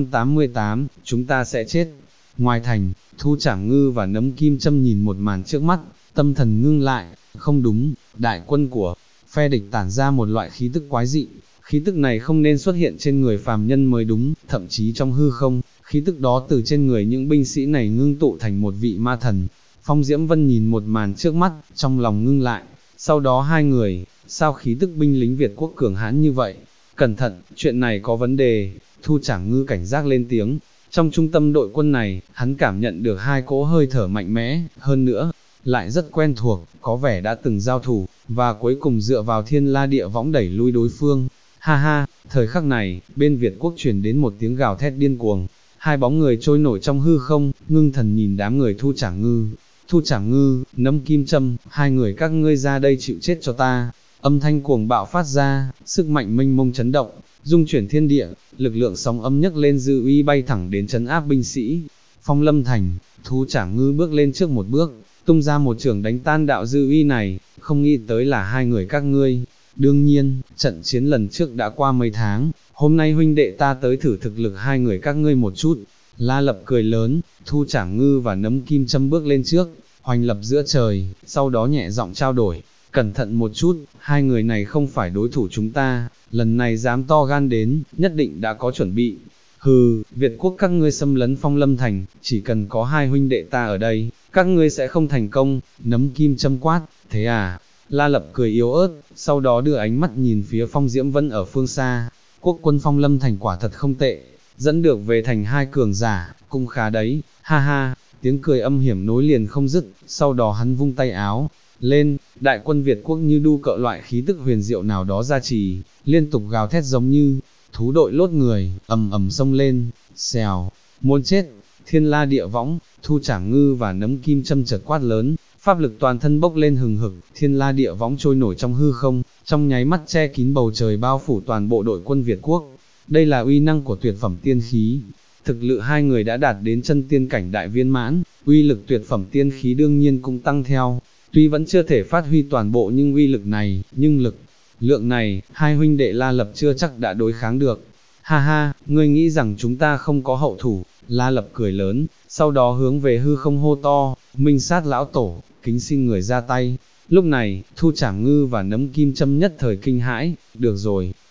988, chúng ta sẽ chết. Ngoài thành, Thu Trả Ngư và Nấm Kim Châm nhìn một màn trước mắt, tâm thần ngưng lại, không đúng, đại quân của phe địch tản ra một loại khí tức quái dị, khí tức này không nên xuất hiện trên người phàm nhân mới đúng, thậm chí trong hư không, khí tức đó từ trên người những binh sĩ này ngưng tụ thành một vị ma thần. Phong Diễm Vân nhìn một màn trước mắt, trong lòng ngưng lại, sau đó hai người, sao khí tức binh lính Việt quốc cường hãn như vậy? Cẩn thận, chuyện này có vấn đề. Thu Trả Ngư cảnh giác lên tiếng. Trong trung tâm đội quân này, hắn cảm nhận được hai cỗ hơi thở mạnh mẽ, hơn nữa, lại rất quen thuộc, có vẻ đã từng giao thủ, và cuối cùng dựa vào Thiên La Địa Võng đẩy lui đối phương. Ha ha, thời khắc này, bên Việt quốc truyền đến một tiếng gào thét điên cuồng, hai bóng người trôi nổi trong hư không, ngưng thần nhìn đám người Thu Trả Ngư. Thu Trả Ngư, Nấm Kim Châm, hai người các ngươi ra đây chịu chết cho ta. Âm thanh cuồng bạo phát ra, sức mạnh mênh mông chấn động, dung chuyển thiên địa, lực lượng sóng âm nhấc lên dư uy bay thẳng đến trấn áp binh sĩ. Phong Lâm Thành, Thu Trả Ngư bước lên trước một bước, tung ra một chưởng đánh tan đạo dư uy này, không nghĩ tới là hai người các ngươi. Đương nhiên, trận chiến lần trước đã qua mấy tháng, hôm nay huynh đệ ta tới thử thực lực hai người các ngươi một chút. La Lập cười lớn, Thu Trả Ngư và Nấm Kim Châm bước lên trước, hoành lập giữa trời, sau đó nhẹ giọng trao đổi. Cẩn thận một chút, hai người này không phải đối thủ chúng ta, lần này dám to gan đến, nhất định đã có chuẩn bị. Việt quốc các ngươi xâm lấn Phong Lâm Thành, chỉ cần có hai huynh đệ ta ở đây, các ngươi sẽ không thành công. Nấm Kim Châm quát, thế à? La Lập cười yếu ớt, sau đó đưa ánh mắt nhìn phía Phong Diễm Vân ở phương xa. Quốc quân Phong Lâm Thành quả thật không tệ, dẫn được về thành hai cường giả, cũng khá đấy, ha ha. Tiếng cười âm hiểm nối liền không dứt, sau đó hắn vung tay áo lên, đại quân Việt quốc như đu cợ loại khí tức huyền diệu nào đó gia trì, liên tục gào thét giống như thú đội lốt người, ầm ầm xông lên, xèo, muốn chết. Thiên La Địa Võng, Thu Trả Ngư và Nấm Kim Châm chợt quát lớn, pháp lực toàn thân bốc lên hừng hực, Thiên La Địa Võng trôi nổi trong hư không, trong nháy mắt che kín bầu trời bao phủ toàn bộ đội quân Việt quốc. Đây là uy năng của tuyệt phẩm tiên khí. Thực lực hai người đã đạt đến chân tiên cảnh đại viên mãn, uy lực tuyệt phẩm tiên khí đương nhiên cũng tăng theo. Tuy vẫn chưa thể phát huy toàn bộ nhưng uy lực này, lực lượng này, hai huynh đệ La Lập chưa chắc đã đối kháng được. Ha ha, ngươi nghĩ rằng chúng ta không có hậu thủ? La Lập cười lớn, sau đó hướng về hư không hô to, Minh Sát lão tổ, kính xin người ra tay. Lúc này, Thu Trả Ngư và Nấm Kim Châm nhất thời kinh hãi, được rồi,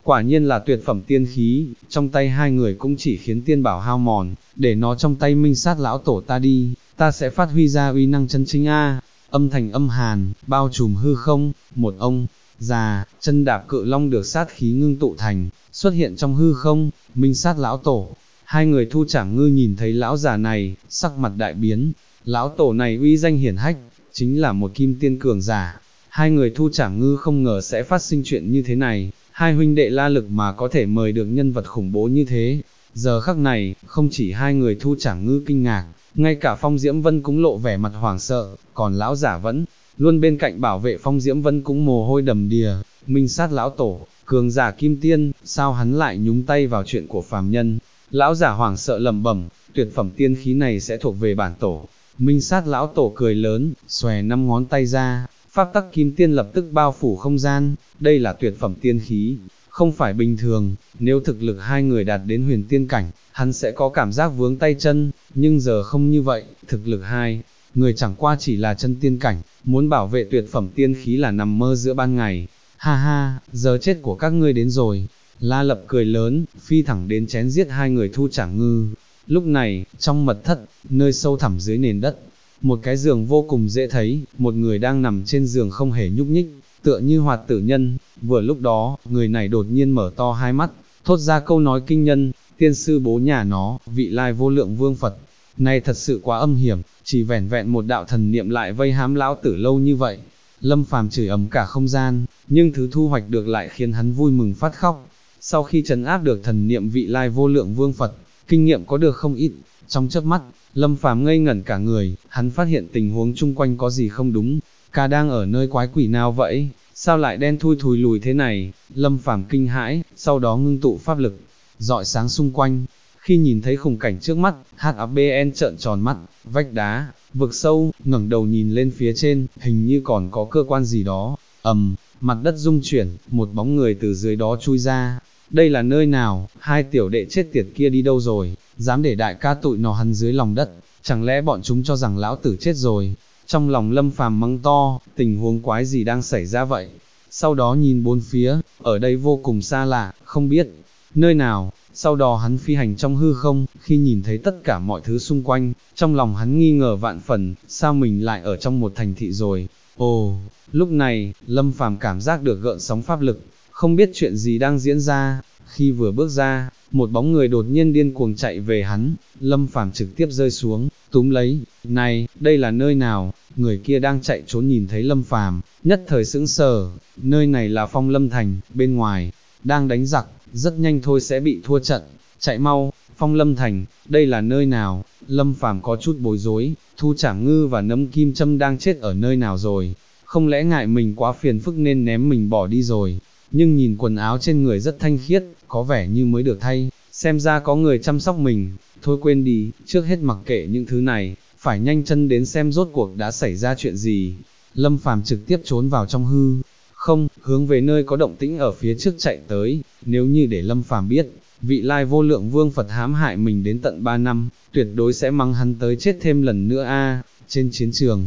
quả nhiên là tuyệt phẩm tiên khí, trong tay hai người cũng chỉ khiến tiên bảo hao mòn, để nó trong tay minh sát lão tổ ta đi, ta sẽ phát huy ra uy năng chân chính a. Âm thanh âm hàn, bao trùm hư không, một ông già, chân đạp cự long được sát khí ngưng tụ thành, xuất hiện trong hư không, minh sát lão tổ. Hai người Thu Trảm Ngư nhìn thấy lão già này, sắc mặt đại biến, lão tổ này uy danh hiển hách, chính là một kim tiên cường giả. Hai người Thu Trảm Ngư không ngờ sẽ phát sinh chuyện như thế này, hai huynh đệ La Lực mà có thể mời được nhân vật khủng bố như thế. Giờ khắc này, không chỉ hai người Thu Trảm Ngư kinh ngạc, ngay cả Phong Diễm Vân cũng lộ vẻ mặt hoảng sợ, còn lão giả vẫn luôn bên cạnh bảo vệ Phong Diễm Vân cũng mồ hôi đầm đìa. Minh sát lão tổ, cường giả kim tiên, sao hắn lại nhúng tay vào chuyện của phàm nhân? Lão giả hoảng sợ lẩm bẩm, tuyệt phẩm tiên khí này sẽ thuộc về bản tổ. Minh sát lão tổ cười lớn, xòe 5 ngón tay ra, pháp tắc kim tiên lập tức bao phủ không gian, đây là tuyệt phẩm tiên khí, không phải bình thường, nếu thực lực hai người đạt đến huyền tiên cảnh, hắn sẽ có cảm giác vướng tay chân, nhưng giờ không như vậy, thực lực hai người chẳng qua chỉ là chân tiên cảnh, muốn bảo vệ tuyệt phẩm tiên khí là nằm mơ giữa ban ngày. Ha ha, giờ chết của các ngươi đến rồi. La Lập cười lớn, phi thẳng đến chém giết hai người Thu Trảm Ngư. Lúc này, trong mật thất, nơi sâu thẳm dưới nền đất, một cái giường vô cùng dễ thấy, một người đang nằm trên giường không hề nhúc nhích, tựa như hoạt tử nhân. Vừa lúc đó, người này đột nhiên mở to hai mắt, thốt ra câu nói kinh nhân, tiên sư bố nhà nó, vị lai vô lượng vương Phật. Này thật sự quá âm hiểm, chỉ vẻn vẹn một đạo thần niệm lại vây hãm lão tử lâu như vậy. Lâm Phàm chửi ầm cả không gian, nhưng thứ thu hoạch được lại khiến hắn vui mừng phát khóc. Sau khi trấn áp được thần niệm vị lai vô lượng vương Phật, kinh nghiệm có được không ít, trong chớp mắt, Lâm Phàm ngây ngẩn cả người, hắn phát hiện tình huống chung quanh có gì không đúng, ca đang ở nơi quái quỷ nào vậy, sao lại đen thui thùi lùi thế này, Lâm Phàm kinh hãi, sau đó ngưng tụ pháp lực, rọi sáng xung quanh. Khi nhìn thấy khung cảnh trước mắt, HABN trợn tròn mắt, vách đá, vực sâu, ngẩng đầu nhìn lên phía trên, hình như còn có cơ quan gì đó, mặt đất rung chuyển, một bóng người từ dưới đó chui ra. Đây là nơi nào, hai tiểu đệ chết tiệt kia đi đâu rồi, dám để đại ca tụi nó hắn dưới lòng đất, chẳng lẽ bọn chúng cho rằng lão tử chết rồi. Trong lòng Lâm Phàm mắng to, tình huống quái gì đang xảy ra vậy. Sau đó nhìn bốn phía, ở đây vô cùng xa lạ, không biết nơi nào. Sau đó hắn phi hành trong hư không, khi nhìn thấy tất cả mọi thứ xung quanh, trong lòng hắn nghi ngờ vạn phần, sao mình lại ở trong một thành thị rồi. Ồ, lúc này, Lâm Phàm cảm giác được gợn sóng pháp lực, không biết chuyện gì đang diễn ra. Khi vừa bước ra, một bóng người đột nhiên điên cuồng chạy về hắn, Lâm Phàm trực tiếp rơi xuống, túm lấy, này, đây là nơi nào? Người kia đang chạy trốn nhìn thấy Lâm Phàm, nhất thời sững sờ, nơi này là Phong Lâm Thành, bên ngoài, đang đánh giặc, rất nhanh thôi sẽ bị thua trận, chạy mau, Phong Lâm Thành, đây là nơi nào? Lâm Phàm có chút bối rối, Thu Trảm Ngư và Nấm Kim Châm đang chết ở nơi nào rồi? Không lẽ ngại mình quá phiền phức nên ném mình bỏ đi rồi? Nhưng nhìn quần áo trên người rất thanh khiết, có vẻ như mới được thay, xem ra có người chăm sóc mình, thôi quên đi, trước hết mặc kệ những thứ này, phải nhanh chân đến xem rốt cuộc đã xảy ra chuyện gì. Lâm Phàm trực tiếp trốn vào trong hư không, hướng về nơi có động tĩnh ở phía trước chạy tới. Nếu như để Lâm Phàm biết, vị lai vô lượng vương Phật hãm hại mình đến tận 3 năm, tuyệt đối sẽ mắng hắn tới chết thêm lần nữa a. Trên chiến trường,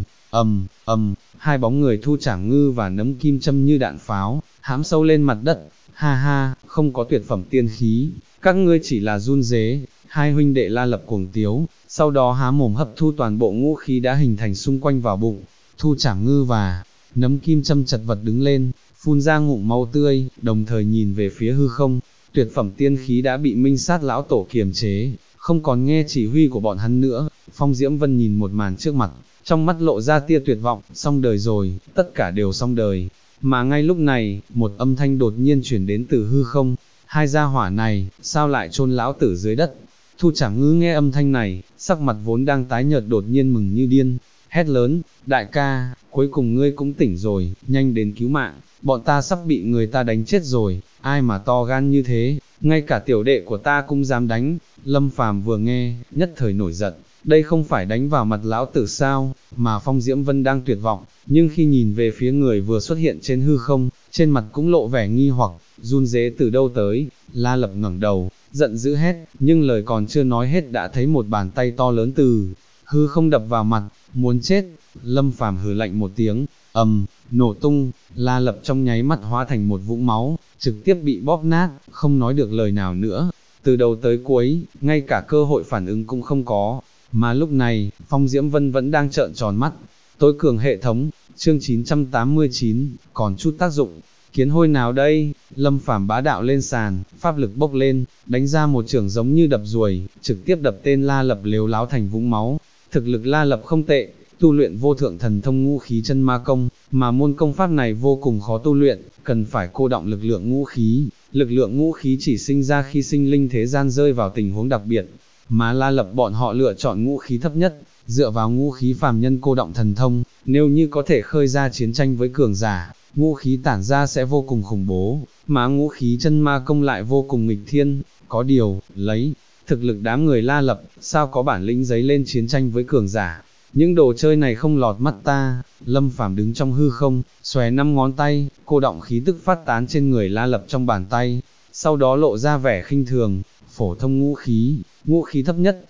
hai bóng người Thu Trảm Ngư và Nấm Kim Châm như đạn pháo, hãm sâu lên mặt đất. Ha ha, không có tuyệt phẩm tiên khí, các ngươi chỉ là run rế. Hai huynh đệ La Lập cuồng tiếu, sau đó há mồm hấp thu toàn bộ ngũ khí đã hình thành xung quanh vào bụng. Thu Trảm Ngư và Nấm Kim Châm chật vật đứng lên, phun ra ngụm máu tươi, đồng thời nhìn về phía hư không. Tuyệt phẩm tiên khí đã bị Minh Sát lão tổ kiềm chế, không còn nghe chỉ huy của bọn hắn nữa. Phong Diễm Vân nhìn một màn trước mặt, trong mắt lộ ra tia tuyệt vọng, xong đời rồi, tất cả đều xong đời. Mà ngay lúc này, một âm thanh đột nhiên chuyển đến từ hư không, hai gia hỏa này, sao lại chôn lão tử dưới đất? Thu Trảm Ngư nghe âm thanh này, sắc mặt vốn đang tái nhợt đột nhiên mừng như điên, hét lớn, đại ca, cuối cùng ngươi cũng tỉnh rồi, nhanh đến cứu mạng, bọn ta sắp bị người ta đánh chết rồi, ai mà to gan như thế, ngay cả tiểu đệ của ta cũng dám đánh. Lâm Phàm vừa nghe, nhất thời nổi giận, đây không phải đánh vào mặt lão tử sao, mà Phong Diễm Vân đang tuyệt vọng, nhưng khi nhìn về phía người vừa xuất hiện trên hư không, trên mặt cũng lộ vẻ nghi hoặc, run rế từ đâu tới. La Lập ngẩng đầu, giận dữ hét, nhưng lời còn chưa nói hết đã thấy một bàn tay to lớn từ hư không đập vào mặt, muốn chết. Lâm Phàm hừ lạnh một tiếng, nổ tung, La Lập trong nháy mắt hóa thành một vũng máu, trực tiếp bị bóp nát, không nói được lời nào nữa, từ đầu tới cuối, ngay cả cơ hội phản ứng cũng không có, mà lúc này, Phong Diễm Vân vẫn đang trợn tròn mắt. Tối cường hệ thống, chương 989, còn chút tác dụng, kiến hôi nào đây? Lâm Phàm bá đạo lên sàn, pháp lực bốc lên, đánh ra một chưởng giống như đập ruồi, trực tiếp đập tên La Lập lếu láo thành vũng máu. Thực lực La Lập không tệ, tu luyện vô thượng thần thông ngũ khí chân ma công, mà môn công pháp này vô cùng khó tu luyện, cần phải cô động lực lượng ngũ khí. Lực lượng ngũ khí chỉ sinh ra khi sinh linh thế gian rơi vào tình huống đặc biệt, mà La Lập bọn họ lựa chọn ngũ khí thấp nhất, dựa vào ngũ khí phàm nhân cô động thần thông, nếu như có thể khơi ra chiến tranh với cường giả, ngũ khí tản ra sẽ vô cùng khủng bố, mà ngũ khí chân ma công lại vô cùng nghịch thiên. Có điều, lấy thực lực đám người La Lập, sao có bản lĩnh giấy lên chiến tranh với cường giả? Những đồ chơi này không lọt mắt ta. Lâm Phàm đứng trong hư không, xòe 5 ngón tay, cô động khí tức phát tán trên người La Lập trong bàn tay, sau đó lộ ra vẻ khinh thường, phổ thông ngũ khí thấp nhất,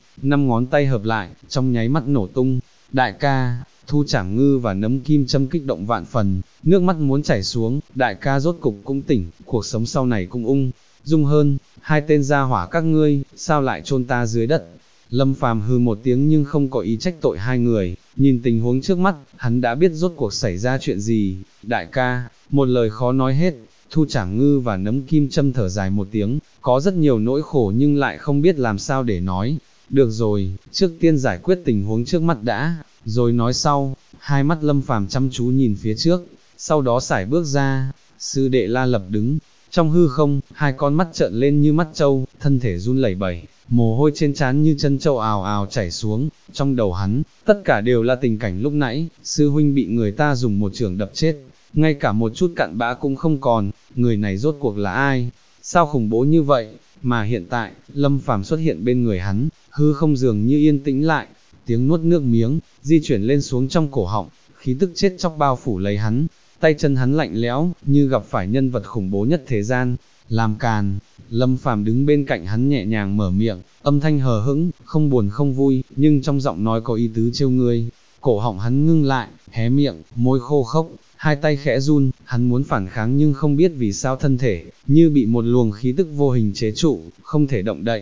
5 ngón tay hợp lại, trong nháy mắt nổ tung. Đại ca, Thu Trảm Ngư và Nấm Kim Châm kích động vạn phần, nước mắt muốn chảy xuống, đại ca rốt cục cũng tỉnh, cuộc sống sau này cũng dung hơn, hai tên gia hỏa các ngươi, sao lại chôn ta dưới đất? Lâm Phàm hừ một tiếng nhưng không có ý trách tội hai người, nhìn tình huống trước mắt, hắn đã biết rốt cuộc xảy ra chuyện gì. Đại ca, một lời khó nói hết. Thu Trảm Ngư và Nấm Kim Châm thở dài một tiếng, có rất nhiều nỗi khổ nhưng lại không biết làm sao để nói. Được rồi, trước tiên giải quyết tình huống trước mắt đã, rồi nói sau. Hai mắt Lâm Phàm chăm chú nhìn phía trước, sau đó sải bước ra. Sư đệ La Lập đứng trong hư không, hai con mắt trợn lên như mắt trâu, thân thể run lẩy bẩy, mồ hôi trên trán như chân trâu ào ào chảy xuống. Trong đầu hắn, tất cả đều là tình cảnh lúc nãy, sư huynh bị người ta dùng một chưởng đập chết, ngay cả một chút cặn bã cũng không còn. Người này rốt cuộc là ai? Sao khủng bố như vậy? Mà hiện tại, Lâm Phàm xuất hiện bên người hắn, hư không dường như yên tĩnh lại, tiếng nuốt nước miếng, di chuyển lên xuống trong cổ họng, khí tức chết chóc bao phủ lấy hắn, tay chân hắn lạnh lẽo, như gặp phải nhân vật khủng bố nhất thế gian. Làm càn. Lâm Phàm đứng bên cạnh hắn nhẹ nhàng mở miệng, âm thanh hờ hững, không buồn không vui, nhưng trong giọng nói có ý tứ trêu ngươi. Cổ họng hắn ngưng lại, hé miệng, môi khô khốc, hai tay khẽ run, hắn muốn phản kháng nhưng không biết vì sao thân thể, như bị một luồng khí tức vô hình chế trụ, không thể động đậy.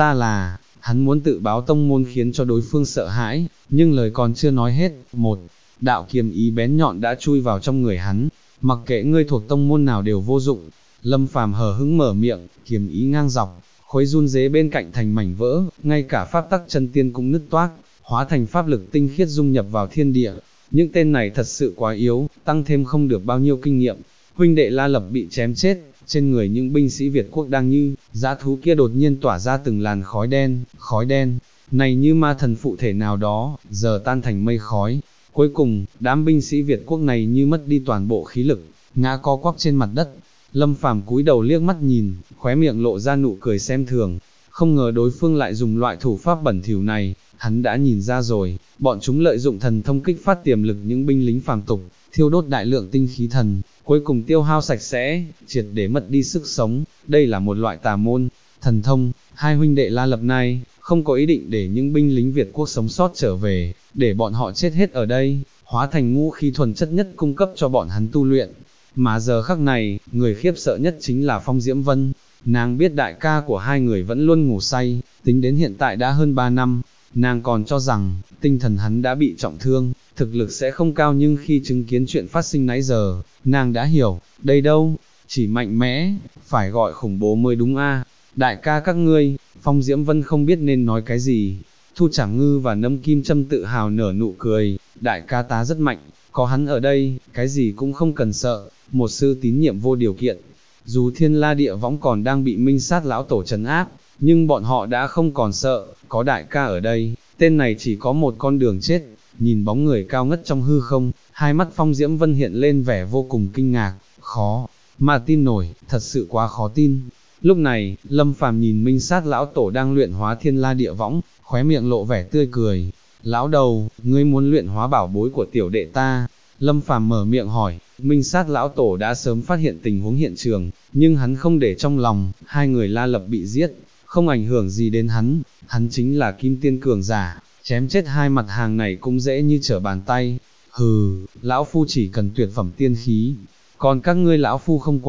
Hắn muốn tự báo tông môn khiến cho đối phương sợ hãi, nhưng lời còn chưa nói hết, một đạo kiềm ý bén nhọn đã chui vào trong người hắn, mặc kệ ngươi thuộc tông môn nào đều vô dụng. Lâm Phàm hờ hững mở miệng, kiềm ý ngang dọc, khối run rế bên cạnh thành mảnh vỡ, ngay cả pháp tắc chân tiên cũng nứt toác, hóa thành pháp lực tinh khiết dung nhập vào thiên địa. Những tên này thật sự quá yếu, tăng thêm không được bao nhiêu kinh nghiệm. Huynh đệ La Lập bị chém chết, trên người những binh sĩ Việt quốc đang như dã thú kia đột nhiên tỏa ra từng làn khói đen, này như ma thần phụ thể nào đó, giờ tan thành mây khói. Cuối cùng, đám binh sĩ Việt quốc này như mất đi toàn bộ khí lực, ngã co quắp trên mặt đất. Lâm Phàm cúi đầu liếc mắt nhìn, khóe miệng lộ ra nụ cười xem thường, không ngờ đối phương lại dùng loại thủ pháp bẩn thỉu này. Hắn đã nhìn ra rồi, bọn chúng lợi dụng thần thông kích phát tiềm lực những binh lính phàm tục, thiêu đốt đại lượng tinh khí thần, cuối cùng tiêu hao sạch sẽ, triệt để mất đi sức sống. Đây là một loại tà môn thần thông. Hai huynh đệ La Lập này không có ý định để những binh lính Việt quốc sống sót trở về, để bọn họ chết hết ở đây, hóa thành ngũ khí thuần chất nhất cung cấp cho bọn hắn tu luyện. Mà giờ khắc này, người khiếp sợ nhất chính là Phong Diễm Vân. Nàng biết đại ca của hai người vẫn luôn ngủ say, tính đến hiện tại đã hơn 3 năm, nàng còn cho rằng, tinh thần hắn đã bị trọng thương, thực lực sẽ không cao, nhưng khi chứng kiến chuyện phát sinh nãy giờ, nàng đã hiểu, đây đâu, chỉ mạnh mẽ, phải gọi khủng bố mới đúng a. Đại ca các ngươi. Phong Diễm Vân không biết nên nói cái gì. Thu Trảm Ngư và Nấm Kim Châm tự hào nở nụ cười, đại ca tá rất mạnh, có hắn ở đây, cái gì cũng không cần sợ, một sư tín nhiệm vô điều kiện. Dù Thiên La Địa Võng còn đang bị Minh Sát lão tổ trấn áp, nhưng bọn họ đã không còn sợ, có đại ca ở đây, tên này chỉ có một con đường chết. Nhìn bóng người cao ngất trong hư không, hai mắt Phong Diễm Vân hiện lên vẻ vô cùng kinh ngạc, khó mà tin nổi, thật sự quá khó tin. Lúc này, Lâm Phàm nhìn Minh Sát lão tổ đang luyện hóa Thiên La Địa Võng, khóe miệng lộ vẻ tươi cười. Lão đầu, ngươi muốn luyện hóa bảo bối của tiểu đệ ta? Lâm Phàm mở miệng hỏi. Minh Sát lão tổ đã sớm phát hiện tình huống hiện trường, nhưng hắn không để trong lòng. Hai người La Lập bị giết, không ảnh hưởng gì đến hắn, hắn chính là kim tiên cường giả, chém chết hai mặt hàng này cũng dễ như trở bàn tay. Hừ, lão phu chỉ cần tuyệt phẩm tiên khí, còn các ngươi lão phu không quản.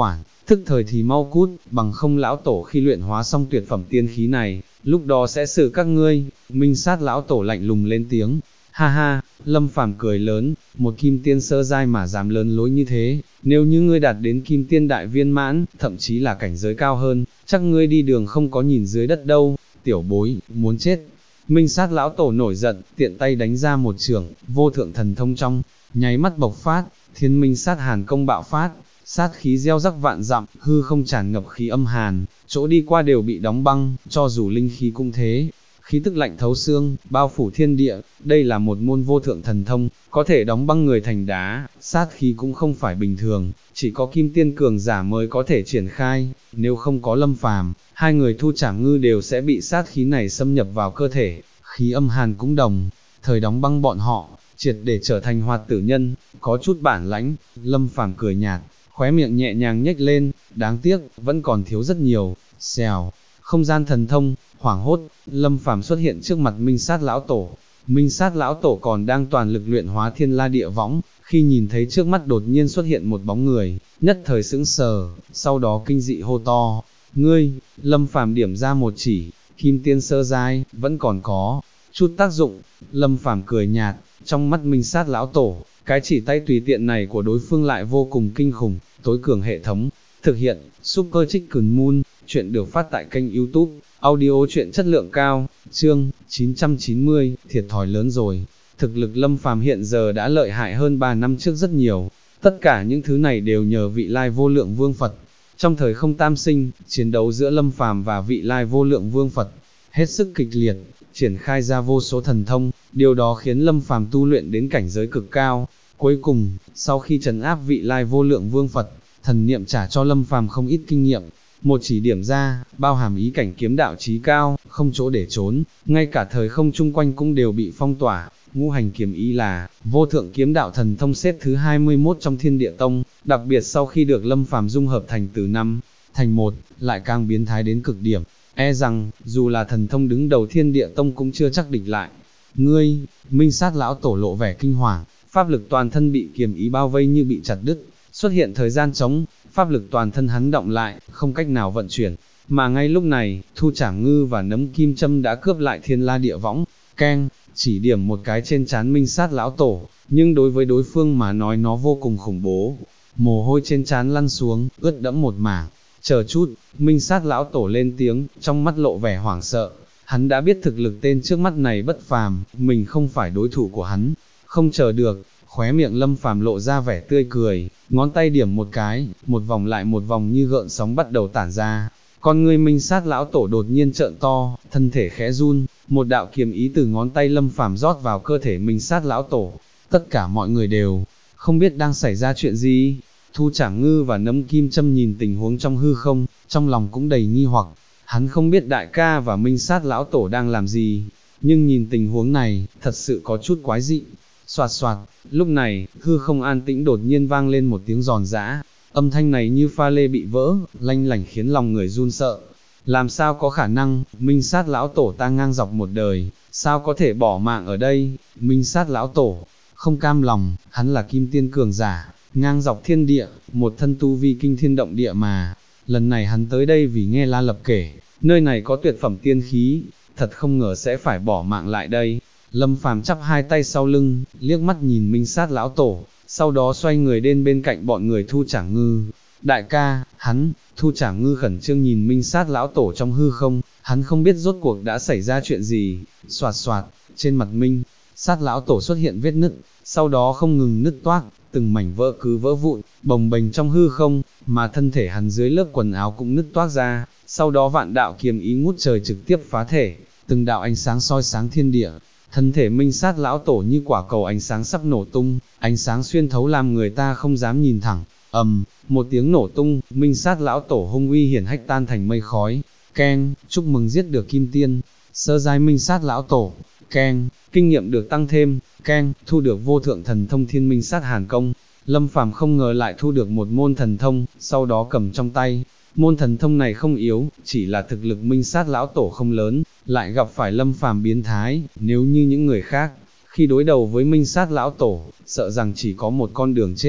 thức thời thì mau cút, bằng không lão tổ khi luyện hóa xong tuyệt phẩm tiên khí này, lúc đó sẽ xử các ngươi. Minh sát lão tổ lạnh lùng lên tiếng, ha ha, Lâm Phàm cười lớn, một kim tiên sơ giai mà dám lớn lối như thế, nếu như ngươi đạt đến kim tiên đại viên mãn, thậm chí là cảnh giới cao hơn, chắc ngươi đi đường không có nhìn dưới đất đâu, tiểu bối, muốn chết. Minh sát lão tổ nổi giận, tiện tay đánh ra một chưởng, vô thượng thần thông trong, nháy mắt bộc phát, thiên minh sát hàn công bạo phát, sát khí gieo rắc vạn dặm, hư không tràn ngập khí âm hàn, chỗ đi qua đều bị đóng băng, cho dù linh khí cũng thế. Khí tức lạnh thấu xương, bao phủ thiên địa, đây là một môn vô thượng thần thông, có thể đóng băng người thành đá, sát khí cũng không phải bình thường, chỉ có kim tiên cường giả mới có thể triển khai, nếu không có Lâm Phàm, hai người Thu Trảm Ngư đều sẽ bị sát khí này xâm nhập vào cơ thể, khí âm hàn cũng đồng, thời đóng băng bọn họ, triệt để trở thành hoạt tử nhân, có chút bản lãnh. Lâm Phàm cười nhạt, khóe miệng nhẹ nhàng nhếch lên, đáng tiếc, vẫn còn thiếu rất nhiều, xèo, không gian thần thông, hoảng hốt, Lâm Phàm xuất hiện trước mặt Minh sát lão tổ. Minh sát lão tổ còn đang toàn lực luyện hóa thiên la địa võng, khi nhìn thấy trước mắt đột nhiên xuất hiện một bóng người, nhất thời sững sờ, sau đó kinh dị hô to, ngươi. Lâm Phàm điểm ra một chỉ, kim tiên sơ giai, vẫn còn có chút tác dụng. Lâm Phàm cười nhạt, trong mắt Minh sát lão tổ, cái chỉ tay tùy tiện này của đối phương lại vô cùng kinh khủng, tối cường hệ thống. Thực hiện, Super Chicken Moon, chuyện được phát tại kênh YouTube, audio chuyện chất lượng cao, chương 990, thiệt thòi lớn rồi. Thực lực Lâm Phàm hiện giờ đã lợi hại hơn 3 năm trước rất nhiều, tất cả những thứ này đều nhờ vị lai vô lượng vương Phật. Trong thời không tam sinh, chiến đấu giữa Lâm Phàm và vị lai vô lượng vương Phật, hết sức kịch liệt, triển khai ra vô số thần thông, điều đó khiến Lâm Phàm tu luyện đến cảnh giới cực cao. Cuối cùng, sau khi trấn áp vị lai vô lượng vương Phật, thần niệm trả cho Lâm Phàm không ít kinh nghiệm, một chỉ điểm ra, bao hàm ý cảnh kiếm đạo chí cao, không chỗ để trốn, ngay cả thời không chung quanh cũng đều bị phong tỏa. Ngũ hành kiếm ý là vô thượng kiếm đạo thần thông xếp thứ 21 trong Thiên Địa Tông, đặc biệt sau khi được Lâm Phàm dung hợp thành từ 5 thành 1, lại càng biến thái đến cực điểm, e rằng dù là thần thông đứng đầu Thiên Địa Tông cũng chưa chắc địch lại. Ngươi, Minh sát lão tổ lộ vẻ kinh hoàng, pháp lực toàn thân bị kiếm ý bao vây như bị chặt đứt, xuất hiện thời gian trống, pháp lực toàn thân hắn động lại, không cách nào vận chuyển. Mà ngay lúc này, Thu Trảm Ngư và Nấm Kim Châm đã cướp lại thiên la địa võng, keng, chỉ điểm một cái trên trán Minh sát lão tổ, nhưng đối với đối phương mà nói nó vô cùng khủng bố. Mồ hôi trên trán lăn xuống, ướt đẫm một mảng. Chờ chút, Minh sát lão tổ lên tiếng, trong mắt lộ vẻ hoảng sợ. Hắn đã biết thực lực tên trước mắt này bất phàm, mình không phải đối thủ của hắn. Không chờ được, khóe miệng Lâm Phàm lộ ra vẻ tươi cười, ngón tay điểm một cái, một vòng lại một vòng như gợn sóng bắt đầu tản ra. Con ngươi Minh sát lão tổ đột nhiên trợn to, thân thể khẽ run, một đạo kiếm ý từ ngón tay Lâm Phàm rót vào cơ thể Minh sát lão tổ. Tất cả mọi người đều không biết đang xảy ra chuyện gì. Thu Trảm Ngư và Nấm Kim Châm nhìn tình huống trong hư không, trong lòng cũng đầy nghi hoặc. Hắn không biết đại ca và Minh sát lão tổ đang làm gì, nhưng nhìn tình huống này, thật sự có chút quái dị. Soạt soạt, lúc này, hư không an tĩnh đột nhiên vang lên một tiếng giòn giã, âm thanh này như pha lê bị vỡ, lanh lảnh khiến lòng người run sợ. Làm sao có khả năng, Minh sát lão tổ ta ngang dọc một đời, sao có thể bỏ mạng ở đây? Minh sát lão tổ, không cam lòng, hắn là kim tiên cường giả, ngang dọc thiên địa, một thân tu vi kinh thiên động địa mà. Lần này hắn tới đây vì nghe La Lập kể, nơi này có tuyệt phẩm tiên khí, thật không ngờ sẽ phải bỏ mạng lại đây. Lâm Phàm chắp hai tay sau lưng, liếc mắt nhìn Minh sát lão tổ, sau đó xoay người đến bên cạnh bọn người Thu Trảm Ngư. Đại ca, hắn, Thu Trảm Ngư khẩn trương nhìn Minh sát lão tổ trong hư không, hắn không biết rốt cuộc đã xảy ra chuyện gì. Soạt soạt, trên mặt Minh sát lão tổ xuất hiện vết nứt, sau đó không ngừng nứt toác, từng mảnh vỡ cứ vỡ vụn, bồng bềnh trong hư không, mà thân thể hắn dưới lớp quần áo cũng nứt toác ra, sau đó vạn đạo kiếm ý ngút trời trực tiếp phá thể, từng đạo ánh sáng soi sáng thiên địa. Thân thể Minh sát lão tổ như quả cầu ánh sáng sắp nổ tung, ánh sáng xuyên thấu làm người ta không dám nhìn thẳng. Một tiếng nổ tung, Minh sát lão tổ hung uy hiển hách tan thành mây khói. Keng, chúc mừng giết được kim tiên. Sơ giai Minh sát lão tổ. Keng, kinh nghiệm được tăng thêm. Keng, thu được vô thượng thần thông thiên minh sát hàn công. Lâm Phàm không ngờ lại thu được một môn thần thông, sau đó cầm trong tay. Môn thần thông này không yếu, chỉ là thực lực Minh sát lão tổ không lớn, lại gặp phải Lâm Phàm biến thái. Nếu như những người khác, khi đối đầu với Minh sát lão tổ, sợ rằng chỉ có một con đường chết.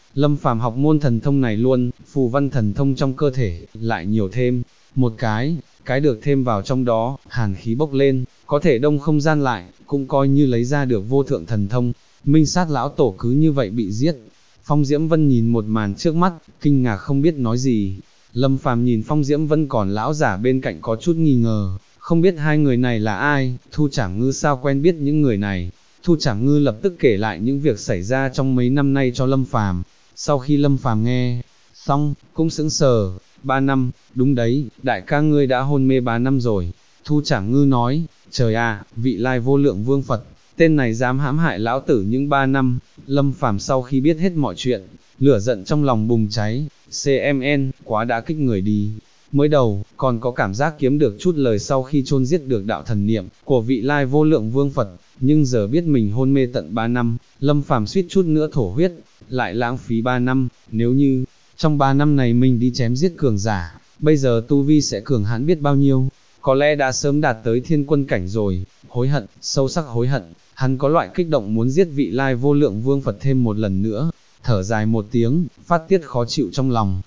Lâm Phàm học môn thần thông này luôn, phù văn thần thông trong cơ thể, lại nhiều thêm, một cái được thêm vào trong đó, hàn khí bốc lên, có thể đông không gian lại, cũng coi như lấy ra được vô thượng thần thông, Minh Sát lão tổ cứ như vậy bị giết. Phong Diễm Vân nhìn một màn trước mắt, kinh ngạc không biết nói gì. Lâm Phàm nhìn Phong Diễm Vân còn lão giả bên cạnh có chút nghi ngờ, không biết hai người này là ai, Thu Trảm Ngư sao quen biết những người này. Thu Trảm Ngư lập tức kể lại những việc xảy ra trong mấy năm nay cho Lâm Phàm. Sau khi Lâm Phàm nghe xong, cũng sững sờ. 3 năm, đúng đấy, đại ca ngươi đã hôn mê 3 năm rồi. Thu Trảm Ngư nói, trời à, vị lai vô lượng vương Phật, tên này dám hãm hại lão tử những 3 năm. Lâm Phàm sau khi biết hết mọi chuyện, lửa giận trong lòng bùng cháy, CMN, quá đã kích người đi. Mới đầu, còn có cảm giác kiếm được chút lời sau khi chôn giết được đạo thần niệm của vị lai vô lượng vương Phật, nhưng giờ biết mình hôn mê tận 3 năm, Lâm Phàm suýt chút nữa thổ huyết, lại lãng phí 3 năm, nếu như trong 3 năm này mình đi chém giết cường giả, bây giờ tu vi sẽ cường hãn biết bao nhiêu, có lẽ đã sớm đạt tới thiên quân cảnh rồi. Hối hận, sâu sắc hối hận, hắn có loại kích động muốn giết vị lai vô lượng vương Phật thêm một lần nữa, thở dài một tiếng, phát tiết khó chịu trong lòng.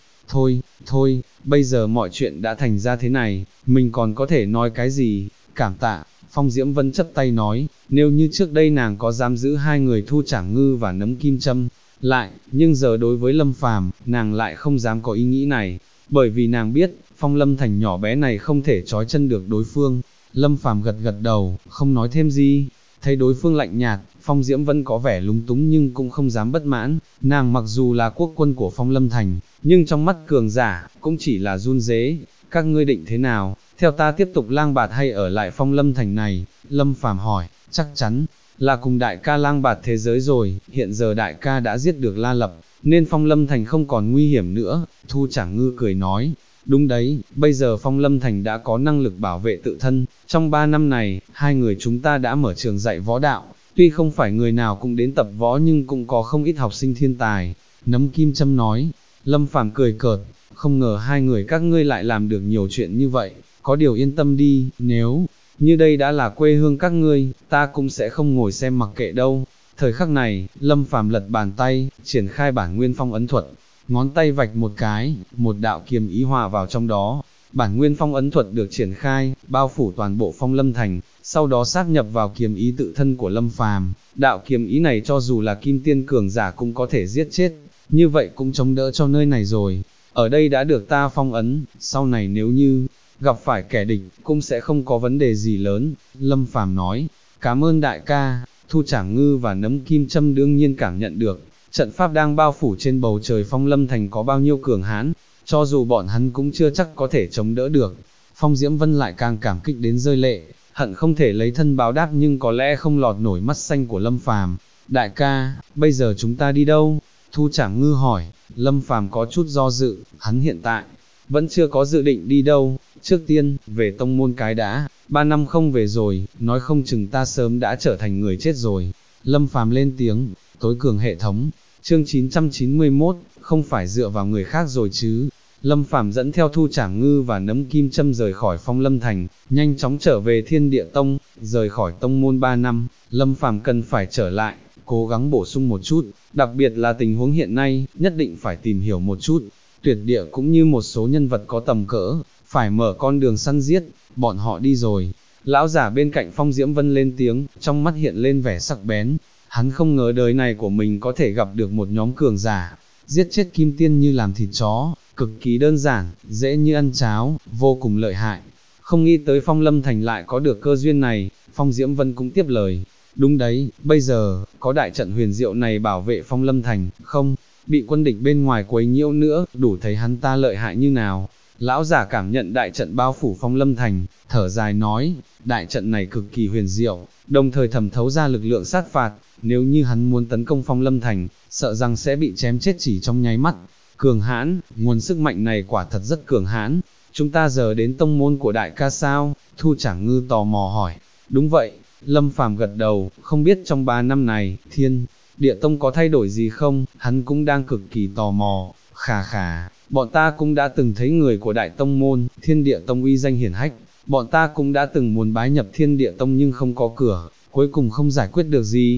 Thôi, bây giờ mọi chuyện đã thành ra thế này, mình còn có thể nói cái gì, cảm tạ. Phong Diễm Vân chấp tay nói, nếu như trước đây nàng có dám giữ hai người Thu Trảm Ngư và Nấm Kim Châm lại, nhưng giờ đối với Lâm Phàm, nàng lại không dám có ý nghĩ này, bởi vì nàng biết, Phong Lâm Thành nhỏ bé này không thể trói chân được đối phương. Lâm Phàm gật gật đầu, không nói thêm gì. Thấy đối phương lạnh nhạt, Phong Diễm Vân có vẻ lúng túng nhưng cũng không dám bất mãn. Nàng mặc dù là quốc quân của Phong Lâm Thành, nhưng trong mắt cường giả, cũng chỉ là run rế. Các ngươi định thế nào, theo ta tiếp tục lang bạt hay ở lại Phong Lâm Thành này? Lâm Phàm hỏi, chắc chắn là cùng đại ca lang bạt thế giới rồi, hiện giờ đại ca đã giết được La Lập, nên Phong Lâm Thành không còn nguy hiểm nữa. Thu Trảm Ngư cười nói, đúng đấy, bây giờ Phong Lâm Thành đã có năng lực bảo vệ tự thân, trong 3 năm này, hai người chúng ta đã mở trường dạy võ đạo, tuy không phải người nào cũng đến tập võ nhưng cũng có không ít học sinh thiên tài. Nấm Kim Châm nói. Lâm Phàm cười cợt, không ngờ hai người các ngươi lại làm được nhiều chuyện như vậy, có điều yên tâm đi, nếu như đây đã là quê hương các ngươi, ta cũng sẽ không ngồi xem mặc kệ đâu. Thời khắc này, Lâm Phàm lật bàn tay, triển khai bản nguyên phong ấn thuật, ngón tay vạch một cái, một đạo kiềm ý hòa vào trong đó. Bản nguyên phong ấn thuật được triển khai, bao phủ toàn bộ Phong Lâm Thành, sau đó sáp nhập vào kiềm ý tự thân của Lâm Phàm. Đạo kiềm ý này cho dù là kim tiên cường giả cũng có thể giết chết, như vậy cũng chống đỡ cho nơi này rồi. Ở đây đã được ta phong ấn, sau này nếu như gặp phải kẻ địch, cũng sẽ không có vấn đề gì lớn. Lâm Phàm nói, cảm ơn đại ca. Thu Trảm Ngư và Nấm Kim Châm đương nhiên cảm nhận được, trận pháp đang bao phủ trên bầu trời Phong Lâm Thành có bao nhiêu cường hãn, cho dù bọn hắn cũng chưa chắc có thể chống đỡ được. Phong Diễm Vân lại càng cảm kích đến rơi lệ, hận không thể lấy thân báo đáp nhưng có lẽ không lọt nổi mắt xanh của Lâm Phàm. Đại ca, bây giờ chúng ta đi đâu? Thu Trảm Ngư hỏi. Lâm Phàm có chút do dự, hắn hiện tại vẫn chưa có dự định đi đâu, trước tiên, về tông môn cái đã, 3 năm không về rồi, nói không chừng ta sớm đã trở thành người chết rồi. Lâm Phàm lên tiếng, tối cường hệ thống, chương 991, không phải dựa vào người khác rồi chứ. Lâm Phàm dẫn theo Thu Trảm Ngư và Nấm Kim Châm rời khỏi Phong Lâm Thành, nhanh chóng trở về Thiên Địa Tông. Rời khỏi tông môn 3 năm, Lâm Phàm cần phải trở lại, cố gắng bổ sung một chút, đặc biệt là tình huống hiện nay, nhất định phải tìm hiểu một chút. Tuyệt địa cũng như một số nhân vật có tầm cỡ, phải mở con đường săn giết. Bọn họ đi rồi. Lão giả bên cạnh Phong Diễm Vân lên tiếng, trong mắt hiện lên vẻ sắc bén. Hắn không ngờ đời này của mình có thể gặp được một nhóm cường giả, giết chết kim tiên như làm thịt chó, cực kỳ đơn giản, dễ như ăn cháo, vô cùng lợi hại. Không nghĩ tới Phong Lâm Thành lại có được cơ duyên này. Phong Diễm Vân cũng tiếp lời, đúng đấy, bây giờ, có đại trận huyền diệu này bảo vệ Phong Lâm Thành, không bị quân địch bên ngoài quấy nhiễu nữa, đủ thấy hắn ta lợi hại như nào. Lão giả cảm nhận đại trận bao phủ Phong Lâm Thành, thở dài nói, đại trận này cực kỳ huyền diệu, đồng thời thẩm thấu ra lực lượng sát phạt, nếu như hắn muốn tấn công Phong Lâm Thành, sợ rằng sẽ bị chém chết chỉ trong nháy mắt. Cường hãn, nguồn sức mạnh này quả thật rất cường hãn. Chúng ta giờ đến tông môn của đại ca sao? Thu Trảm Ngư tò mò hỏi. Đúng vậy, Lâm Phàm gật đầu, không biết trong 3 năm này, Thiên Địa Tông có thay đổi gì không, hắn cũng đang cực kỳ tò mò. Khà, bọn ta cũng đã từng thấy người của đại tông môn, Thiên Địa Tông uy danh hiển hách, bọn ta cũng đã từng muốn bái nhập Thiên Địa Tông nhưng không có cửa, cuối cùng không giải quyết được gì.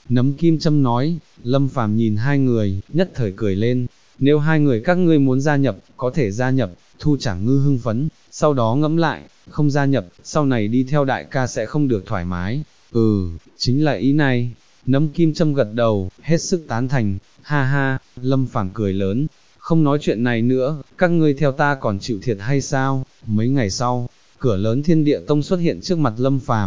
Nấm Kim Châm nói. Lâm Phàm nhìn hai người, nhất thời cười lên, nếu hai người các ngươi muốn gia nhập, có thể gia nhập. Thu Trảng Ngư hưng phấn, sau đó ngẫm lại, không gia nhập, sau này đi theo đại ca sẽ không được thoải mái. Chính là ý này. Nấm Kim Châm gật đầu, hết sức tán thành. Ha ha, Lâm Phàm cười lớn, không nói chuyện này nữa, các ngươi theo ta còn chịu thiệt hay sao? Mấy ngày sau, cửa lớn Thiên Địa Tông xuất hiện trước mặt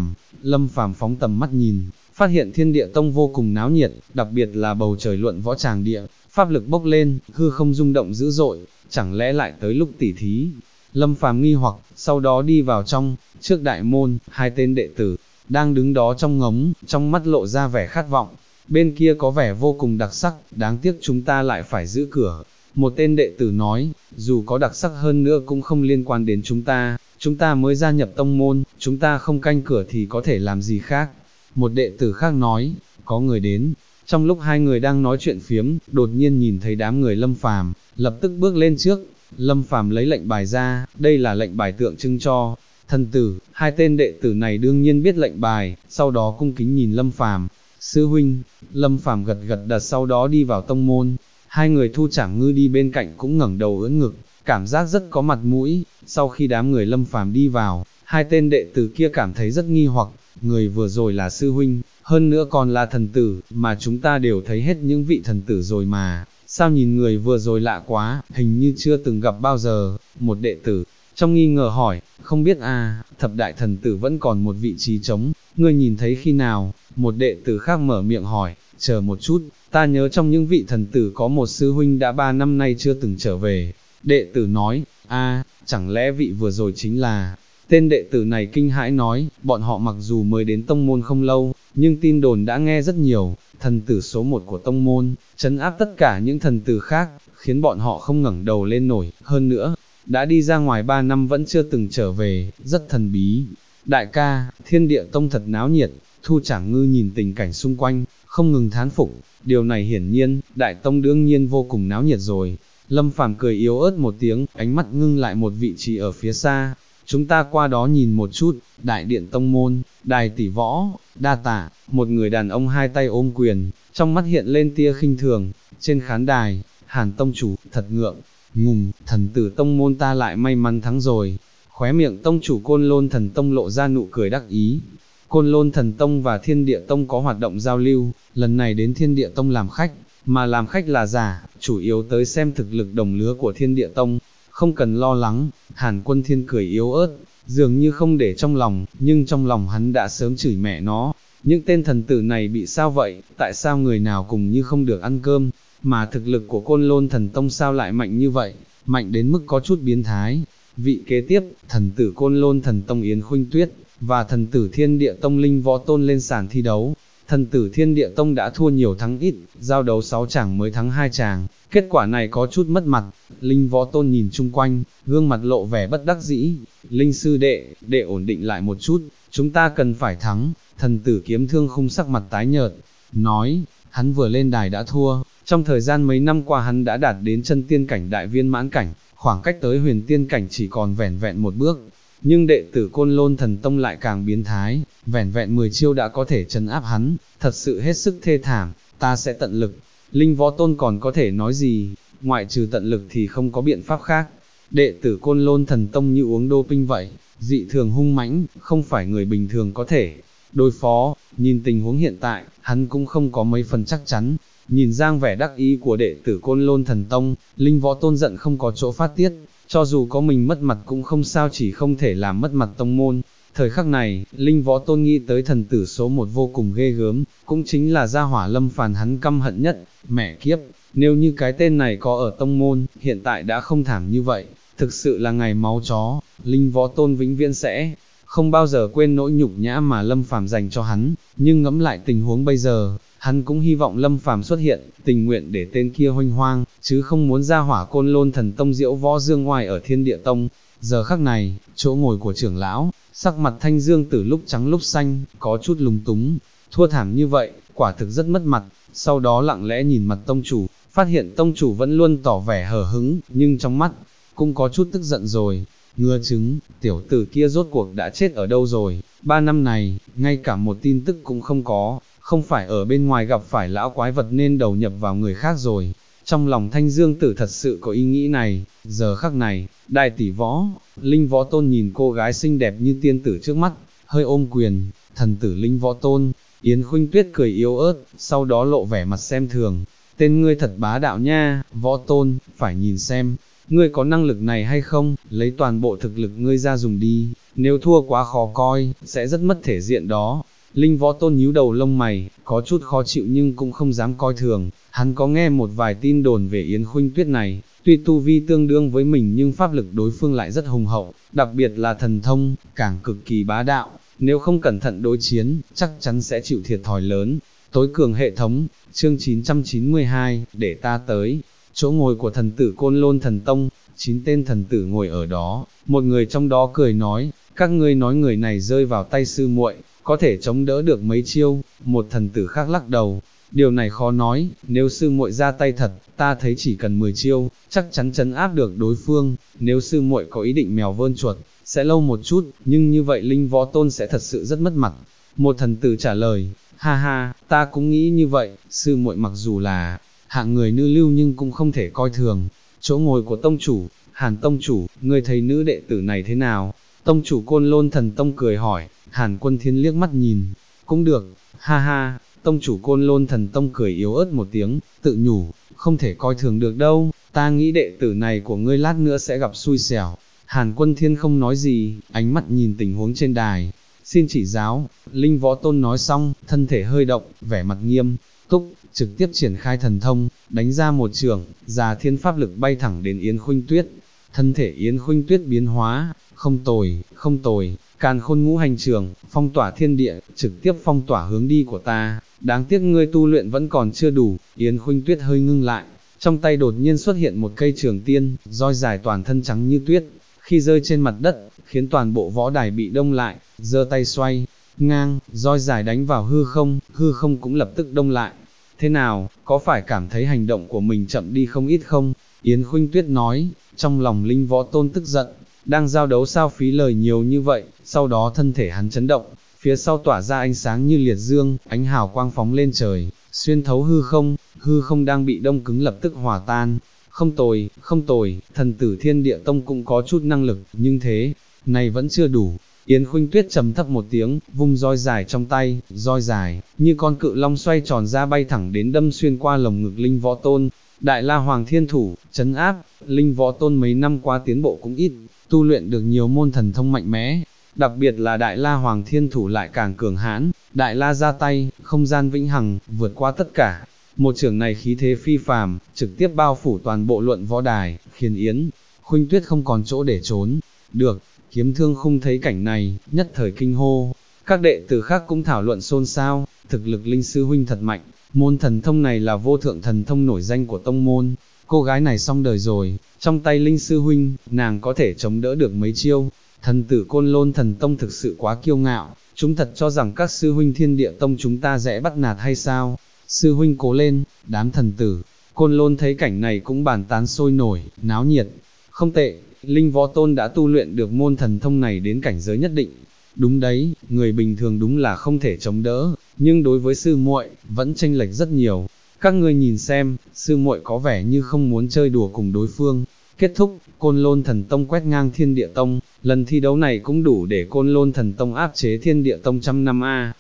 Lâm Phàm phóng tầm mắt nhìn, phát hiện Thiên Địa Tông vô cùng náo nhiệt, đặc biệt là bầu trời luận võ tràng địa, pháp lực bốc lên, hư không rung động dữ dội, chẳng lẽ lại tới lúc tỉ thí? Lâm Phàm nghi hoặc, sau đó đi vào trong, trước đại môn, hai tên đệ tử đang đứng đó trong ngóng, trong mắt lộ ra vẻ khát vọng. Bên kia có vẻ vô cùng đặc sắc, đáng tiếc chúng ta lại phải giữ cửa. Một tên đệ tử nói, dù có đặc sắc hơn nữa cũng không liên quan đến chúng ta mới gia nhập tông môn, chúng ta không canh cửa thì có thể làm gì khác. Một đệ tử khác nói, có người đến. Trong lúc hai người đang nói chuyện phiếm, đột nhiên nhìn thấy đám người Lâm Phàm, lập tức bước lên trước. Lâm Phàm lấy lệnh bài ra, đây là lệnh bài tượng trưng cho thần tử. Hai tên đệ tử này đương nhiên biết lệnh bài, sau đó cung kính nhìn Lâm Phàm. Sư huynh. Lâm Phàm gật gật đặt sau đó đi vào tông môn. Hai người Thu Trảng Ngư đi bên cạnh cũng ngẩng đầu ưỡn ngực, cảm giác rất có mặt mũi. Sau khi đám người Lâm Phàm đi vào, hai tên đệ tử kia cảm thấy rất nghi hoặc, người vừa rồi là sư huynh, hơn nữa còn là thần tử, mà chúng ta đều thấy hết những vị thần tử rồi mà, sao nhìn người vừa rồi lạ quá, hình như chưa từng gặp bao giờ. Một đệ tử trong nghi ngờ hỏi, không biết thập đại thần tử vẫn còn một vị trí trống, ngươi nhìn thấy khi nào? Một đệ tử khác mở miệng hỏi, chờ một chút, ta nhớ trong những vị thần tử có một sư huynh đã 3 năm nay chưa từng trở về. Đệ tử nói, chẳng lẽ vị vừa rồi chính là... Tên đệ tử này kinh hãi nói, bọn họ mặc dù mới đến tông môn không lâu, nhưng tin đồn đã nghe rất nhiều, thần tử số 1 của tông môn, trấn áp tất cả những thần tử khác, khiến bọn họ không ngẩng đầu lên nổi, hơn nữa, đã đi ra ngoài 3 năm vẫn chưa từng trở về, rất thần bí. Đại ca, Thiên Địa Tông thật náo nhiệt. Thu Trảng Ngư nhìn tình cảnh xung quanh, không ngừng thán phục, điều này hiển nhiên, Đại Tông đương nhiên vô cùng náo nhiệt rồi. Lâm Phàm cười yếu ớt một tiếng, ánh mắt ngưng lại một vị trí ở phía xa. Chúng ta qua đó nhìn một chút. Đại điện tông môn, đài tỷ võ, đa tạ. Một người đàn ông hai tay ôm quyền, trong mắt hiện lên tia khinh thường. Trên khán đài, Hàn tông chủ, thật ngượng ngùng, thần tử tông môn ta lại may mắn thắng rồi. Khóe miệng tông chủ Côn Lôn Thần Tông lộ ra nụ cười đắc ý. Côn Lôn Thần Tông và Thiên Địa Tông có hoạt động giao lưu, lần này đến Thiên Địa Tông làm khách, mà làm khách là giả, chủ yếu tới xem thực lực đồng lứa của Thiên Địa Tông. Không cần lo lắng. Hàn Quân Thiên cười yếu ớt, dường như không để trong lòng, nhưng trong lòng hắn đã sớm chửi mẹ nó. Những tên thần tử này bị sao vậy, tại sao người nào cùng như không được ăn cơm, mà thực lực của Côn Lôn Thần Tông sao lại mạnh như vậy, mạnh đến mức có chút biến thái. Vị kế tiếp, thần tử Côn Lôn Thần Tông Yến Khuynh Tuyết, và thần tử Thiên Địa Tông Linh Võ Tôn lên sàn thi đấu. Thần tử Thiên Địa Tông đã thua nhiều thắng ít, giao đấu 6 chàng mới thắng 2 chàng, kết quả này có chút mất mặt. Linh Võ Tôn nhìn chung quanh, gương mặt lộ vẻ bất đắc dĩ. Linh sư đệ ổn định lại một chút, chúng ta cần phải thắng. Thần tử Kiếm Thương Khung sắc mặt tái nhợt, nói, hắn vừa lên đài đã thua, trong thời gian mấy năm qua hắn đã đạt đến chân tiên cảnh đại viên mãn cảnh, khoảng cách tới huyền tiên cảnh chỉ còn vẻn vẹn một bước. Nhưng đệ tử Côn Lôn Thần Tông lại càng biến thái, vẻn vẹn 10 chiêu đã có thể trấn áp hắn, thật sự hết sức thê thảm, ta sẽ tận lực. Linh Võ Tôn còn có thể nói gì, ngoại trừ tận lực thì không có biện pháp khác. Đệ tử Côn Lôn Thần Tông như uống doping vậy, dị thường hung mãnh, không phải người bình thường có thể đối phó. Nhìn tình huống hiện tại, hắn cũng không có mấy phần chắc chắn. Nhìn dáng vẻ đắc ý của đệ tử Côn Lôn Thần Tông, Linh Võ Tôn giận không có chỗ phát tiết, cho dù có mình mất mặt cũng không sao, chỉ không thể làm mất mặt tông môn. Thời khắc này, Linh Võ Tôn nghĩ tới thần tử số 1 vô cùng ghê gớm, cũng chính là gia hỏa Lâm Phàm hắn căm hận nhất. Mẹ kiếp, nếu như cái tên này có ở tông môn, hiện tại đã không thảm như vậy, thực sự là ngày máu chó. Linh Võ Tôn vĩnh viễn sẽ không bao giờ quên nỗi nhục nhã mà Lâm Phàm dành cho hắn, nhưng ngẫm lại tình huống bây giờ, hắn cũng hy vọng Lâm Phàm xuất hiện, tình nguyện để tên kia hoanh hoang, chứ không muốn gia hỏa Côn Lôn Thần Tông diễu võ dương ngoai ở Thiên Địa Tông. Giờ khắc này, chỗ ngồi của trưởng lão, sắc mặt Thanh Dương Tử lúc trắng lúc xanh, có chút lúng túng, thua thảm như vậy, quả thực rất mất mặt. Sau đó lặng lẽ nhìn mặt tông chủ, phát hiện tông chủ vẫn luôn tỏ vẻ hờ hững, nhưng trong mắt, cũng có chút tức giận rồi. Ngựa chứng, tiểu tử kia rốt cuộc đã chết ở đâu rồi, 3 năm này, ngay cả một tin tức cũng không có, không phải ở bên ngoài gặp phải lão quái vật nên đầu nhập vào người khác rồi. Trong lòng Thanh Dương Tử thật sự có ý nghĩ này, giờ khắc này, đại tỷ võ, Linh Võ Tôn nhìn cô gái xinh đẹp như tiên tử trước mắt, hơi ôm quyền, thần tử Linh Võ Tôn. Yến Khuynh Tuyết cười yếu ớt, sau đó lộ vẻ mặt xem thường, tên ngươi thật bá đạo nha, Võ Tôn, phải nhìn xem, ngươi có năng lực này hay không, lấy toàn bộ thực lực ngươi ra dùng đi, nếu thua quá khó coi, sẽ rất mất thể diện đó. Linh Võ Tôn nhíu đầu lông mày, có chút khó chịu nhưng cũng không dám coi thường, hắn có nghe một vài tin đồn về Yến Khuynh Tuyết này, tuy tu vi tương đương với mình nhưng pháp lực đối phương lại rất hùng hậu, đặc biệt là thần thông, càng cực kỳ bá đạo, nếu không cẩn thận đối chiến, chắc chắn sẽ chịu thiệt thòi lớn. Tối cường hệ thống, chương 992, để ta tới, chỗ ngồi của thần tử Côn Lôn Thần Tông, 9 tên thần tử ngồi ở đó, một người trong đó cười nói, các ngươi nói người này rơi vào tay sư muội, có thể chống đỡ được mấy chiêu, một thần tử khác lắc đầu, điều này khó nói, nếu sư muội ra tay thật, ta thấy chỉ cần 10 chiêu, chắc chắn trấn áp được đối phương, nếu sư muội có ý định mèo vơn chuột, sẽ lâu một chút, nhưng như vậy Linh Võ Tôn sẽ thật sự rất mất mặt. Một thần tử trả lời, ha ha, ta cũng nghĩ như vậy, sư muội mặc dù là hạng người nữ lưu nhưng cũng không thể coi thường. Chỗ ngồi của tông chủ, Hàn tông chủ, ngươi thấy nữ đệ tử này thế nào? Tông chủ Côn Lôn Thần Tông cười hỏi, Hàn Quân Thiên liếc mắt nhìn, cũng được, ha ha, tông chủ Côn Lôn Thần Tông cười yếu ớt một tiếng, tự nhủ, không thể coi thường được đâu, ta nghĩ đệ tử này của ngươi lát nữa sẽ gặp xui xẻo. Hàn Quân Thiên không nói gì, ánh mắt nhìn tình huống trên đài, xin chỉ giáo, Linh Võ Tôn nói xong, thân thể hơi động, vẻ mặt nghiêm túc, trực tiếp triển khai thần thông, đánh ra một chưởng, già thiên pháp lực bay thẳng đến Yến Khuynh Tuyết. Thân thể Yến Khuynh Tuyết biến hóa, không tồi, càn khôn ngũ hành trường, phong tỏa thiên địa, trực tiếp phong tỏa hướng đi của ta, đáng tiếc ngươi tu luyện vẫn còn chưa đủ. Yến Khuynh Tuyết hơi ngưng lại, trong tay đột nhiên xuất hiện một cây trường tiên, roi dài toàn thân trắng như tuyết, khi rơi trên mặt đất, khiến toàn bộ võ đài bị đông lại, giơ tay xoay, ngang, roi dài đánh vào hư không cũng lập tức đông lại. Thế nào, có phải cảm thấy hành động của mình chậm đi không ít không? Yến Khuynh Tuyết nói, trong lòng Linh Võ Tôn tức giận, đang giao đấu sao phí lời nhiều như vậy, sau đó thân thể hắn chấn động, phía sau tỏa ra ánh sáng như liệt dương, ánh hào quang phóng lên trời, xuyên thấu hư không đang bị đông cứng lập tức hòa tan. Không tồi, thần tử Thiên Địa Tông cũng có chút năng lực, nhưng thế này vẫn chưa đủ. Yến Khuynh Tuyết trầm thấp một tiếng, vung roi dài trong tay, roi dài, như con cự long xoay tròn ra bay thẳng đến đâm xuyên qua lồng ngực Linh Võ Tôn. Đại La Hoàng Thiên Thủ, trấn áp, Linh Võ Tôn mấy năm qua tiến bộ cũng ít, tu luyện được nhiều môn thần thông mạnh mẽ, đặc biệt là Đại La Hoàng Thiên Thủ lại càng cường hãn, Đại La ra tay, không gian vĩnh hằng, vượt qua tất cả. Một chưởng này khí thế phi phàm, trực tiếp bao phủ toàn bộ luận võ đài, khiến Yến Khuynh Tuyết không còn chỗ để trốn. Được, Kiếm Thương Khung thấy cảnh này, nhất thời kinh hô. Các đệ tử khác cũng thảo luận xôn xao, thực lực Linh sư huynh thật mạnh, môn thần thông này là vô thượng thần thông nổi danh của tông môn. Cô gái này xong đời rồi, trong tay Linh sư huynh, nàng có thể chống đỡ được mấy chiêu. Thần tử Côn Lôn Thần Tông thực sự quá kiêu ngạo, chúng thật cho rằng các sư huynh Thiên Địa Tông chúng ta dễ bắt nạt hay sao? Sư huynh cố lên, đám thần tử Côn Lôn thấy cảnh này cũng bàn tán sôi nổi, náo nhiệt. Không tệ, Linh Võ Tôn đã tu luyện được môn thần thông này đến cảnh giới nhất định. Đúng đấy, người bình thường đúng là không thể chống đỡ, nhưng đối với sư muội vẫn chênh lệch rất nhiều. Các ngươi nhìn xem, sư muội có vẻ như không muốn chơi đùa cùng đối phương. Kết thúc, Côn Lôn Thần Tông quét ngang Thiên Địa Tông, lần thi đấu này cũng đủ để Côn Lôn Thần Tông áp chế Thiên Địa Tông trăm năm a.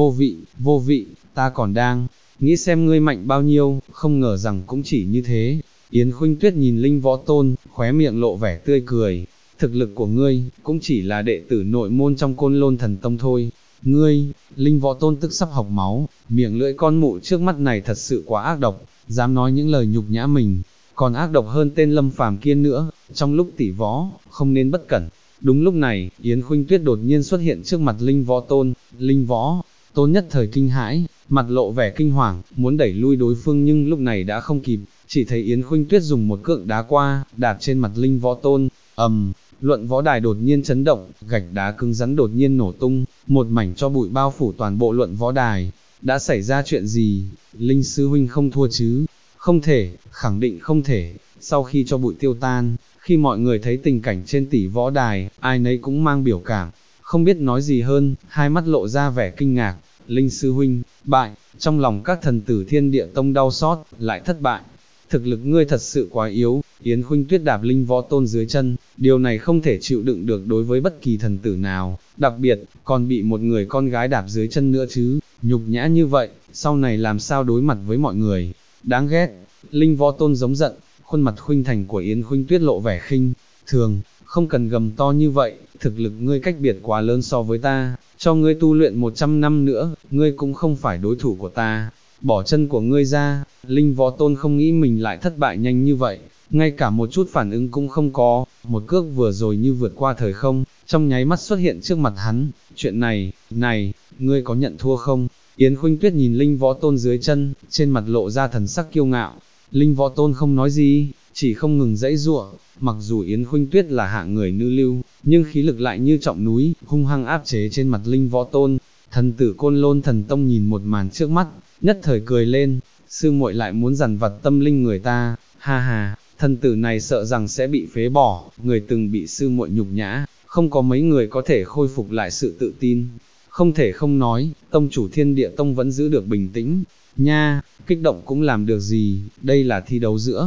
Vô vị, ta còn đang nghĩ xem ngươi mạnh bao nhiêu, không ngờ rằng cũng chỉ như thế. Yến Khuynh Tuyết nhìn Linh Võ Tôn, khóe miệng lộ vẻ tươi cười, thực lực của ngươi, cũng chỉ là đệ tử nội môn trong Côn Lôn Thần Tông thôi. Ngươi, Linh Võ Tôn tức sắp học máu, miệng lưỡi con mụ trước mắt này thật sự quá ác độc, dám nói những lời nhục nhã mình, còn ác độc hơn tên Lâm Phàm kia nữa, trong lúc tỷ võ, không nên bất cẩn. Đúng lúc này, Yến Khuynh Tuyết đột nhiên xuất hiện trước mặt Linh Võ Tôn, Linh Võ Tôn nhất thời kinh hãi, mặt lộ vẻ kinh hoàng, muốn đẩy lui đối phương nhưng lúc này đã không kịp, chỉ thấy Yến Khuynh Tuyết dùng một cước đá qua, đạp trên mặt Linh Võ Tôn, luận võ đài đột nhiên chấn động, gạch đá cứng rắn đột nhiên nổ tung, một mảnh cho bụi bao phủ toàn bộ luận võ đài. Đã xảy ra chuyện gì? Linh sư huynh không thua chứ? Không thể, khẳng định không thể. Sau khi cho bụi tiêu tan, khi mọi người thấy tình cảnh trên tỷ võ đài, ai nấy cũng mang biểu cảm, không biết nói gì hơn, hai mắt lộ ra vẻ kinh ngạc. Linh sư huynh, bại, trong lòng các thần tử Thiên Địa Tông đau xót, lại thất bại. Thực lực ngươi thật sự quá yếu, Yến Khuynh Tuyết đạp Linh Võ Tôn dưới chân, điều này không thể chịu đựng được đối với bất kỳ thần tử nào, đặc biệt, còn bị một người con gái đạp dưới chân nữa chứ, nhục nhã như vậy, sau này làm sao đối mặt với mọi người, đáng ghét. Linh Võ Tôn giống giận, khuôn mặt khuynh thành của Yến Khuynh Tuyết lộ vẻ khinh thường, không cần gầm to như vậy, thực lực ngươi cách biệt quá lớn so với ta, cho ngươi tu luyện 100 năm nữa, ngươi cũng không phải đối thủ của ta, bỏ chân của ngươi ra. Linh Võ Tôn không nghĩ mình lại thất bại nhanh như vậy, ngay cả một chút phản ứng cũng không có, một cước vừa rồi như vượt qua thời không, trong nháy mắt xuất hiện trước mặt hắn, chuyện này, ngươi có nhận thua không? Yến Khuynh Tuyết nhìn Linh Võ Tôn dưới chân, trên mặt lộ ra thần sắc kiêu ngạo, Linh Võ Tôn không nói gì, chỉ không ngừng giãy giụa, mặc dù Yến Khuynh Tuyết là hạng người nữ lưu, nhưng khí lực lại như trọng núi, hung hăng áp chế trên mặt Linh Võ Tôn. Thần tử Côn Lôn Thần Tông nhìn một màn trước mắt, nhất thời cười lên, sư muội lại muốn dằn vặt tâm linh người ta, ha ha, thần tử này sợ rằng sẽ bị phế bỏ, người từng bị sư muội nhục nhã, không có mấy người có thể khôi phục lại sự tự tin. Không thể không nói, tông chủ Thiên Địa Tông vẫn giữ được bình tĩnh, nha, kích động cũng làm được gì, đây là thi đấu giữa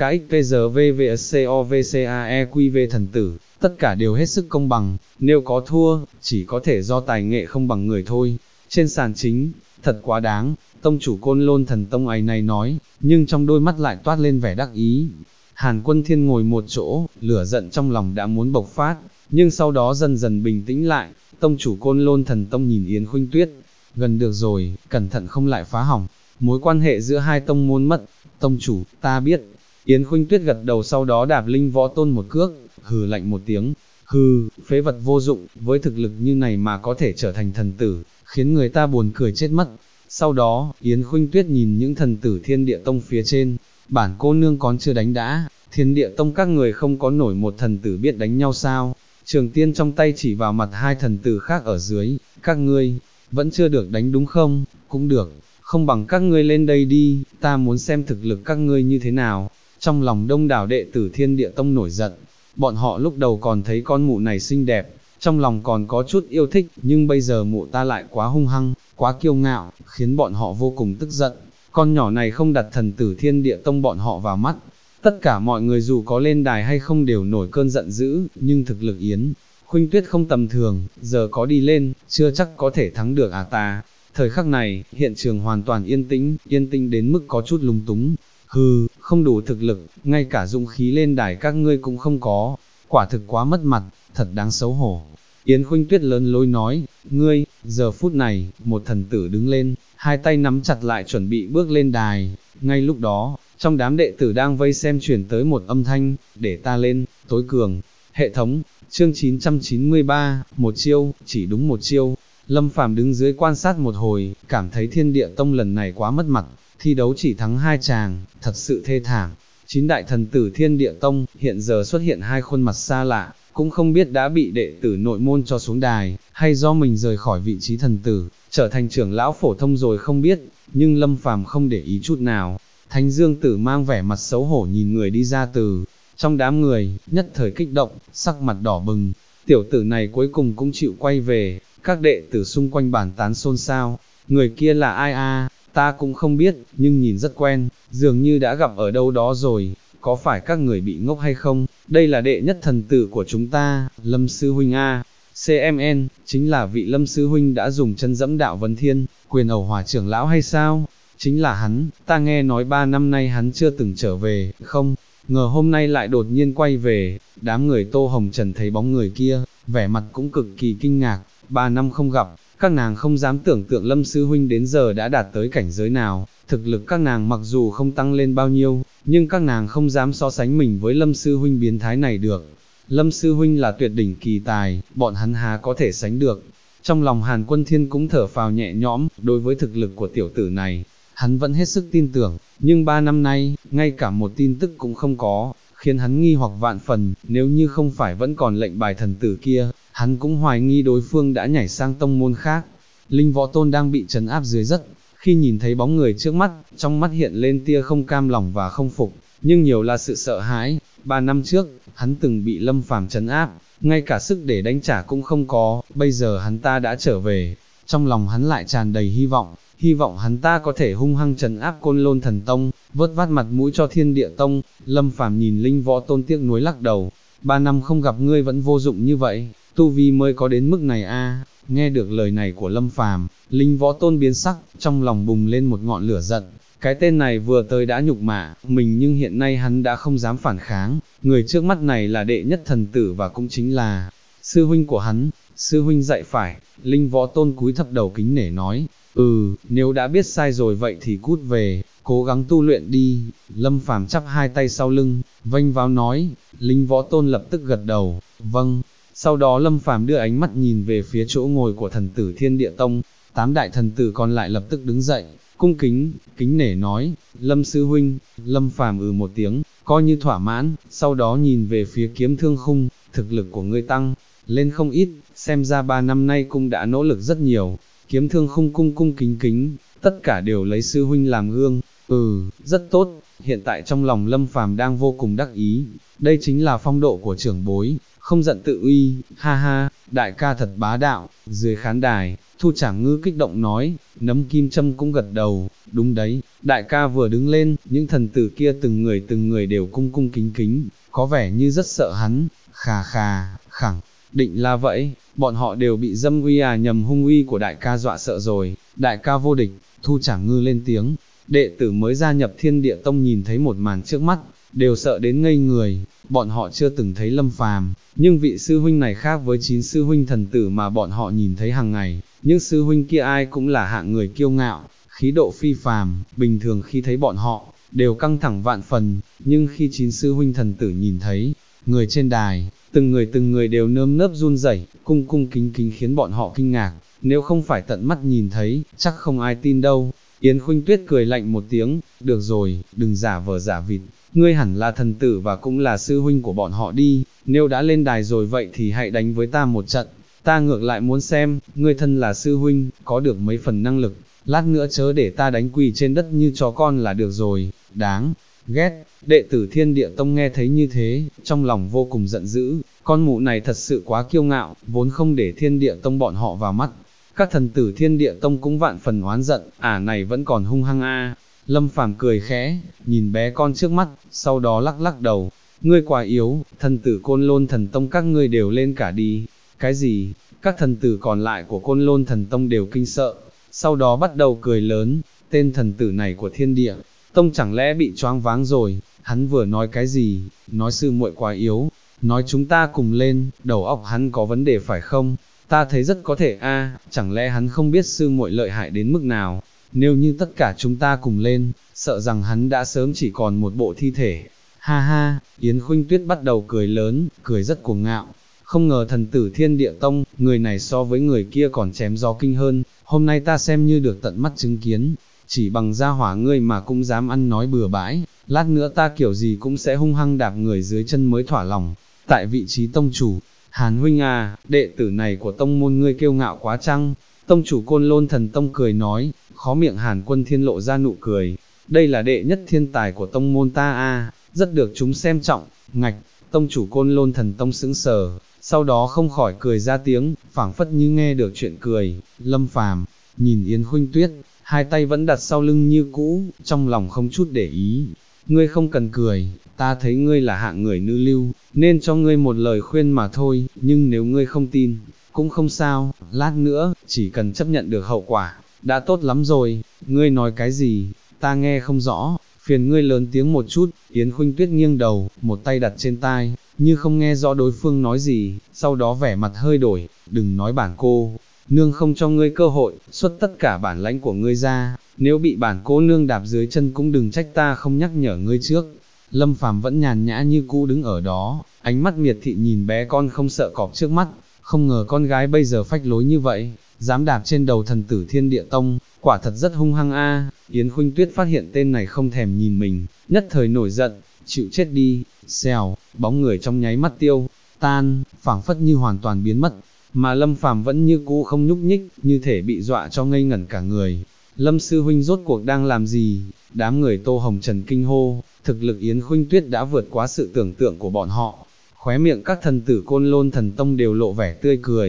KXPGVVSCOVCAEQV thần tử, tất cả đều hết sức công bằng, nếu có thua, chỉ có thể do tài nghệ không bằng người thôi. Trên sàn chính, thật quá đáng, tông chủ Côn Lôn Thần Tông ấy này nói, nhưng trong đôi mắt lại toát lên vẻ đắc ý. Hàn Quân Thiên ngồi một chỗ, lửa giận trong lòng đã muốn bộc phát, nhưng sau đó dần dần bình tĩnh lại. Tông chủ Côn Lôn Thần Tông nhìn Yến Khuynh Tuyết, gần được rồi, cẩn thận không lại phá hỏng mối quan hệ giữa hai tông môn mất. Tông chủ, ta biết. Yến Khuynh Tuyết gật đầu, sau đó đạp Linh Võ Tôn một cước, hừ lạnh một tiếng, hừ, phế vật vô dụng, với thực lực như này mà có thể trở thành thần tử, khiến người ta buồn cười chết mất. Sau đó, Yến Khuynh Tuyết nhìn những thần tử Thiên Địa Tông phía trên, bản cô nương còn chưa đánh đã, Thiên Địa Tông các người không có nổi một thần tử biết đánh nhau sao? Trường tiên trong tay chỉ vào mặt hai thần tử khác ở dưới, các ngươi, vẫn chưa được đánh đúng không? Cũng được, không bằng các ngươi lên đây đi, ta muốn xem thực lực các ngươi như thế nào. Trong lòng đông đảo đệ tử Thiên Địa Tông nổi giận, bọn họ lúc đầu còn thấy con mụ này xinh đẹp, trong lòng còn có chút yêu thích, nhưng bây giờ mụ ta lại quá hung hăng, quá kiêu ngạo, khiến bọn họ vô cùng tức giận. Con nhỏ này không đặt thần tử Thiên Địa Tông bọn họ vào mắt. Tất cả mọi người dù có lên đài hay không đều nổi cơn giận dữ, nhưng thực lực Yến Khuynh Tuyết không tầm thường, giờ có đi lên, chưa chắc có thể thắng được ta. Thời khắc này, hiện trường hoàn toàn yên tĩnh đến mức có chút lung túng. Hừ, không đủ thực lực, ngay cả dũng khí lên đài các ngươi cũng không có, quả thực quá mất mặt, thật đáng xấu hổ. Yến Khuynh Tuyết lớn lối nói, ngươi, giờ phút này, một thần tử đứng lên, hai tay nắm chặt lại chuẩn bị bước lên đài. Ngay lúc đó, trong đám đệ tử đang vây xem chuyển tới một âm thanh, để ta lên, tối cường. Hệ thống, chương 993, một chiêu, chỉ đúng một chiêu. Lâm Phàm đứng dưới quan sát một hồi, cảm thấy Thiên Địa Tông lần này quá mất mặt, thi đấu chỉ thắng 2 chàng, thật sự thê thảm. 9 đại thần tử Thiên Địa Tông, hiện giờ xuất hiện hai khuôn mặt xa lạ, cũng không biết đã bị đệ tử nội môn cho xuống đài, hay do mình rời khỏi vị trí thần tử, trở thành trưởng lão phổ thông rồi không biết, nhưng Lâm Phàm không để ý chút nào. Thánh Dương Tử mang vẻ mặt xấu hổ nhìn người đi ra từ trong đám người, nhất thời kích động, sắc mặt đỏ bừng, tiểu tử này cuối cùng cũng chịu quay về. Các đệ tử xung quanh bàn tán xôn xao, người kia là ai a? Ta cũng không biết, nhưng nhìn rất quen, dường như đã gặp ở đâu đó rồi, có phải các người bị ngốc hay không? Đây là đệ nhất thần tử của chúng ta, Lâm Sư Huynh a. CMN, chính là vị Lâm Sư Huynh đã dùng chân dẫm đạo vấn thiên, quyền ẩu hỏa trưởng lão hay sao? Chính là hắn, ta nghe nói 3 năm nay hắn chưa từng trở về, không, ngờ hôm nay lại đột nhiên quay về. Đám người Tô Hồng Trần thấy bóng người kia, vẻ mặt cũng cực kỳ kinh ngạc, 3 năm không gặp, các nàng không dám tưởng tượng Lâm Sư Huynh đến giờ đã đạt tới cảnh giới nào, thực lực các nàng mặc dù không tăng lên bao nhiêu, nhưng các nàng không dám so sánh mình với Lâm Sư Huynh biến thái này được. Lâm Sư Huynh là tuyệt đỉnh kỳ tài, bọn hắn há có thể sánh được. Trong lòng Hàn Quân Thiên cũng thở phào nhẹ nhõm, đối với thực lực của tiểu tử này, hắn vẫn hết sức tin tưởng, nhưng 3 năm nay, ngay cả một tin tức cũng không có, khiến hắn nghi hoặc vạn phần, nếu như không phải vẫn còn lệnh bài thần tử kia, hắn cũng hoài nghi đối phương đã nhảy sang tông môn khác. Linh Võ Tôn đang bị trấn áp dưới đất, khi nhìn thấy bóng người trước mắt, trong mắt hiện lên tia không cam lòng và không phục, nhưng nhiều là sự sợ hãi. 3 năm trước, hắn từng bị Lâm Phàm trấn áp, ngay cả sức để đánh trả cũng không có, bây giờ hắn ta đã trở về, trong lòng hắn lại tràn đầy hy vọng hắn ta có thể hung hăng trấn áp Côn Lôn Thần Tông, vớt vát mặt mũi cho Thiên Địa Tông. Lâm Phàm nhìn Linh Võ Tôn tiếc nuối lắc đầu, 3 năm không gặp ngươi vẫn vô dụng như vậy, tu vi mới có đến mức này a. Nghe được lời này của Lâm Phàm, Linh Võ Tôn biến sắc, trong lòng bùng lên một ngọn lửa giận. Cái tên này vừa tới đã nhục mạ mình, nhưng hiện nay hắn đã không dám phản kháng. Người trước mắt này là đệ nhất thần tử và cũng chính là sư huynh của hắn. Sư huynh dạy phải. Linh Võ Tôn cúi thấp đầu kính nể nói, nếu đã biết sai rồi vậy thì cút về, cố gắng tu luyện đi. Lâm Phàm chắp hai tay sau lưng, vênh váo nói. Linh Võ Tôn lập tức gật đầu, vâng. Sau đó Lâm Phàm đưa ánh mắt nhìn về phía chỗ ngồi của thần tử Thiên Địa Tông, 8 đại thần tử còn lại lập tức đứng dậy, cung kính nể nói, Lâm sư huynh. Lâm Phàm một tiếng, coi như thỏa mãn, sau đó nhìn về phía Kiếm Thương Khung, thực lực của ngươi tăng lên không ít, xem ra 3 năm nay cũng đã nỗ lực rất nhiều. Kiếm Thương Khung cung kính, tất cả đều lấy sư huynh làm gương. Rất tốt. Hiện tại trong lòng Lâm Phàm đang vô cùng đắc ý, đây chính là phong độ của trưởng bối, không giận tự uy, ha ha, đại ca thật bá đạo. Dưới khán đài, Thu Trảm Ngư kích động nói, Nấm Kim Châm cũng gật đầu, đúng đấy, đại ca vừa đứng lên, những thần tử kia từng người đều cung kính, có vẻ như rất sợ hắn, khẳng định là vậy, bọn họ đều bị dâm uy nhầm hung uy của đại ca dọa sợ rồi, đại ca vô địch. Thu Trảm Ngư lên tiếng. Đệ tử mới gia nhập Thiên Địa Tông nhìn thấy một màn trước mắt, đều sợ đến ngây người, bọn họ chưa từng thấy Lâm Phàm, nhưng vị sư huynh này khác với 9 sư huynh thần tử mà bọn họ nhìn thấy hàng ngày, những sư huynh kia ai cũng là hạng người kiêu ngạo, khí độ phi phàm, bình thường khi thấy bọn họ, đều căng thẳng vạn phần, nhưng khi 9 sư huynh thần tử nhìn thấy, người trên đài, từng người đều nơm nớp run rẩy, cung kính khiến bọn họ kinh ngạc, nếu không phải tận mắt nhìn thấy, chắc không ai tin đâu. Yến Khuynh Tuyết cười lạnh một tiếng, được rồi, đừng giả vờ giả vịt, ngươi hẳn là thần tử và cũng là sư huynh của bọn họ đi, nếu đã lên đài rồi vậy thì hãy đánh với ta một trận, ta ngược lại muốn xem, ngươi thân là sư huynh, có được mấy phần năng lực, lát nữa chớ để ta đánh quỳ trên đất như chó con là được rồi, đáng ghét. Đệ tử Thiên Địa Tông nghe thấy như thế, trong lòng vô cùng giận dữ, con mụ này thật sự quá kiêu ngạo, vốn không để Thiên Địa Tông bọn họ vào mắt. Các thần tử Thiên Địa Tông cũng vạn phần oán giận, này vẫn còn hung hăng a. Lâm Phàm cười khẽ, nhìn bé con trước mắt, sau đó lắc đầu, ngươi quá yếu, thần tử Côn Lôn Thần Tông các ngươi đều lên cả đi. Cái gì? Các thần tử còn lại của Côn Lôn Thần Tông đều kinh sợ, sau đó bắt đầu cười lớn, tên thần tử này của Thiên Địa Tông chẳng lẽ bị choáng váng rồi, hắn vừa nói cái gì, nói sư muội quá yếu, nói chúng ta cùng lên, đầu óc hắn có vấn đề phải không? Ta thấy rất có thể chẳng lẽ hắn không biết sư muội lợi hại đến mức nào, nếu như tất cả chúng ta cùng lên, sợ rằng hắn đã sớm chỉ còn một bộ thi thể. Ha ha, Yến Khuynh Tuyết bắt đầu cười lớn, cười rất cuồng ngạo, không ngờ thần tử Thiên Địa Tông, người này so với người kia còn chém gió kinh hơn, hôm nay ta xem như được tận mắt chứng kiến, chỉ bằng gia hỏa ngươi mà cũng dám ăn nói bừa bãi, lát nữa ta kiểu gì cũng sẽ hung hăng đạp người dưới chân mới thỏa lòng. Tại vị trí tông chủ, Hàn huynh đệ tử này của tông môn ngươi kiêu ngạo quá chăng? Tông chủ Côn Lôn Thần Tông cười nói, khó miệng Hàn Quân Thiên lộ ra nụ cười, đây là đệ nhất thiên tài của tông môn ta rất được chúng xem trọng. Ngạch, tông chủ Côn Lôn Thần Tông sững sờ, sau đó không khỏi cười ra tiếng, phảng phất như nghe được chuyện cười. Lâm Phàm nhìn Yến Khuynh Tuyết, hai tay vẫn đặt sau lưng như cũ, trong lòng không chút để ý. Ngươi không cần cười, ta thấy ngươi là hạng người nữ lưu, nên cho ngươi một lời khuyên mà thôi, nhưng nếu ngươi không tin, cũng không sao, lát nữa, chỉ cần chấp nhận được hậu quả, đã tốt lắm rồi. Ngươi nói cái gì, ta nghe không rõ, phiền ngươi lớn tiếng một chút. Yến Khuynh Tuyết nghiêng đầu, một tay đặt trên tai, như không nghe rõ đối phương nói gì, sau đó vẻ mặt hơi đổi, đừng nói bản cô nương không cho ngươi cơ hội, xuất tất cả bản lãnh của ngươi ra, nếu bị bản cô nương đạp dưới chân cũng đừng trách ta không nhắc nhở ngươi trước. Lâm Phàm vẫn nhàn nhã như cũ đứng ở đó, ánh mắt miệt thị nhìn bé con không sợ cọp trước mắt, không ngờ con gái bây giờ phách lối như vậy, dám đạp trên đầu thần tử Thiên Địa Tông, quả thật rất hung hăng Yến Khuynh Tuyết phát hiện tên này không thèm nhìn mình, nhất thời nổi giận, chịu chết đi. Xèo, bóng người trong nháy mắt tiêu tan, phảng phất như hoàn toàn biến mất, mà Lâm Phàm vẫn như cũ không nhúc nhích, như thể bị dọa cho ngây ngẩn cả người. Lâm sư huynh rốt cuộc đang làm gì? Đám người Tô Hồng Trần kinh hô, thực lực Yến Khuynh Tuyết đã vượt quá sự tưởng tượng của bọn họ. Khóe miệng các thần tử Côn Lôn Thần Tông đều lộ vẻ tươi cười.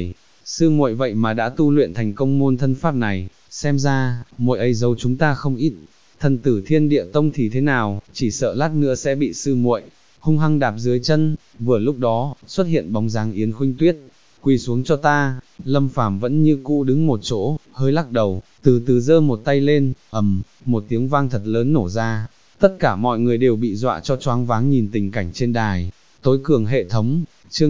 sư muội vậy mà đã tu luyện thành công môn thân pháp này, xem ra, muội ấy giấu chúng ta không ít. Thần tử Thiên Địa Tông thì thế nào, chỉ sợ lát nữa sẽ bị sư muội hung hăng đạp dưới chân. Vừa lúc đó, xuất hiện bóng dáng Yến Khuynh Tuyết, quỳ xuống cho ta. Lâm Phàm vẫn như cũ đứng một chỗ, hơi lắc đầu, từ từ giơ một tay lên, một tiếng vang thật lớn nổ ra. Tất cả mọi người đều bị dọa cho choáng váng nhìn tình cảnh trên đài. Tối cường hệ thống, chương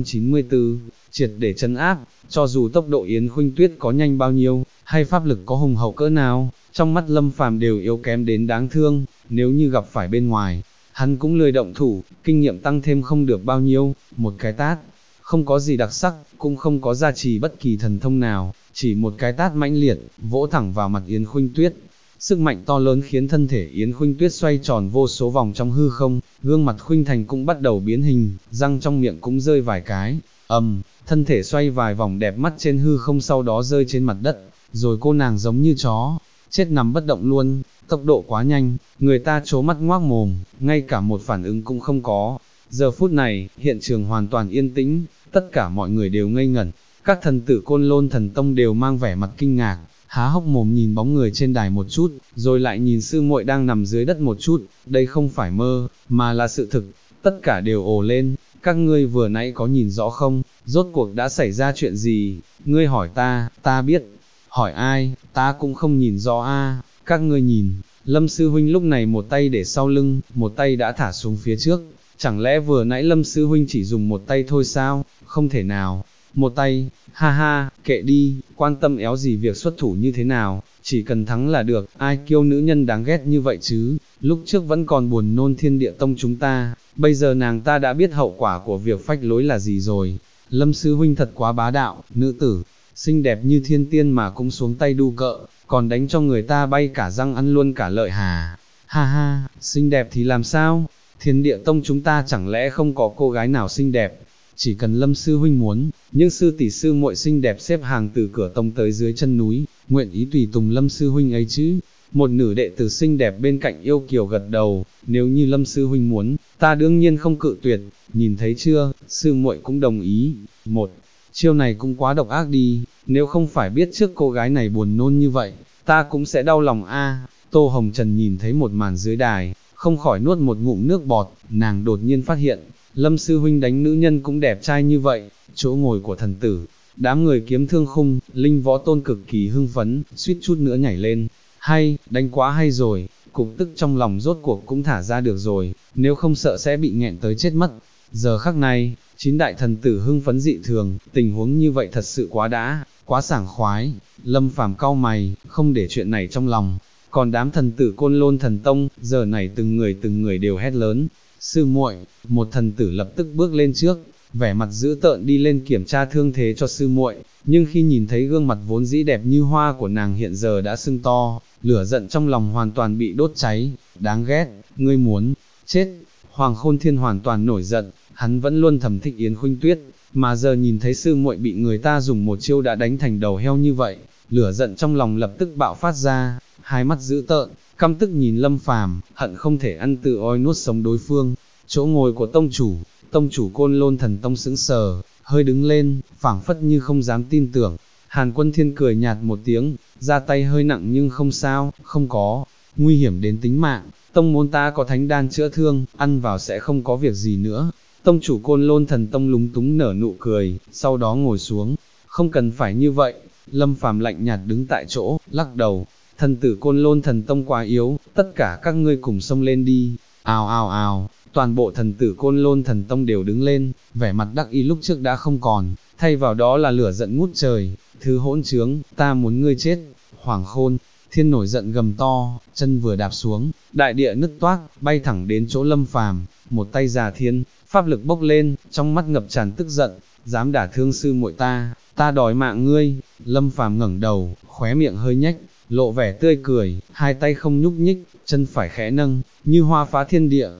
994, triệt để trấn áp. Cho dù tốc độ Yến Khuynh Tuyết có nhanh bao nhiêu, hay pháp lực có hùng hậu cỡ nào, trong mắt Lâm Phàm đều yếu kém đến đáng thương. Nếu như gặp phải bên ngoài, hắn cũng lười động thủ, kinh nghiệm tăng thêm không được bao nhiêu. Một cái tát, không có gì đặc sắc, cũng không có gia trì bất kỳ thần thông nào, chỉ một cái tát mãnh liệt, vỗ thẳng vào mặt Yến Khuynh Tuyết. Sức mạnh to lớn khiến thân thể Yến Khuynh Tuyết xoay tròn vô số vòng trong hư không, gương mặt Khuynh Thành cũng bắt đầu biến hình, răng trong miệng cũng rơi vài cái, thân thể xoay vài vòng đẹp mắt trên hư không, sau đó rơi trên mặt đất, rồi cô nàng giống như chó, chết nằm bất động luôn. Tốc độ quá nhanh, người ta trố mắt ngoác mồm, ngay cả một phản ứng cũng không có. Giờ phút này, hiện trường hoàn toàn yên tĩnh, tất cả mọi người đều ngây ngẩn, các thần tử Côn Lôn Thần Tông đều mang vẻ mặt kinh ngạc, há hốc mồm nhìn bóng người trên đài một chút, rồi lại nhìn sư muội đang nằm dưới đất một chút. Đây không phải mơ, mà là sự thực. Tất cả đều ồ lên, các ngươi vừa nãy có nhìn rõ không, rốt cuộc đã xảy ra chuyện gì? Ngươi hỏi ta biết. Hỏi ai, ta cũng không nhìn rõ a. Các ngươi nhìn. Lâm sư huynh lúc này một tay để sau lưng, một tay đã thả xuống phía trước. Chẳng lẽ vừa nãy Lâm sư huynh chỉ dùng một tay thôi sao? Không thể nào. Một tay, ha ha, kệ đi, quan tâm éo gì việc xuất thủ như thế nào, chỉ cần thắng là được. Ai kiêu nữ nhân đáng ghét như vậy chứ? Lúc trước vẫn còn buồn nôn Thiên Địa Tông chúng ta, bây giờ nàng ta đã biết hậu quả của việc phách lối là gì rồi. Lâm sư huynh thật quá bá đạo, nữ tử xinh đẹp như thiên tiên mà cũng xuống tay đu cợ, còn đánh cho người ta bay cả răng ăn luôn cả lợi hà. Ha ha, xinh đẹp thì làm sao? Thiên Địa Tông chúng ta chẳng lẽ không có cô gái nào xinh đẹp? Chỉ cần Lâm sư huynh muốn, những sư tỷ sư muội xinh đẹp xếp hàng từ cửa tông tới dưới chân núi, nguyện ý tùy tùng Lâm sư huynh ấy chứ. Một nữ đệ tử xinh đẹp bên cạnh yêu kiều gật đầu, nếu như Lâm sư huynh muốn, ta đương nhiên không cự tuyệt. Nhìn thấy chưa, sư muội cũng đồng ý. Một chiêu này cũng quá độc ác đi, nếu không phải biết trước cô gái này buồn nôn như vậy, ta cũng sẽ đau lòng a. Tô Hồng Trần nhìn thấy một màn dưới đài, không khỏi nuốt một ngụm nước bọt. Nàng đột nhiên phát hiện, Lâm sư huynh đánh nữ nhân cũng đẹp trai như vậy. Chỗ ngồi của thần tử, đám người Kiếm Thương Khung, Linh Võ Tôn cực kỳ hưng phấn, suýt chút nữa nhảy lên. Hay, đánh quá hay rồi. Cục tức trong lòng rốt cuộc cũng thả ra được rồi, nếu không sợ sẽ bị nghẹn tới chết mất. Giờ khắc này, 9 đại thần tử hưng phấn dị thường, tình huống như vậy thật sự quá đã, quá sảng khoái. Lâm Phàm cau mày, không để chuyện này trong lòng. Còn đám thần tử Côn Lôn Thần Tông, giờ này từng người đều hét lớn. Sư muội, một thần tử lập tức bước lên trước, vẻ mặt dữ tợn đi lên kiểm tra thương thế cho sư muội, nhưng khi nhìn thấy gương mặt vốn dĩ đẹp như hoa của nàng hiện giờ đã sưng to, lửa giận trong lòng hoàn toàn bị đốt cháy. Đáng ghét, ngươi muốn chết. Hoàng Khôn Thiên hoàn toàn nổi giận, hắn vẫn luôn thầm thích Yến Khuynh Tuyết, mà giờ nhìn thấy sư muội bị người ta dùng một chiêu đã đánh thành đầu heo như vậy, lửa giận trong lòng lập tức bạo phát ra, hai mắt dữ tợn, căm tức nhìn Lâm Phàm, hận không thể ăn tự oi nuốt sống đối phương. Chỗ ngồi của tông chủ Côn Lôn Thần Tông sững sờ, hơi đứng lên, phảng phất như không dám tin tưởng. Hàn Quân Thiên cười nhạt một tiếng, ra tay hơi nặng nhưng không sao, không có nguy hiểm đến tính mạng. Tông môn ta có thánh đan chữa thương, ăn vào sẽ không có việc gì nữa. Tông chủ Côn Lôn Thần Tông lúng túng nở nụ cười, sau đó ngồi xuống. Không cần phải như vậy. Lâm Phàm lạnh nhạt đứng tại chỗ, lắc đầu. Thần tử Côn Lôn Thần Tông quá yếu, tất cả các ngươi cùng xông lên đi. Ào ào ào, toàn bộ thần tử Côn Lôn Thần Tông đều đứng lên, vẻ mặt đắc ý lúc trước đã không còn, thay vào đó là lửa giận ngút trời. Thứ hỗn trướng, ta muốn ngươi chết. Hoàng Khôn Thiên nổi giận gầm to, chân vừa đạp xuống, đại địa nứt toác, bay thẳng đến chỗ Lâm Phàm. Một tay già thiên, pháp lực bốc lên, trong mắt ngập tràn tức giận, dám đả thương sư muội ta đòi mạng ngươi. Lâm Phàm ngẩng đầu, khóe miệng hơi nhếch, lộ vẻ tươi cười, hai tay không nhúc nhích, chân phải khẽ nâng, như hoa phá thiên địa.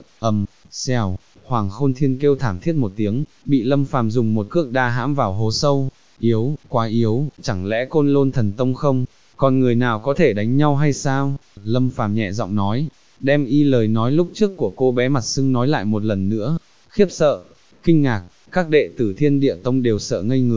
Xèo, Hoàng Khôn Thiên kêu thảm thiết một tiếng, bị Lâm Phàm dùng một cước đa hãm vào hố sâu. Yếu, quá yếu, chẳng lẽ Côn Lôn Thần Tông không còn người nào có thể đánh nhau hay sao? Lâm Phàm nhẹ giọng nói, đem y lời nói lúc trước của cô bé mặt sưng nói lại một lần nữa. Khiếp sợ, kinh ngạc, các đệ tử Thiên Địa Tông đều sợ ngây người,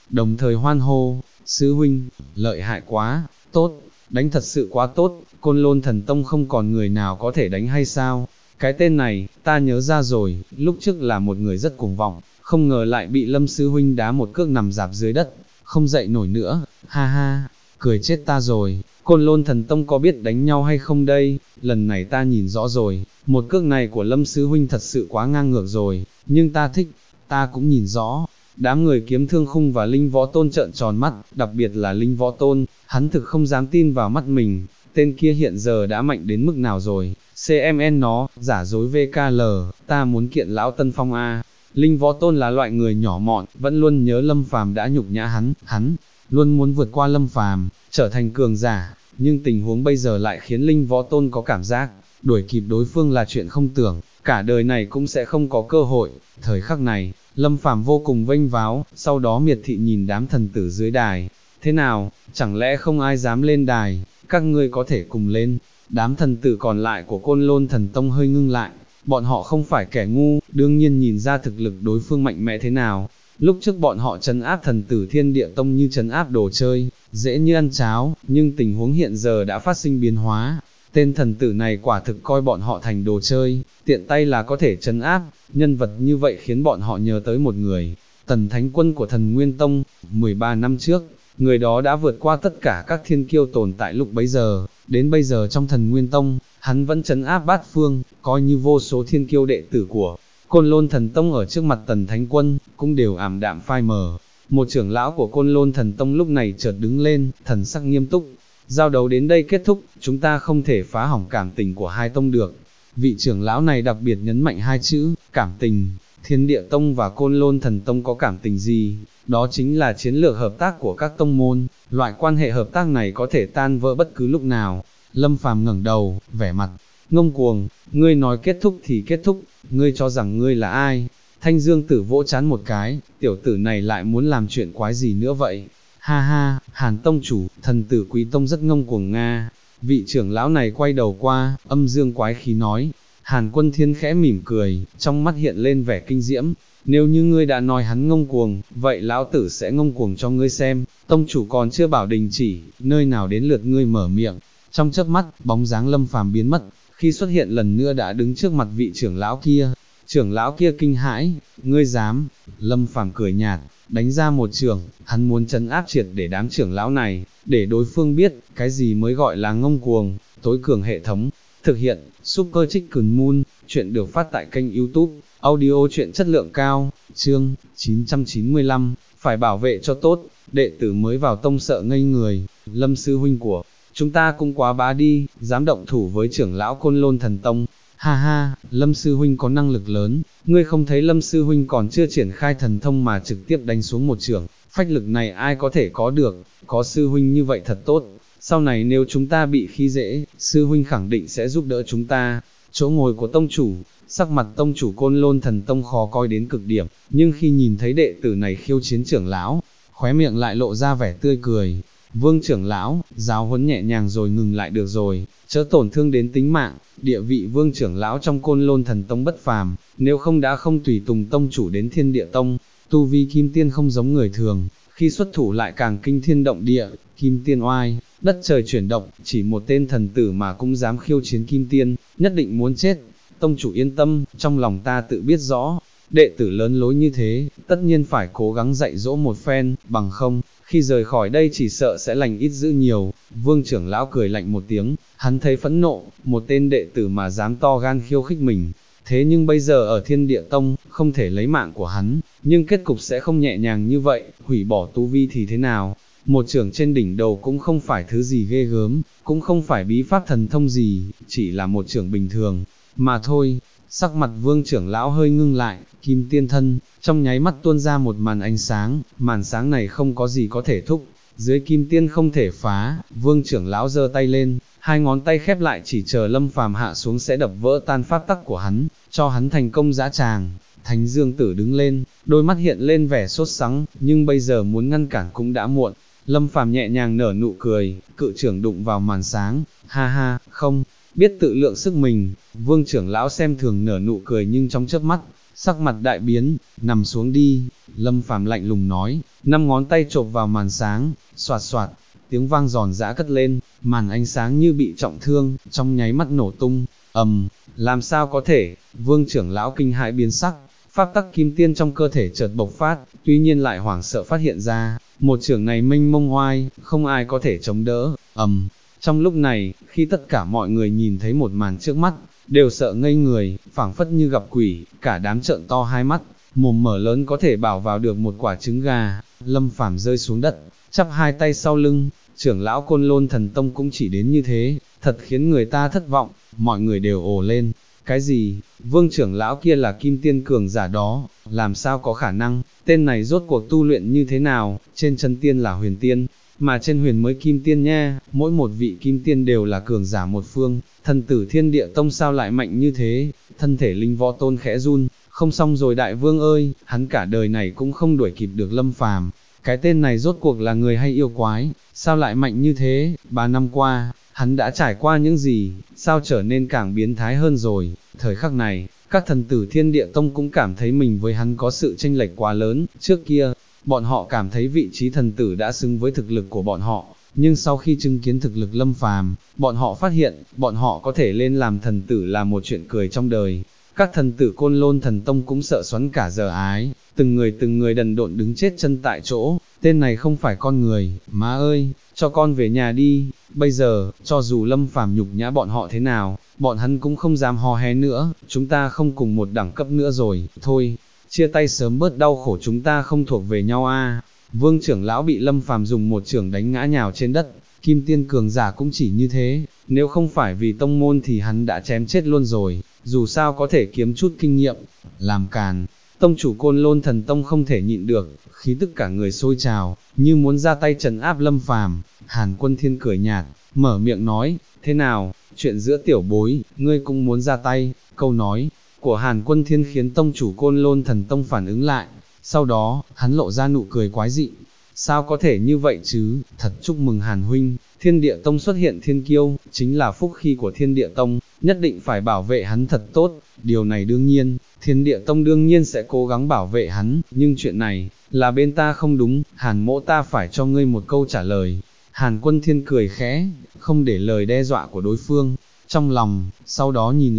đồng thời hoan hô, sư huynh, lợi hại quá, tốt, đánh thật sự quá tốt, Côn Lôn Thần Tông không còn người nào có thể đánh hay sao? Cái tên này, ta nhớ ra rồi, lúc trước là một người rất cuồng vọng, không ngờ lại bị Lâm sư huynh đá một cước nằm rạp dưới đất, không dậy nổi nữa, ha ha, cười chết ta rồi, Côn Lôn Thần Tông có biết đánh nhau hay không đây, lần này ta nhìn rõ rồi, một cước này của Lâm sư huynh thật sự quá ngang ngược rồi, nhưng ta thích, ta cũng nhìn rõ. Đám người Kiếm Thương Khung và Linh Võ Tôn trợn tròn mắt, đặc biệt là Linh Võ Tôn, hắn thực không dám tin vào mắt mình, tên kia hiện giờ đã mạnh đến mức nào rồi, CMN nó, giả dối VKL, ta muốn kiện lão Tân Phong A. Linh Võ Tôn là loại người nhỏ mọn, vẫn luôn nhớ Lâm Phàm đã nhục nhã hắn luôn muốn vượt qua Lâm Phàm, trở thành cường giả, nhưng tình huống bây giờ lại khiến Linh Võ Tôn có cảm giác, đuổi kịp đối phương là chuyện không tưởng, cả đời này cũng sẽ không có cơ hội. Thời khắc này, Lâm Phàm vô cùng vênh váo, sau đó miệt thị nhìn đám thần tử dưới đài, thế nào, chẳng lẽ không ai dám lên đài, các ngươi có thể cùng lên. Đám thần tử còn lại của Côn Lôn Thần Tông hơi ngưng lại, bọn họ không phải kẻ ngu, đương nhiên nhìn ra thực lực đối phương mạnh mẽ thế nào. Lúc trước bọn họ trấn áp thần tử Thiên Địa Tông như trấn áp đồ chơi, dễ như ăn cháo, nhưng tình huống hiện giờ đã phát sinh biến hóa. Tên thần tử này quả thực coi bọn họ thành đồ chơi, tiện tay là có thể trấn áp, nhân vật như vậy khiến bọn họ nhớ tới một người, Tần Thánh Quân của Thần Nguyên Tông, 13 năm trước, người đó đã vượt qua tất cả các thiên kiêu tồn tại lúc bấy giờ, đến bây giờ trong Thần Nguyên Tông, hắn vẫn trấn áp bát phương, coi như vô số thiên kiêu đệ tử của Côn Lôn Thần Tông ở trước mặt Tần Thánh Quân, cũng đều ảm đạm phai mờ. Một trưởng lão của Côn Lôn Thần Tông lúc này chợt đứng lên, thần sắc nghiêm túc. Giao đấu đến đây kết thúc, chúng ta không thể phá hỏng cảm tình của hai tông được. Vị trưởng lão này đặc biệt nhấn mạnh hai chữ, cảm tình. Thiên Địa Tông và Côn Lôn Thần Tông có cảm tình gì? Đó chính là chiến lược hợp tác của các tông môn, loại quan hệ hợp tác này có thể tan vỡ bất cứ lúc nào. Lâm Phàm ngẩng đầu, vẻ mặt ngông cuồng, ngươi nói kết thúc thì kết thúc, ngươi cho rằng ngươi là ai? Thanh Dương Tử vỗ chán một cái, tiểu tử này lại muốn làm chuyện quái gì nữa vậy? Ha ha, Hàn Tông chủ, thần tử Quý Tông rất ngông cuồng Nga. Vị trưởng lão này quay đầu qua, âm dương quái khí nói. Hàn Quân Thiên khẽ mỉm cười, trong mắt hiện lên vẻ kinh diễm. Nếu như ngươi đã nói hắn ngông cuồng, vậy lão tử sẽ ngông cuồng cho ngươi xem. Tông chủ còn chưa bảo đình chỉ, nơi nào đến lượt ngươi mở miệng. Trong chớp mắt, bóng dáng Lâm Phàm biến mất, khi xuất hiện lần nữa đã đứng trước mặt vị trưởng lão kia. Trưởng lão kia kinh hãi, ngươi dám? Lâm Phàm cười nhạt, đánh ra một trường, hắn muốn trấn áp triệt để đám trưởng lão này, để đối phương biết, cái gì mới gọi là ngông cuồng. Tối cường hệ thống, thực hiện, Super Chicken Moon, chuyện được phát tại kênh YouTube, audio chuyện chất lượng cao, chương 995, phải bảo vệ cho tốt, đệ tử mới vào tông sợ ngây người, Lâm sư huynh của chúng ta cũng quá bá đi, dám động thủ với trưởng lão Côn Lôn Thần Tông. Ha ha, Lâm sư huynh có năng lực lớn, ngươi không thấy Lâm sư huynh còn chưa triển khai thần thông mà trực tiếp đánh xuống một trưởng, phách lực này ai có thể có được, có sư huynh như vậy thật tốt, sau này nếu chúng ta bị khi dễ, sư huynh khẳng định sẽ giúp đỡ chúng ta. Chỗ ngồi của tông chủ, sắc mặt tông chủ Côn Lôn Thần Tông khó coi đến cực điểm, nhưng khi nhìn thấy đệ tử này khiêu chiến trưởng lão, khóe miệng lại lộ ra vẻ tươi cười. Vương trưởng lão, giáo huấn nhẹ nhàng rồi ngừng lại được rồi, chớ tổn thương đến tính mạng, địa vị vương trưởng lão trong Côn Lôn Thần Tông bất phàm, nếu không đã không tùy tùng tông chủ đến Thiên Địa Tông. Tu vi kim tiên không giống người thường, khi xuất thủ lại càng kinh thiên động địa, kim tiên oai, đất trời chuyển động, chỉ một tên thần tử mà cũng dám khiêu chiến kim tiên, nhất định muốn chết. Tông chủ yên tâm, trong lòng ta tự biết rõ, đệ tử lớn lối như thế, tất nhiên phải cố gắng dạy dỗ một phen, bằng không, khi rời khỏi đây chỉ sợ sẽ lành ít dữ nhiều. Vương trưởng lão cười lạnh một tiếng, hắn thấy phẫn nộ, một tên đệ tử mà dám to gan khiêu khích mình. Thế nhưng bây giờ ở Thiên Địa Tông, không thể lấy mạng của hắn, nhưng kết cục sẽ không nhẹ nhàng như vậy, hủy bỏ tu vi thì thế nào? Một trưởng trên đỉnh đầu cũng không phải thứ gì ghê gớm, cũng không phải bí pháp thần thông gì, chỉ là một trưởng bình thường, mà thôi. Sắc mặt vương trưởng lão hơi ngưng lại, kim tiên thân, trong nháy mắt tuôn ra một màn sáng này không có gì có thể thúc, dưới kim tiên không thể phá, vương trưởng lão giơ tay lên, hai ngón tay khép lại chỉ chờ Lâm Phàm hạ xuống sẽ đập vỡ tan pháp tắc của hắn, cho hắn thành công dã tràng. Thánh Dương Tử đứng lên, đôi mắt hiện lên vẻ sốt sắng, nhưng bây giờ muốn ngăn cản cũng đã muộn. Lâm Phàm nhẹ nhàng nở nụ cười, cự trưởng đụng vào màn sáng, ha ha, không, biết tự lượng sức mình. Vương trưởng lão xem thường nở nụ cười nhưng trong chớp mắt, sắc mặt đại biến, nằm xuống đi. Lâm Phàm lạnh lùng nói, năm ngón tay chộp vào màn sáng, xoạt xoạt, tiếng vang giòn giã cất lên, màn ánh sáng như bị trọng thương, trong nháy mắt nổ tung, làm sao có thể, Vương trưởng lão kinh hãi biến sắc, pháp tắc kim tiên trong cơ thể chợt bộc phát, tuy nhiên lại hoảng sợ phát hiện ra, một chưởng này mênh mông oai, không ai có thể chống đỡ, Trong lúc này, khi tất cả mọi người nhìn thấy một màn trước mắt, đều sợ ngây người, phảng phất như gặp quỷ, cả đám trợn to hai mắt, mồm mở lớn có thể bảo vào được một quả trứng gà. Lâm Phàm rơi xuống đất, chắp hai tay sau lưng, trưởng lão Côn Lôn Thần Tông cũng chỉ đến như thế, thật khiến người ta thất vọng, mọi người đều ồ lên. Cái gì, Vương trưởng lão kia là kim tiên cường giả đó, làm sao có khả năng, tên này rốt cuộc tu luyện như thế nào, trên chân tiên là huyền tiên, mà trên huyền mới kim tiên nha, mỗi một vị kim tiên đều là cường giả một phương, thần tử Thiên Địa Tông sao lại mạnh như thế, thân thể Linh Võ Tôn khẽ run, không xong rồi đại vương ơi, hắn cả đời này cũng không đuổi kịp được Lâm Phàm, cái tên này rốt cuộc là người hay yêu quái, sao lại mạnh như thế, 3 năm qua, hắn đã trải qua những gì, sao trở nên càng biến thái hơn rồi, thời khắc này, các thần tử Thiên Địa Tông cũng cảm thấy mình với hắn có sự chênh lệch quá lớn, trước kia, bọn họ cảm thấy vị trí thần tử đã xứng với thực lực của bọn họ, nhưng sau khi chứng kiến thực lực Lâm Phàm, bọn họ phát hiện, bọn họ có thể lên làm thần tử là một chuyện cười trong đời. Các thần tử Côn Lôn Thần Tông cũng sợ xoắn cả giờ ái, từng người đần độn đứng chết chân tại chỗ, tên này không phải con người, má ơi, cho con về nhà đi, bây giờ, cho dù Lâm Phàm nhục nhã bọn họ thế nào, bọn hắn cũng không dám hò hé nữa, chúng ta không cùng một đẳng cấp nữa rồi, thôi, chia tay sớm bớt đau khổ, chúng ta không thuộc về nhau a. Vương trưởng lão bị Lâm Phàm dùng một chưởng đánh ngã nhào trên đất, kim tiên cường giả cũng chỉ như thế, nếu không phải vì tông môn thì hắn đã chém chết luôn rồi, dù sao có thể kiếm chút kinh nghiệm, làm càn. Tông chủ Côn Lôn Thần Tông không thể nhịn được, khí tức cả người sôi trào, như muốn ra tay trấn áp Lâm Phàm. Hàn Quân Thiên cười nhạt, mở miệng nói, thế nào, chuyện giữa tiểu bối, ngươi cũng muốn ra tay, câu nói của Hàn Quân Thiên khiến tông chủ Côn Lôn Thần Tông phản ứng lại, sau đó, hắn lộ ra nụ cười quái dị, sao có thể như vậy chứ, thật chúc mừng Hàn huynh, Thiên Địa Tông xuất hiện thiên kiêu, chính là phúc khí của Thiên Địa Tông, nhất định phải bảo vệ hắn thật tốt, điều này đương nhiên, Thiên Địa Tông đương nhiên sẽ cố gắng bảo vệ hắn, nhưng chuyện này, là bên ta không đúng, Hàn mỗ ta phải cho ngươi một câu trả lời. Hàn Quân Thiên cười khẽ, không để lời đe dọa của đối phương, trong lòng, sau đó nhìn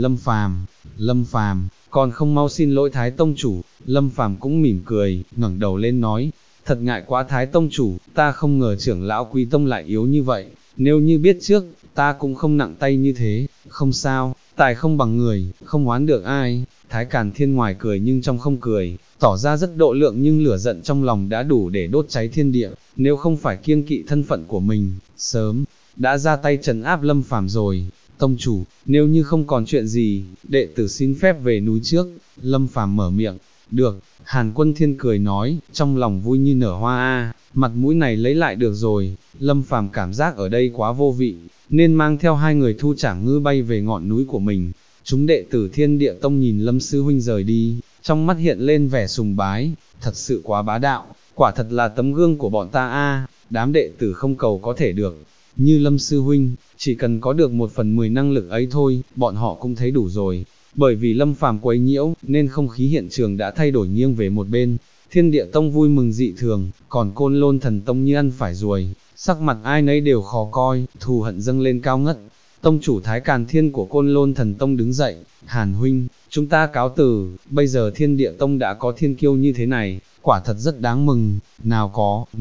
Lâm Phàm, còn không mau xin lỗi Thái Tông chủ. Lâm Phàm cũng mỉm cười, ngẩng đầu lên nói, thật ngại quá Thái Tông chủ, ta không ngờ trưởng lão Quý Tông lại yếu như vậy, nếu như biết trước, ta cũng không nặng tay như thế, không sao, tài không bằng người, không oán được ai. Thái Càn Thiên ngoài cười nhưng trong không cười, tỏ ra rất độ lượng nhưng lửa giận trong lòng đã đủ để đốt cháy thiên địa, nếu không phải kiêng kỵ thân phận của mình, sớm đã ra tay trấn áp Lâm Phàm rồi. Tông chủ, nếu như không còn chuyện gì, đệ tử xin phép về núi trước. Lâm Phàm mở miệng, được. Hàn Quân Thiên cười nói, trong lòng vui như nở hoa a, mặt mũi này lấy lại được rồi. Lâm Phàm cảm giác ở đây quá vô vị, nên mang theo hai người Thu Trảm Ngư bay về ngọn núi của mình. Chúng đệ tử Thiên Địa Tông nhìn Lâm sư huynh rời đi, trong mắt hiện lên vẻ sùng bái, thật sự quá bá đạo, quả thật là tấm gương của bọn ta a. Đám đệ tử không cầu có thể được như Lâm sư huynh, chỉ cần có được 1/10 năng lực ấy thôi, bọn họ cũng thấy đủ rồi. Bởi vì Lâm Phàm quấy nhiễu, nên không khí hiện trường đã thay đổi nghiêng về một bên. Thiên Địa Tông vui mừng dị thường, còn Côn Lôn Thần Tông như ăn phải ruồi, sắc mặt ai nấy đều khó coi, thù hận dâng lên cao ngất. Tông chủ Thái Càn Thiên của Côn Lôn Thần Tông đứng dậy, Hàn huynh, chúng ta cáo từ, bây giờ Thiên Địa Tông đã có thiên kiêu như thế này, quả thật rất đáng mừng, nào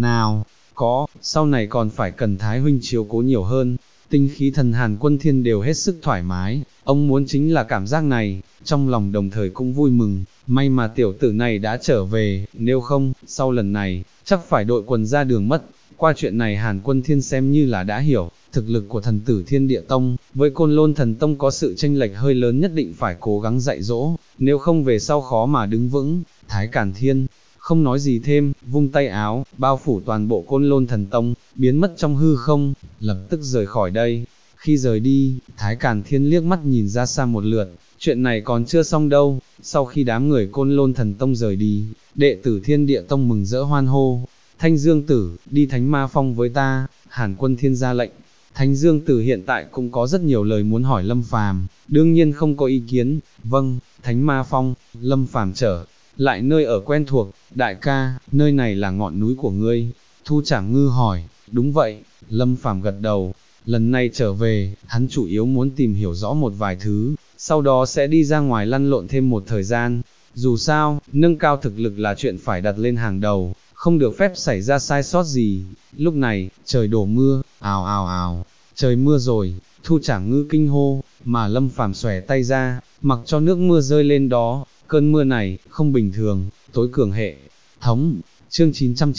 có, sau này còn phải cần Thái huynh chiếu cố nhiều hơn. Tinh khí thần Hàn Quân Thiên đều hết sức thoải mái, ông muốn chính là cảm giác này, trong lòng đồng thời cũng vui mừng, may mà tiểu tử này đã trở về, nếu không, sau lần này, chắc phải đội quần ra đường mất. Qua chuyện này Hàn Quân Thiên xem như là đã hiểu, thực lực của thần tử Thiên Địa Tông, với Côn Lôn Thần Tông có sự chênh lệch hơi lớn, nhất định phải cố gắng dạy dỗ, nếu không về sau khó mà đứng vững. Thái Càn Thiên không nói gì thêm, vung tay áo, bao phủ toàn bộ Côn Lôn Thần Tông, biến mất trong hư không, lập tức rời khỏi đây. Khi rời đi, Thái Càn Thiên liếc mắt nhìn ra xa một lượt, chuyện này còn chưa xong đâu. Sau khi đám người Côn Lôn Thần Tông rời đi, đệ tử Thiên Địa Tông mừng rỡ hoan hô, Thanh Dương Tử, đi Thánh Ma Phong với ta. Hàn Quân Thiên ra lệnh. Thanh Dương Tử hiện tại cũng có rất nhiều lời muốn hỏi Lâm Phàm, đương nhiên không có ý kiến. Vâng, Thánh Ma Phong. Lâm Phàm trở lại nơi ở quen thuộc, đại ca, nơi này là ngọn núi của ngươi. Thu Trảm Ngư hỏi, đúng vậy, Lâm Phàm gật đầu, lần này trở về, hắn chủ yếu muốn tìm hiểu rõ một vài thứ, sau đó sẽ đi ra ngoài lăn lộn thêm một thời gian. Dù sao, nâng cao thực lực là chuyện phải đặt lên hàng đầu, không được phép xảy ra sai sót gì. Lúc này, trời đổ mưa, ào ào ào, trời mưa rồi, Thu Trảm Ngư kinh hô, mà Lâm Phàm xòe tay ra, mặc cho nước mưa rơi lên đó. Cơn mưa này, không bình thường, tối cường hệ thống. Chương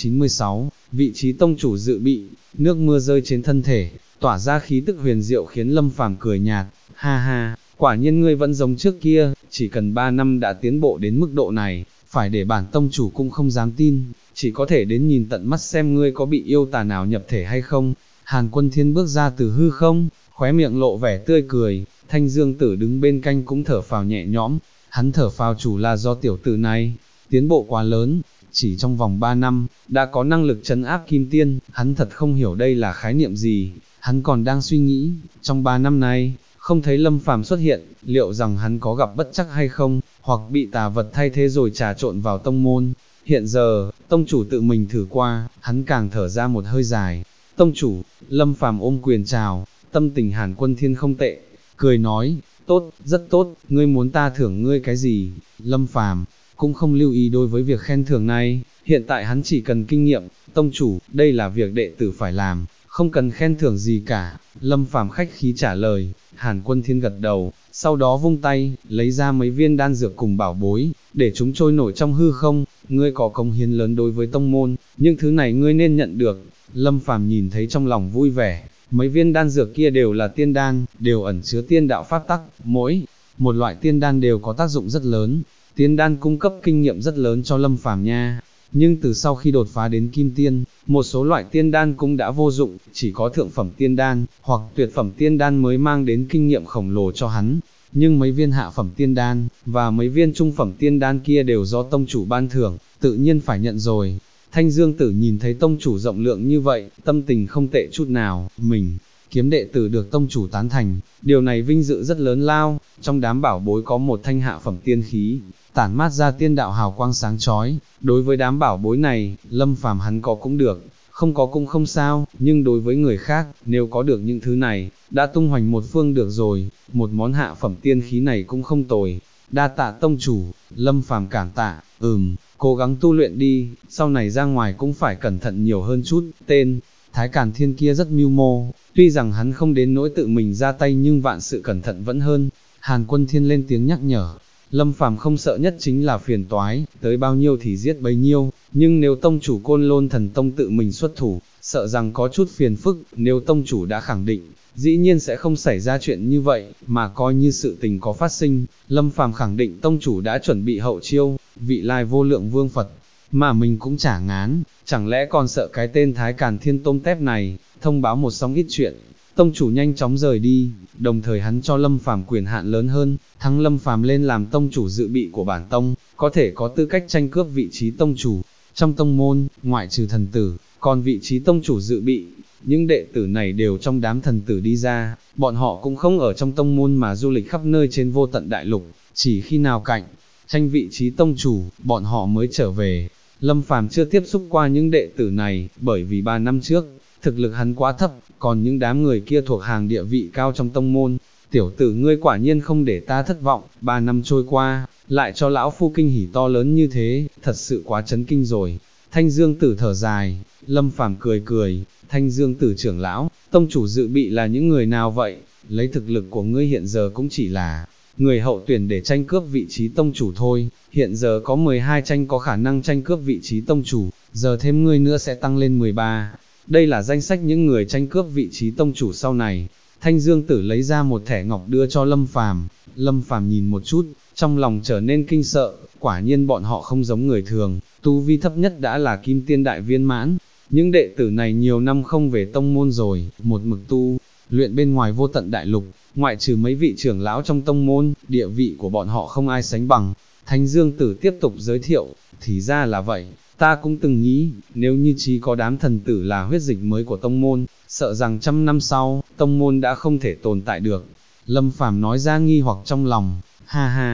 996, vị trí tông chủ dự bị, nước mưa rơi trên thân thể, tỏa ra khí tức huyền diệu khiến Lâm Phàm cười nhạt, ha ha, quả nhiên ngươi vẫn giống trước kia, chỉ cần 3 năm đã tiến bộ đến mức độ này, phải để bản tông chủ cũng không dám tin, chỉ có thể đến nhìn tận mắt xem ngươi có bị yêu tà nào nhập thể hay không. Hàn Quân Thiên bước ra từ hư không, khóe miệng lộ vẻ tươi cười, Thanh Dương Tử đứng bên cạnh cũng thở phào nhẹ nhõm, hắn thở phào chủ là do tiểu tử này, tiến bộ quá lớn, chỉ trong vòng 3 năm, đã có năng lực trấn áp kim tiên, hắn thật không hiểu đây là khái niệm gì, hắn còn đang suy nghĩ, trong 3 năm này, không thấy Lâm Phàm xuất hiện, liệu rằng hắn có gặp bất trắc hay không, hoặc bị tà vật thay thế rồi trà trộn vào tông môn. Hiện giờ, tông chủ tự mình thử qua, hắn càng thở ra một hơi dài. Tông chủ, Lâm Phàm ôm quyền chào, tâm tình Hàn Quân Thiên không tệ, cười nói, tốt, rất tốt, ngươi muốn ta thưởng ngươi cái gì? Lâm Phàm cũng không lưu ý đối với việc khen thưởng này, hiện tại hắn chỉ cần kinh nghiệm, tông chủ, đây là việc đệ tử phải làm, không cần khen thưởng gì cả. Lâm Phàm khách khí trả lời. Hàn Quân Thiên gật đầu, sau đó vung tay, lấy ra mấy viên đan dược cùng bảo bối, để chúng trôi nổi trong hư không. Ngươi có công hiến lớn đối với tông môn, những thứ này ngươi nên nhận được. Lâm Phàm nhìn thấy trong lòng vui vẻ, mấy viên đan dược kia đều là tiên đan, đều ẩn chứa tiên đạo pháp tắc, mỗi một loại tiên đan đều có tác dụng rất lớn. Tiên đan cung cấp kinh nghiệm rất lớn cho Lâm Phàm nha. Nhưng từ sau khi đột phá đến kim tiên, một số loại tiên đan cũng đã vô dụng, chỉ có thượng phẩm tiên đan, hoặc tuyệt phẩm tiên đan mới mang đến kinh nghiệm khổng lồ cho hắn. Nhưng mấy viên hạ phẩm tiên đan, và mấy viên trung phẩm tiên đan kia đều do tông chủ ban thưởng, tự nhiên phải nhận rồi. Thanh Dương Tử nhìn thấy tông chủ rộng lượng như vậy, tâm tình không tệ chút nào, mình, kiếm đệ tử được tông chủ tán thành, điều này vinh dự rất lớn lao. Trong đám bảo bối có một thanh hạ phẩm tiên khí, tản mát ra tiên đạo hào quang sáng chói. Đối với đám bảo bối này, Lâm Phàm hắn có cũng được, không có cũng không sao, nhưng đối với người khác, nếu có được những thứ này, đã tung hoành một phương được rồi, một món hạ phẩm tiên khí này cũng không tồi. Đa tạ tông chủ. Lâm Phàm cảm tạ, cố gắng tu luyện đi, sau này ra ngoài cũng phải cẩn thận nhiều hơn chút. Tên Thái Càn Thiên kia rất mưu mô, tuy rằng hắn không đến nỗi tự mình ra tay nhưng vạn sự cẩn thận vẫn hơn. Hàn Quân Thiên lên tiếng nhắc nhở. Lâm Phàm không sợ nhất chính là phiền toái, tới bao nhiêu thì giết bấy nhiêu, nhưng nếu tông chủ Côn Lôn Thần Tông tự mình xuất thủ, sợ rằng có chút phiền phức. Nếu tông chủ đã khẳng định, dĩ nhiên sẽ không xảy ra chuyện như vậy, mà coi như sự tình có phát sinh, Lâm Phàm khẳng định tông chủ đã chuẩn bị hậu chiêu, vị lai vô lượng vương Phật, mà mình cũng chả ngán, chẳng lẽ còn sợ cái tên Thái Càn Thiên tôm tép này. Thông báo một xong ít chuyện, tông chủ nhanh chóng rời đi, đồng thời hắn cho Lâm Phàm quyền hạn lớn hơn, thăng Lâm Phàm lên làm tông chủ dự bị của bản tông, có thể có tư cách tranh cướp vị trí tông chủ. Trong tông môn, ngoại trừ thần tử, còn vị trí tông chủ dự bị, những đệ tử này đều trong đám thần tử đi ra, bọn họ cũng không ở trong tông môn mà du lịch khắp nơi trên vô tận đại lục, chỉ khi nào cạnh tranh vị trí tông chủ, bọn họ mới trở về. Lâm Phàm chưa tiếp xúc qua những đệ tử này, bởi vì 3 năm trước, thực lực hắn quá thấp, còn những đám người kia thuộc hàng địa vị cao trong tông môn. Tiểu tử ngươi quả nhiên không để ta thất vọng, 3 năm trôi qua, lại cho lão phu kinh hỉ to lớn như thế, thật sự quá chấn kinh rồi. Thanh Dương Tử thở dài. Lâm Phàm cười cười, Thanh Dương Tử trưởng lão, tông chủ dự bị là những người nào vậy? Lấy thực lực của ngươi hiện giờ cũng chỉ là người hậu tuyển để tranh cướp vị trí tông chủ thôi, hiện giờ có 12 tranh có khả năng tranh cướp vị trí tông chủ, giờ thêm ngươi nữa sẽ tăng lên 13. Đây là danh sách những người tranh cướp vị trí tông chủ sau này. Thanh Dương Tử lấy ra một thẻ ngọc đưa cho Lâm Phàm. Lâm Phàm nhìn một chút, trong lòng trở nên kinh sợ, quả nhiên bọn họ không giống người thường, tu vi thấp nhất đã là kim tiên đại viên mãn. Những đệ tử này nhiều năm không về tông môn rồi, một mực tu luyện bên ngoài vô tận đại lục, ngoại trừ mấy vị trưởng lão trong tông môn, địa vị của bọn họ không ai sánh bằng. Thanh Dương Tử tiếp tục giới thiệu, thì ra là vậy, ta cũng từng nghĩ, nếu như chỉ có đám thần tử là huyết dịch mới của tông môn, sợ rằng 100 năm sau, tông môn đã không thể tồn tại được. Lâm Phàm nói ra nghi hoặc trong lòng, ha ha,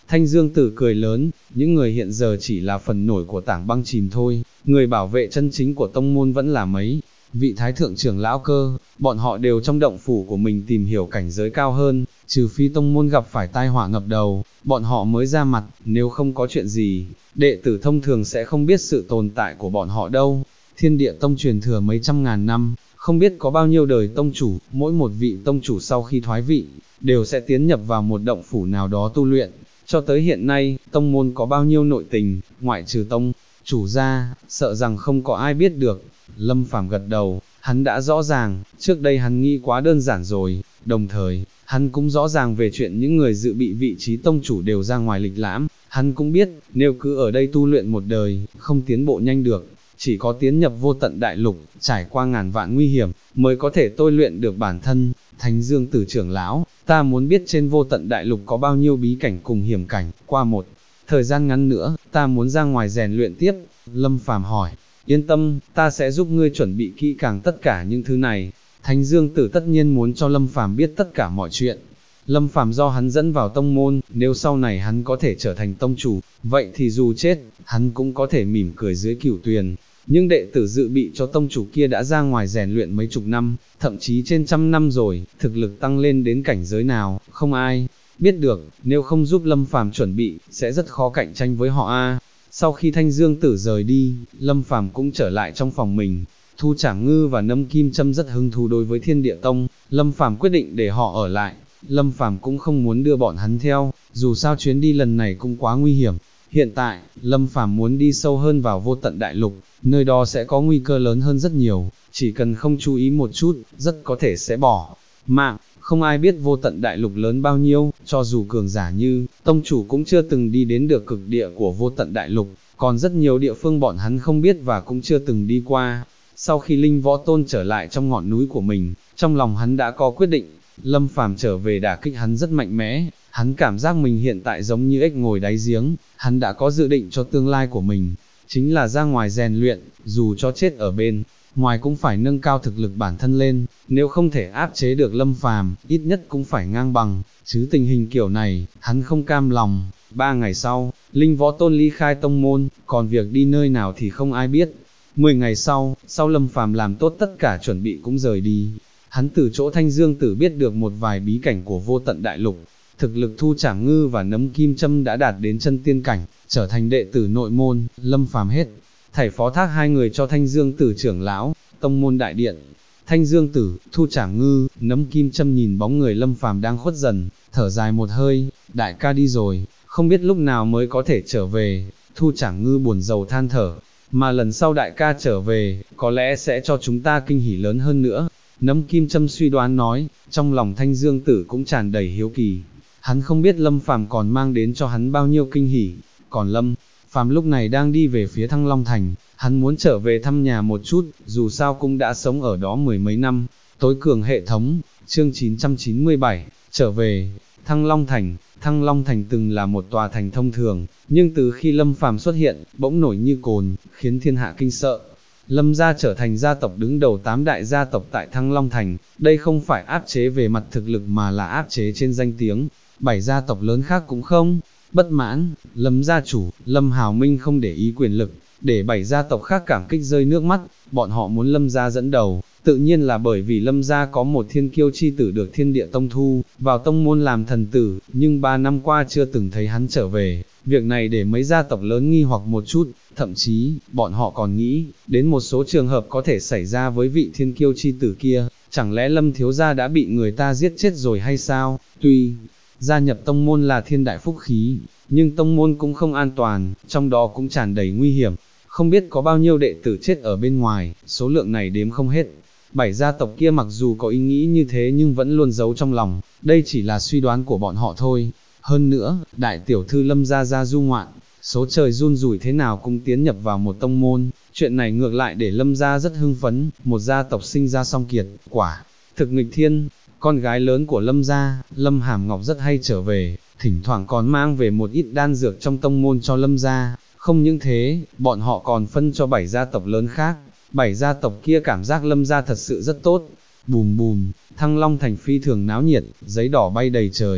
Thanh Dương Tử cười lớn, những người hiện giờ chỉ là phần nổi của tảng băng chìm thôi, người bảo vệ chân chính của tông môn vẫn là mấy vị thái thượng trưởng lão cơ, bọn họ đều trong động phủ của mình tìm hiểu cảnh giới cao hơn, trừ phi tông môn gặp phải tai họa ngập đầu, bọn họ mới ra mặt, nếu không có chuyện gì, đệ tử thông thường sẽ không biết sự tồn tại của bọn họ đâu. Thiên Địa Tông truyền thừa mấy trăm ngàn năm, không biết có bao nhiêu đời tông chủ, mỗi một vị tông chủ sau khi thoái vị, đều sẽ tiến nhập vào một động phủ nào đó tu luyện. Cho tới hiện nay, tông môn có bao nhiêu nội tình, ngoại trừ tông chủ ra, sợ rằng không có ai biết được. Lâm Phàm gật đầu, hắn đã rõ ràng, trước đây hắn nghĩ quá đơn giản rồi, đồng thời, hắn cũng rõ ràng về chuyện những người dự bị vị trí tông chủ đều ra ngoài lịch lãm, hắn cũng biết, nếu cứ ở đây tu luyện một đời, không tiến bộ nhanh được, chỉ có tiến nhập vô tận đại lục, trải qua ngàn vạn nguy hiểm, mới có thể tôi luyện được bản thân. Thánh Dương Tử trưởng lão, ta muốn biết trên vô tận đại lục có bao nhiêu bí cảnh cùng hiểm cảnh, qua một thời gian ngắn nữa, ta muốn ra ngoài rèn luyện tiếp. Lâm Phàm hỏi, yên tâm, ta sẽ giúp ngươi chuẩn bị kỹ càng tất cả những thứ này. Thánh Dương Tử tất nhiên muốn cho Lâm Phàm biết tất cả mọi chuyện. Lâm Phàm do hắn dẫn vào tông môn, nếu sau này hắn có thể trở thành tông chủ, vậy thì dù chết, hắn cũng có thể mỉm cười dưới cửu tuyền. Nhưng đệ tử dự bị cho tông chủ kia đã ra ngoài rèn luyện mấy chục năm, thậm chí trên trăm năm rồi, thực lực tăng lên đến cảnh giới nào, không ai biết được, nếu không giúp Lâm Phàm chuẩn bị, sẽ rất khó cạnh tranh với họ a. Sau khi Thanh Dương Tử rời đi, Lâm Phàm cũng trở lại trong phòng mình. Thu Trảm Ngư và Nấm Kim Châm rất hứng thú đối với Thiên Địa Tông, Lâm Phàm quyết định để họ ở lại. Lâm Phàm cũng không muốn đưa bọn hắn theo, dù sao chuyến đi lần này cũng quá nguy hiểm. Hiện tại, Lâm Phàm muốn đi sâu hơn vào vô tận đại lục, nơi đó sẽ có nguy cơ lớn hơn rất nhiều, chỉ cần không chú ý một chút, rất có thể sẽ bỏ mạng. Không ai biết vô tận đại lục lớn bao nhiêu, cho dù cường giả như tông chủ cũng chưa từng đi đến được cực địa của vô tận đại lục, còn rất nhiều địa phương bọn hắn không biết và cũng chưa từng đi qua. Sau khi Linh Võ Tôn trở lại trong ngọn núi của mình, trong lòng hắn đã có quyết định. Lâm Phàm trở về đả kích hắn rất mạnh mẽ, hắn cảm giác mình hiện tại giống như ếch ngồi đáy giếng, hắn đã có dự định cho tương lai của mình, chính là ra ngoài rèn luyện, dù cho chết ở bên ngoài cũng phải nâng cao thực lực bản thân lên, nếu không thể áp chế được Lâm Phàm, ít nhất cũng phải ngang bằng, chứ tình hình kiểu này, hắn không cam lòng. 3 ngày sau, Linh Võ Tôn ly khai tông môn, còn việc đi nơi nào thì không ai biết. 10 ngày sau, Lâm Phàm làm tốt tất cả chuẩn bị cũng rời đi. Hắn từ chỗ Thanh Dương Tử biết được một vài bí cảnh của vô tận đại lục, thực lực Thu Trảm Ngư và Nấm Kim Châm đã đạt đến chân tiên cảnh, trở thành đệ tử nội môn. Lâm Phàm hết thảy phó thác hai người cho Thanh Dương Tử trưởng lão, tông môn đại điện. Thanh Dương Tử, Thu Trảm Ngư, Nấm Kim Châm nhìn bóng người Lâm Phàm đang khuất dần, thở dài một hơi, đại ca đi rồi, không biết lúc nào mới có thể trở về. Thu Trảm Ngư buồn rầu than thở, mà lần sau đại ca trở về, có lẽ sẽ cho chúng ta kinh hỉ lớn hơn nữa. Nấm Kim Châm suy đoán nói, trong lòng Thanh Dương Tử cũng tràn đầy hiếu kỳ. Hắn không biết Lâm Phàm còn mang đến cho hắn bao nhiêu kinh hỉ, còn Lâm Phàm lúc này đang đi về phía Thăng Long Thành, hắn muốn trở về thăm nhà một chút, dù sao cũng đã sống ở đó mười mấy năm. Tối cường hệ thống, chương 997, trở về, Thăng Long Thành. Thăng Long Thành từng là một tòa thành thông thường, nhưng từ khi Lâm Phàm xuất hiện, bỗng nổi như cồn, khiến thiên hạ kinh sợ. Lâm gia trở thành gia tộc đứng đầu 8 đại gia tộc tại Thăng Long Thành, đây không phải áp chế về mặt thực lực mà là áp chế trên danh tiếng. 7 gia tộc lớn khác cũng không bất mãn, Lâm gia chủ, Lâm Hào Minh không để ý quyền lực, để 7 gia tộc khác cảm kích rơi nước mắt, bọn họ muốn Lâm gia dẫn đầu, tự nhiên là bởi vì Lâm gia có một thiên kiêu chi tử được Thiên Địa Tông thu vào tông môn làm thần tử, nhưng 3 năm qua chưa từng thấy hắn trở về. Việc này để mấy gia tộc lớn nghi hoặc một chút, thậm chí, bọn họ còn nghĩ, đến một số trường hợp có thể xảy ra với vị thiên kiêu chi tử kia, chẳng lẽ Lâm thiếu gia đã bị người ta giết chết rồi hay sao? Tuy gia nhập tông môn là thiên đại phúc khí, nhưng tông môn cũng không an toàn, trong đó cũng tràn đầy nguy hiểm, không biết có bao nhiêu đệ tử chết ở bên ngoài, số lượng này đếm không hết. 7 gia tộc kia mặc dù có ý nghĩ như thế nhưng vẫn luôn giấu trong lòng, đây chỉ là suy đoán của bọn họ thôi. Hơn nữa, đại tiểu thư Lâm gia ra du ngoạn, số trời run rủi thế nào cũng tiến nhập vào một tông môn, chuyện này ngược lại để Lâm gia rất hưng phấn, một gia tộc sinh ra song kiệt, quả thực nghịch thiên. Con gái lớn của Lâm gia, Lâm Hàm Ngọc rất hay trở về, thỉnh thoảng còn mang về một ít đan dược trong tông môn cho Lâm gia. Không những thế, bọn họ còn phân cho 7 gia tộc lớn khác. 7 gia tộc kia cảm giác Lâm gia thật sự rất tốt. Bùm bùm, Thăng Long Thành phi thường náo nhiệt, giấy đỏ bay đầy trời,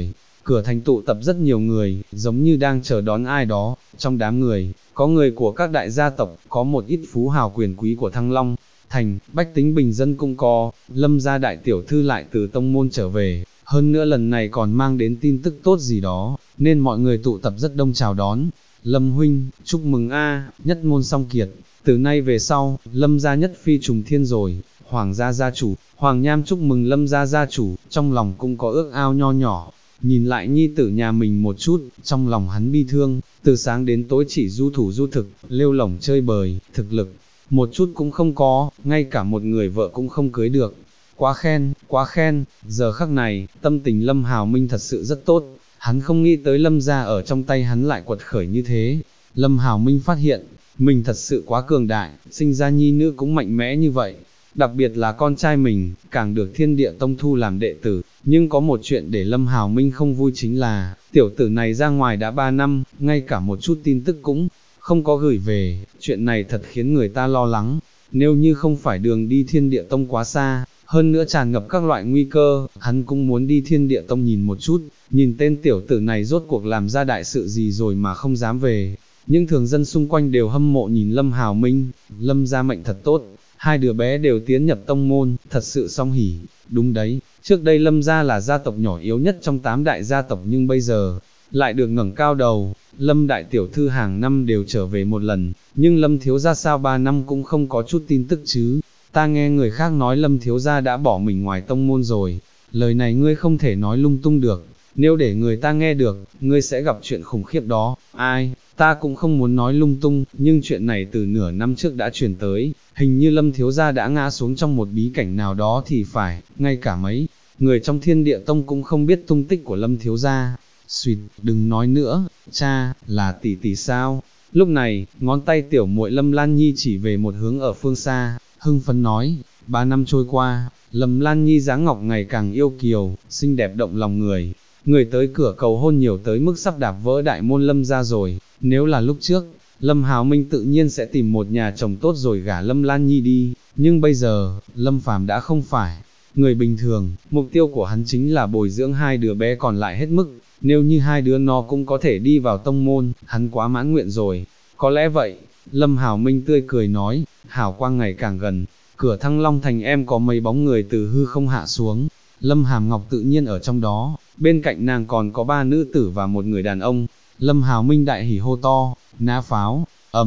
cửa thành tụ tập rất nhiều người, giống như đang chờ đón ai đó, trong đám người, có người của các đại gia tộc, có một ít phú hào quyền quý của Thăng Long thành, bách tính bình dân cũng có. Lâm gia đại tiểu thư lại từ tông môn trở về, hơn nữa lần này còn mang đến tin tức tốt gì đó, nên mọi người tụ tập rất đông chào đón. Lâm huynh, chúc mừng a, nhất môn song kiệt, từ nay về sau, Lâm gia nhất phi trùng thiên rồi. Hoàng gia gia chủ, Hoàng Nham chúc mừng Lâm gia gia chủ, trong lòng cũng có ước ao nho nhỏ. Nhìn lại nhi tử nhà mình một chút, trong lòng hắn bi thương, từ sáng đến tối chỉ du thủ du thực, lêu lổng chơi bời, thực lực, một chút cũng không có, ngay cả một người vợ cũng không cưới được. Quá khen, giờ khắc này, tâm tình Lâm Hào Minh thật sự rất tốt, hắn không nghĩ tới Lâm gia ở trong tay hắn lại quật khởi như thế. Lâm Hào Minh phát hiện, mình thật sự quá cường đại, sinh ra nhi nữ cũng mạnh mẽ như vậy. Đặc biệt là con trai mình, càng được Thiên Địa Tông thu làm đệ tử, nhưng có một chuyện để Lâm Hào Minh không vui chính là, tiểu tử này ra ngoài đã 3 năm, ngay cả một chút tin tức cũng không có gửi về, chuyện này thật khiến người ta lo lắng. Nếu như không phải đường đi Thiên Địa Tông quá xa, hơn nữa tràn ngập các loại nguy cơ, hắn cũng muốn đi Thiên Địa Tông nhìn một chút, nhìn tên tiểu tử này rốt cuộc làm ra đại sự gì rồi mà không dám về. Nhưng thường dân xung quanh đều hâm mộ nhìn Lâm Hào Minh, Lâm gia mệnh thật tốt, hai đứa bé đều tiến nhập tông môn, thật sự song hỉ. Đúng đấy, trước đây Lâm gia là gia tộc nhỏ yếu nhất trong 8 đại gia tộc nhưng bây giờ, lại được ngẩng cao đầu. Lâm đại tiểu thư hàng năm đều trở về một lần, nhưng Lâm thiếu gia sao 3 năm cũng không có chút tin tức chứ. Ta nghe người khác nói Lâm thiếu gia đã bỏ mình ngoài tông môn rồi, lời này ngươi không thể nói lung tung được, nếu để người ta nghe được, ngươi sẽ gặp chuyện khủng khiếp đó. Ai, ta cũng không muốn nói lung tung, nhưng chuyện này từ nửa năm trước đã truyền tới, hình như Lâm thiếu gia đã ngã xuống trong một bí cảnh nào đó thì phải, ngay cả mấy người trong Thiên Địa Tông cũng không biết tung tích của Lâm thiếu gia. Xuyệt, đừng nói nữa, cha, là tỷ tỷ sao? Lúc này, ngón tay tiểu muội Lâm Lan Nhi chỉ về một hướng ở phương xa, hưng phấn nói, 3 năm trôi qua, Lâm Lan Nhi dáng ngọc ngày càng yêu kiều, xinh đẹp động lòng người. Người tới cửa cầu hôn nhiều tới mức sắp đạp vỡ đại môn Lâm gia rồi, nếu là lúc trước, Lâm Hào Minh tự nhiên sẽ tìm một nhà chồng tốt rồi gả Lâm Lan Nhi đi, nhưng bây giờ, Lâm Phàm đã không phải người bình thường, mục tiêu của hắn chính là bồi dưỡng hai đứa bé còn lại hết mức, nếu như hai đứa nó cũng có thể đi vào tông môn, hắn quá mãn nguyện rồi. Có lẽ vậy, Lâm Hào Minh tươi cười nói, hào quang ngày càng gần, cửa Thăng Long thành em có mấy bóng người từ hư không hạ xuống, Lâm Hàm Ngọc tự nhiên ở trong đó, bên cạnh nàng còn có 3 nữ tử và một người đàn ông. Lâm Hào Minh đại hỉ hô to, nã pháo,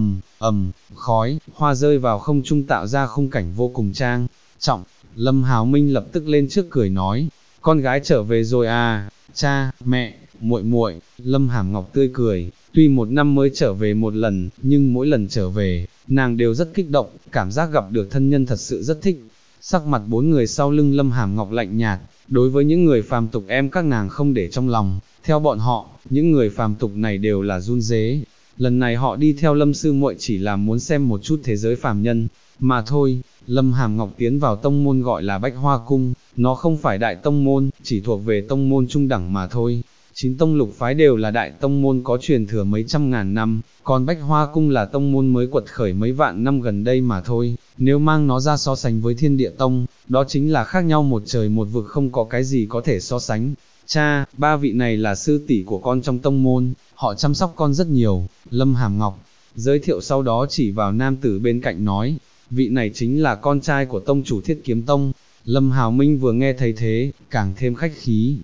khói, hoa rơi vào không trung tạo ra khung cảnh vô cùng trang trọng. Lâm Hào Minh lập tức lên trước cười nói, con gái trở về rồi à, cha, mẹ, muội muội. Lâm Hàm Ngọc tươi cười, tuy một năm mới trở về một lần, nhưng mỗi lần trở về, nàng đều rất kích động, cảm giác gặp được thân nhân thật sự rất thích. Sắc mặt 4 người sau lưng Lâm Hàm Ngọc lạnh nhạt, đối với những người phàm tục em các nàng không để trong lòng, theo bọn họ, những người phàm tục này đều là run rế. Lần này họ đi theo Lâm sư muội chỉ là muốn xem một chút thế giới phàm nhân, mà thôi. Lâm Hàm Ngọc tiến vào tông môn gọi là Bách Hoa Cung, nó không phải đại tông môn, chỉ thuộc về tông môn trung đẳng mà thôi. 9 tông lục phái đều là đại tông môn có truyền thừa mấy trăm ngàn năm, còn Bách Hoa Cung là tông môn mới quật khởi mấy vạn năm gần đây mà thôi. Nếu mang nó ra so sánh với Thiên Địa Tông, đó chính là khác nhau một trời một vực, không có cái gì có thể so sánh. Cha, 3 vị này là sư tỷ của con trong tông môn, họ chăm sóc con rất nhiều. Lâm Hàm Ngọc giới thiệu sau đó chỉ vào nam tử bên cạnh nói, vị này chính là con trai của tông chủ Thiết Kiếm Tông. Lâm Hào Minh vừa nghe thấy thế, càng thêm khách khí,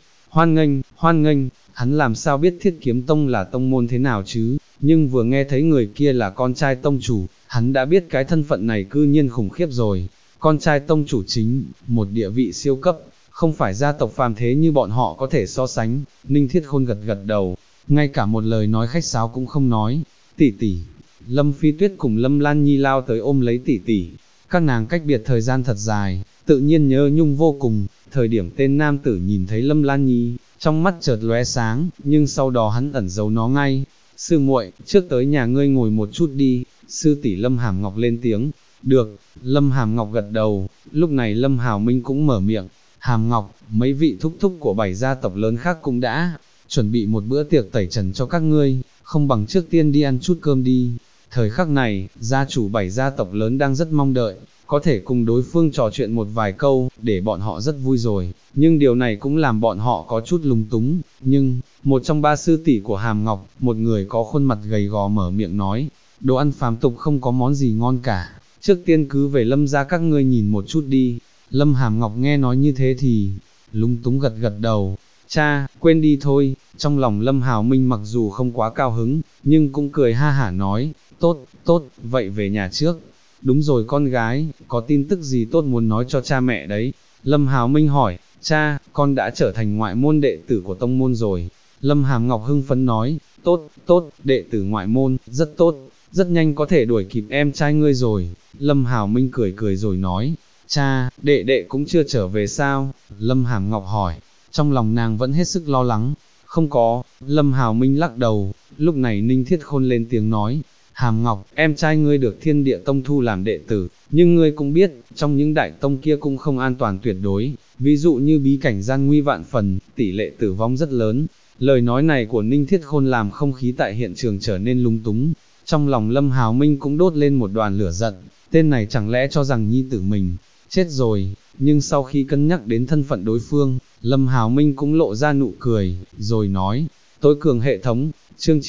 hoan nghênh, hắn làm sao biết Thiết Kiếm Tông là tông môn thế nào chứ, nhưng vừa nghe thấy người kia là con trai tông chủ, hắn đã biết cái thân phận này cư nhiên khủng khiếp rồi. Con trai tông chủ chính, một địa vị siêu cấp, không phải gia tộc phàm thế như bọn họ có thể so sánh. Ninh Thiết Khôn gật gật đầu, ngay cả một lời nói khách sáo cũng không nói. Tỷ tỷ. Lâm Phi Tuyết cùng Lâm Lan Nhi lao tới ôm lấy tỷ tỷ, các nàng cách biệt thời gian thật dài, tự nhiên nhớ nhung vô cùng. Thời điểm tên nam tử nhìn thấy Lâm Lan Nhi, trong mắt chợt lóe sáng, nhưng sau đó hắn ẩn giấu nó ngay. Sư muội, trước tới nhà ngươi ngồi một chút đi. Sư tỷ Lâm Hàm Ngọc lên tiếng. Được. Lâm Hàm Ngọc gật đầu. Lúc này Lâm Hào Minh cũng mở miệng, Hàm Ngọc, mấy vị thúc thúc của 7 gia tộc lớn khác cũng đã chuẩn bị một bữa tiệc tẩy trần cho các ngươi, không bằng trước tiên đi ăn chút cơm đi. Thời khắc này, gia chủ 7 gia tộc lớn đang rất mong đợi, có thể cùng đối phương trò chuyện một vài câu, để bọn họ rất vui rồi, nhưng điều này cũng làm bọn họ có chút lúng túng, nhưng, một trong ba sư tỷ của Hàm Ngọc, một người có khuôn mặt gầy gò mở miệng nói, đồ ăn phàm tục không có món gì ngon cả, trước tiên cứ về Lâm gia các ngươi nhìn một chút đi. Lâm Hàm Ngọc nghe nói như thế thì, lúng túng gật gật đầu, cha, quên đi thôi, trong lòng Lâm Hào Minh mặc dù không quá cao hứng, nhưng cũng cười ha hả nói, tốt, tốt, vậy về nhà trước. Đúng rồi con gái, có tin tức gì tốt muốn nói cho cha mẹ đấy? Lâm Hào Minh hỏi, cha, con đã trở thành ngoại môn đệ tử của tông môn rồi. Lâm Hàm Ngọc hưng phấn nói, tốt, tốt, đệ tử ngoại môn, rất tốt, rất nhanh có thể đuổi kịp em trai ngươi rồi. Lâm Hào Minh cười cười rồi nói, cha, đệ đệ cũng chưa trở về sao? Lâm Hàm Ngọc hỏi, trong lòng nàng vẫn hết sức lo lắng. Không có, Lâm Hào Minh lắc đầu. Lúc này Ninh Thiết Khôn lên tiếng nói, Hàm Ngọc, em trai ngươi được Thiên Địa Tông thu làm đệ tử, nhưng ngươi cũng biết, trong những đại tông kia cũng không an toàn tuyệt đối, ví dụ như bí cảnh gian nguy vạn phần, tỷ lệ tử vong rất lớn. Lời nói này của Ninh Thiết Khôn làm không khí tại hiện trường trở nên lung túng, trong lòng Lâm Hào Minh cũng đốt lên một đoàn lửa giận, tên này chẳng lẽ cho rằng nhi tử mình chết rồi, nhưng sau khi cân nhắc đến thân phận đối phương, Lâm Hào Minh cũng lộ ra nụ cười, rồi nói, tối cường hệ thống, chương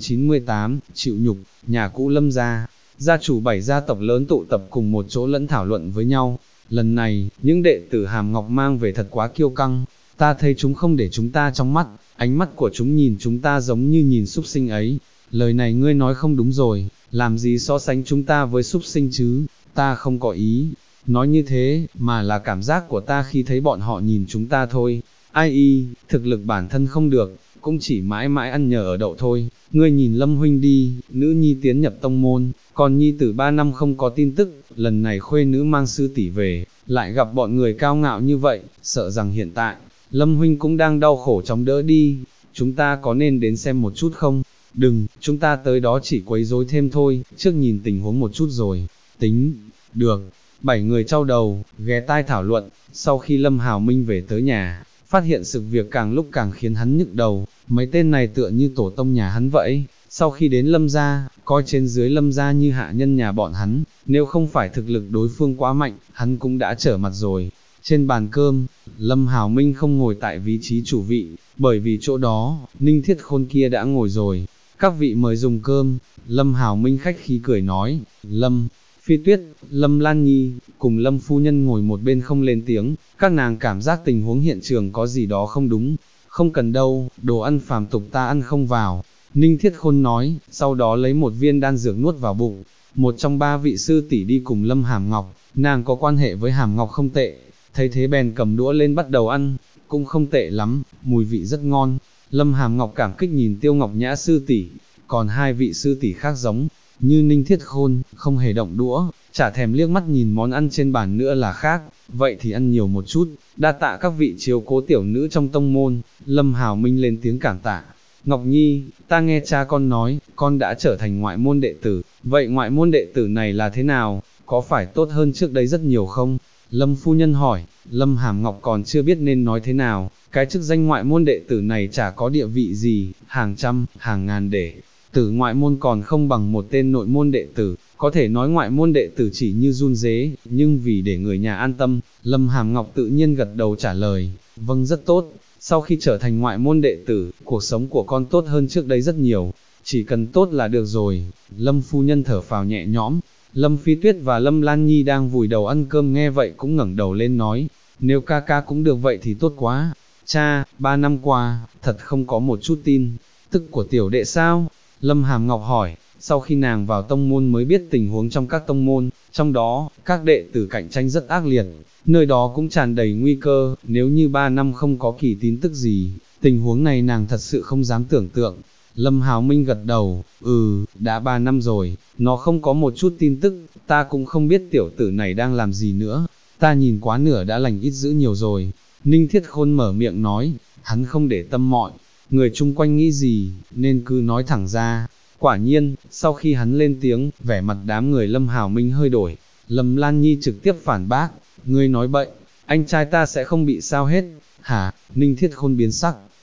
998, chịu nhục, nhà cũ Lâm gia, gia chủ 7 gia tộc lớn tụ tập cùng một chỗ lẫn thảo luận với nhau. Lần này, những đệ tử Hàm Ngọc mang về thật quá kiêu căng, ta thấy chúng không để chúng ta trong mắt, ánh mắt của chúng nhìn chúng ta giống như nhìn súc sinh ấy. Lời này ngươi nói không đúng rồi, làm gì so sánh chúng ta với súc sinh chứ, ta không có ý nói như thế, mà là cảm giác của ta khi thấy bọn họ nhìn chúng ta thôi. Ai y, thực lực bản thân không được, cũng chỉ mãi mãi ăn nhờ ở đậu thôi. Ngươi nhìn Lâm huynh đi, nữ nhi tiến nhập tông môn, còn nhi tử 3 năm không có tin tức, lần này khuê nữ mang sư tỷ về, lại gặp bọn người cao ngạo như vậy, sợ rằng hiện tại, Lâm huynh cũng đang đau khổ chống đỡ đi, chúng ta có nên đến xem một chút không? Đừng, chúng ta tới đó chỉ quấy rối thêm thôi, trước nhìn tình huống một chút rồi, tính, được. 7 người trao đầu, ghé tai thảo luận, sau khi Lâm Hào Minh về tới nhà, phát hiện sự việc càng lúc càng khiến hắn nhức đầu, mấy tên này tựa như tổ tông nhà hắn vậy, sau khi đến Lâm gia, coi trên dưới Lâm gia như hạ nhân nhà bọn hắn, nếu không phải thực lực đối phương quá mạnh, hắn cũng đã trở mặt rồi. Trên bàn cơm, Lâm Hào Minh không ngồi tại vị trí chủ vị, bởi vì chỗ đó, Ninh Thiết Khôn kia đã ngồi rồi. Các vị mời dùng cơm, Lâm Hào Minh khách khí cười nói, Lâm Phi Tuyết, Lâm Lan Nhi, cùng Lâm Phu Nhân ngồi một bên không lên tiếng, các nàng cảm giác tình huống hiện trường có gì đó không đúng, không cần đâu, đồ ăn phàm tục ta ăn không vào. Ninh Thiết Khôn nói, sau đó lấy một viên đan dược nuốt vào bụng. Một trong 3 vị sư tỷ đi cùng Lâm Hàm Ngọc, nàng có quan hệ với Hàm Ngọc không tệ, thấy thế bèn cầm đũa lên bắt đầu ăn, cũng không tệ lắm, mùi vị rất ngon. Lâm Hàm Ngọc cảm kích nhìn Tiêu Ngọc Nhã sư tỷ, còn 2 vị sư tỷ khác giống như Ninh Thiết Khôn, không hề động đũa, chả thèm liếc mắt nhìn món ăn trên bàn nữa là khác, vậy thì ăn nhiều một chút, đa tạ các vị chiếu cố tiểu nữ trong tông môn. Lâm Hào Minh lên tiếng cảm tạ, Ngọc Nhi, ta nghe cha con nói, con đã trở thành ngoại môn đệ tử, vậy ngoại môn đệ tử này là thế nào, có phải tốt hơn trước đây rất nhiều không? Lâm Phu Nhân hỏi, Lâm Hàm Ngọc còn chưa biết nên nói thế nào, cái chức danh ngoại môn đệ tử này chả có địa vị gì, hàng trăm, hàng ngàn đệ tử ngoại môn còn không bằng một tên nội môn đệ tử, có thể nói ngoại môn đệ tử chỉ như run rế, nhưng vì để người nhà an tâm, Lâm Hàm Ngọc tự nhiên gật đầu trả lời, vâng rất tốt, sau khi trở thành ngoại môn đệ tử, cuộc sống của con tốt hơn trước đây rất nhiều, chỉ cần tốt là được rồi. Lâm Phu Nhân thở phào nhẹ nhõm. Lâm Phi Tuyết và Lâm Lan Nhi đang vùi đầu ăn cơm nghe vậy cũng ngẩng đầu lên nói, nếu ca ca cũng được vậy thì tốt quá. Cha, 3 năm qua, thật không có một chút tin tức của tiểu đệ sao? Lâm Hàm Ngọc hỏi, sau khi nàng vào tông môn mới biết tình huống trong các tông môn, trong đó, các đệ tử cạnh tranh rất ác liệt, nơi đó cũng tràn đầy nguy cơ, nếu như 3 năm không có kỳ tin tức gì, tình huống này nàng thật sự không dám tưởng tượng. Lâm Hào Minh gật đầu, đã 3 năm rồi, nó không có một chút tin tức, ta cũng không biết tiểu tử này đang làm gì nữa, ta nhìn quá nửa đã lành ít dữ nhiều rồi. Ninh Thiết Khôn mở miệng nói, hắn không để tâm mọi người chung quanh nghĩ gì, nên cứ nói thẳng ra. Quả nhiên, sau khi hắn lên tiếng, vẻ mặt đám người Lâm Hào Minh hơi đổi, Lâm Lan Nhi trực tiếp phản bác, ngươi nói bậy, anh trai ta sẽ không bị sao hết, hả? Ninh Thiết Khôn biến sắc,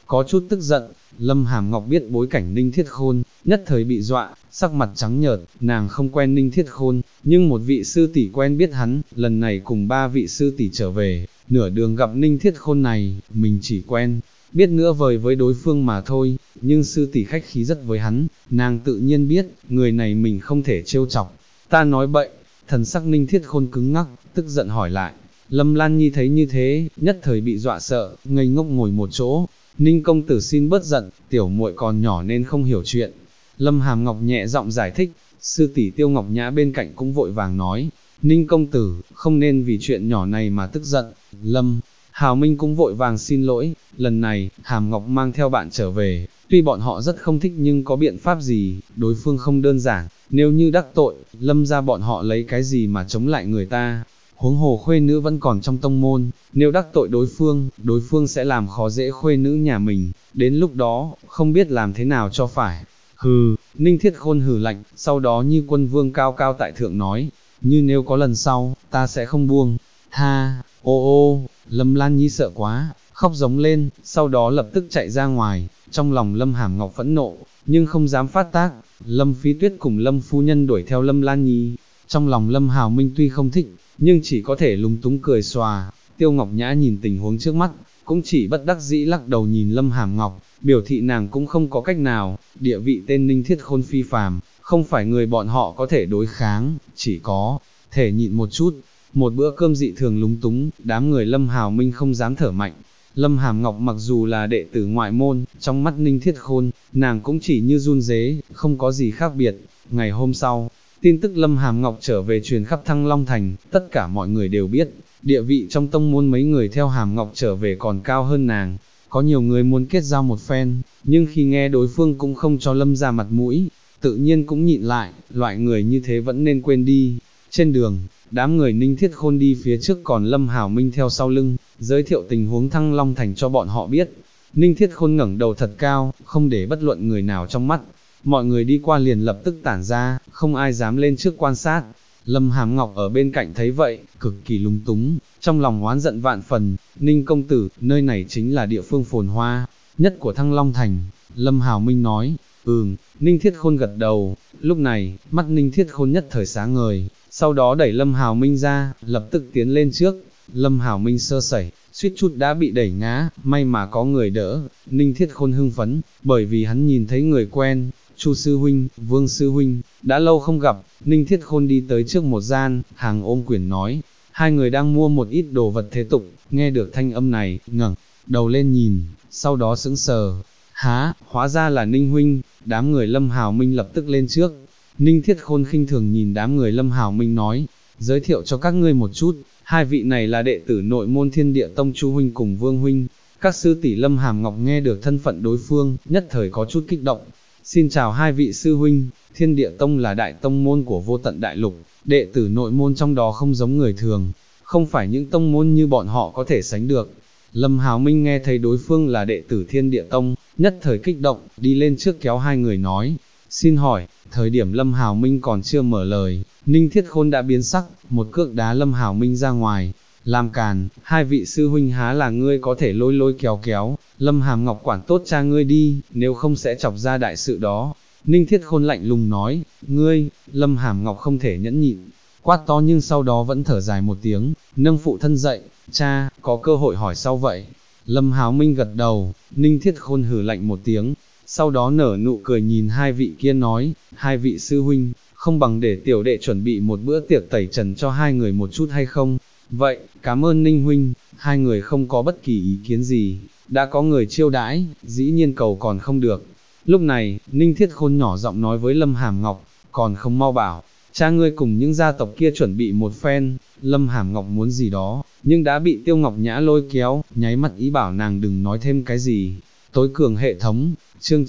có chút tức giận. Lâm Hàm Ngọc biết bối cảnh Ninh Thiết Khôn, nhất thời bị dọa, sắc mặt trắng nhợt, nàng không quen Ninh Thiết Khôn, nhưng một vị sư tỷ quen biết hắn, lần này cùng ba vị sư tỷ trở về, nửa đường gặp Ninh Thiết Khôn này, mình chỉ quen, biết nữa vời với đối phương mà thôi, nhưng sư tỷ khách khí rất với hắn, nàng tự nhiên biết, người này mình không thể trêu chọc. Ta nói bậy, thần sắc Ninh Thiết Khôn cứng ngắc, tức giận hỏi lại. Lâm Lan Nhi thấy như thế, nhất thời bị dọa sợ, ngây ngốc ngồi một chỗ. Ninh công tử xin bớt giận, tiểu muội còn nhỏ nên không hiểu chuyện. Lâm Hàm Ngọc nhẹ giọng giải thích, sư tỷ Tiêu Ngọc Nhã bên cạnh cũng vội vàng nói, Ninh công tử, không nên vì chuyện nhỏ này mà tức giận. Lâm Hào Minh cũng vội vàng xin lỗi, lần này, Hàm Ngọc mang theo bạn trở về, tuy bọn họ rất không thích nhưng có biện pháp gì, đối phương không đơn giản, nếu như đắc tội, Lâm ra bọn họ lấy cái gì mà chống lại người ta. Huống hồ khuê nữ vẫn còn trong tông môn, nếu đắc tội đối phương sẽ làm khó dễ khuê nữ nhà mình, đến lúc đó, không biết làm thế nào cho phải. Hừ, Ninh Thiết Khôn hừ lạnh, sau đó như quân vương cao cao tại thượng nói, như nếu có lần sau, ta sẽ không buông tha. Ô, Lâm Lan Nhi sợ quá, khóc giống lên, sau đó lập tức chạy ra ngoài, trong lòng Lâm Hàm Ngọc phẫn nộ, nhưng không dám phát tác. Lâm Phi Tuyết cùng Lâm phu nhân đuổi theo Lâm Lan Nhi, trong lòng Lâm Hào Minh tuy không thích, nhưng chỉ có thể lúng túng cười xòa. Tiêu Ngọc Nhã nhìn tình huống trước mắt, cũng chỉ bất đắc dĩ lắc đầu nhìn Lâm Hàm Ngọc, biểu thị nàng cũng không có cách nào, địa vị tên Ninh Thiết Khôn phi phàm, không phải người bọn họ có thể đối kháng, chỉ có thể nhịn một chút. Một bữa cơm dị thường lúng túng, đám người Lâm Hào Minh không dám thở mạnh. Lâm Hàm Ngọc mặc dù là đệ tử ngoại môn, trong mắt Ninh Thiết Khôn, nàng cũng chỉ như run rế, không có gì khác biệt. Ngày hôm sau, tin tức Lâm Hàm Ngọc trở về truyền khắp Thăng Long Thành, tất cả mọi người đều biết, địa vị trong tông môn mấy người theo Hàm Ngọc trở về còn cao hơn nàng. Có nhiều người muốn kết giao một phen, nhưng khi nghe đối phương cũng không cho Lâm ra mặt mũi, tự nhiên cũng nhịn lại, loại người như thế vẫn nên quên đi. Trên đường, đám người Ninh Thiết Khôn đi phía trước còn Lâm Hào Minh theo sau lưng, giới thiệu tình huống Thăng Long Thành cho bọn họ biết. Ninh Thiết Khôn ngẩng đầu thật cao, không để bất luận người nào trong mắt. Mọi người đi qua liền lập tức tản ra, không ai dám lên trước quan sát. Lâm Hàm Ngọc ở bên cạnh thấy vậy, cực kỳ lúng túng, trong lòng oán giận vạn phần. Ninh công tử, nơi này chính là địa phương phồn hoa nhất của Thăng Long Thành. Lâm Hào Minh nói, Ninh Thiết Khôn gật đầu. Lúc này, mắt Ninh Thiết Khôn nhất thời sáng ngời, sau đó đẩy Lâm Hào Minh ra, lập tức tiến lên trước. Lâm Hào Minh sơ sẩy, suýt chút đã bị đẩy ngã, may mà có người đỡ. Ninh Thiết Khôn hưng phấn, bởi vì hắn nhìn thấy người quen, Chu sư huynh, Vương sư huynh, đã lâu không gặp. Ninh Thiết Khôn đi tới trước một gian, hàng ôm quyển nói, hai người đang mua một ít đồ vật thế tục, nghe được thanh âm này, ngẩng đầu lên nhìn, sau đó sững sờ. Há, hóa ra là Ninh huynh. Đám người Lâm Hào Minh lập tức lên trước. Ninh Thiết Khôn khinh thường nhìn đám người Lâm Hào Minh nói, giới thiệu cho các ngươi một chút, hai vị này là đệ tử nội môn Thiên Địa Tông Chu huynh cùng Vương huynh. Các sư tỷ Lâm Hàm Ngọc nghe được thân phận đối phương, nhất thời có chút kích động. Xin chào hai vị sư huynh. Thiên Địa Tông là đại tông môn của vô tận đại lục, đệ tử nội môn trong đó không giống người thường, không phải những tông môn như bọn họ có thể sánh được. Lâm Hào Minh nghe thấy đối phương là đệ tử Thiên Địa Tông, nhất thời kích động, đi lên trước kéo hai người nói, xin hỏi. Thời điểm Lâm Hào Minh còn chưa mở lời, Ninh Thiết Khôn đã biến sắc, một cước đá Lâm Hào Minh ra ngoài. Làm càn, hai vị sư huynh há là ngươi có thể lôi lôi kéo kéo, Lâm Hàm Ngọc quản tốt cha ngươi đi, nếu không sẽ chọc ra đại sự đó. Ninh Thiết Khôn lạnh lùng nói, ngươi. Lâm Hàm Ngọc không thể nhẫn nhịn, quát to nhưng sau đó vẫn thở dài một tiếng, nâng phụ thân dậy, cha, có cơ hội hỏi sau vậy. Lâm Hào Minh gật đầu. Ninh Thiết Khôn hừ lạnh một tiếng, sau đó nở nụ cười nhìn hai vị kia nói, hai vị sư huynh, không bằng để tiểu đệ chuẩn bị một bữa tiệc tẩy trần cho hai người một chút hay không? Vậy, cảm ơn Ninh huynh. Hai người không có bất kỳ ý kiến gì, đã có người chiêu đãi, dĩ nhiên cầu còn không được. Lúc này, Ninh Thiết Khôn nhỏ giọng nói với Lâm Hàm Ngọc, còn không mau bảo, cha ngươi cùng những gia tộc kia chuẩn bị một phen. Lâm Hàm Ngọc muốn gì đó, nhưng đã bị Tiêu Ngọc Nhã lôi kéo, nháy mắt ý bảo nàng đừng nói thêm cái gì. Tối cường hệ thống, chương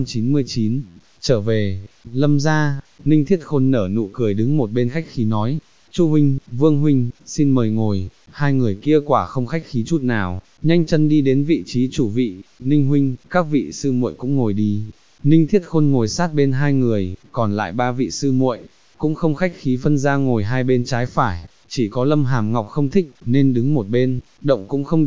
999, trở về. Lâm gia. Ninh Thiết Khôn nở nụ cười đứng một bên khách khí nói, Chu huynh, Vương huynh, xin mời ngồi. Hai người kia quả không khách khí chút nào, nhanh chân đi đến vị trí chủ vị. Ninh huynh, các vị sư muội cũng ngồi đi. Ninh Thiết Khôn ngồi sát bên hai người, còn lại ba vị sư muội cũng không khách khí phân ra ngồi hai bên trái phải, chỉ có Lâm Hàm Ngọc không thích, nên đứng một bên, động cũng không động.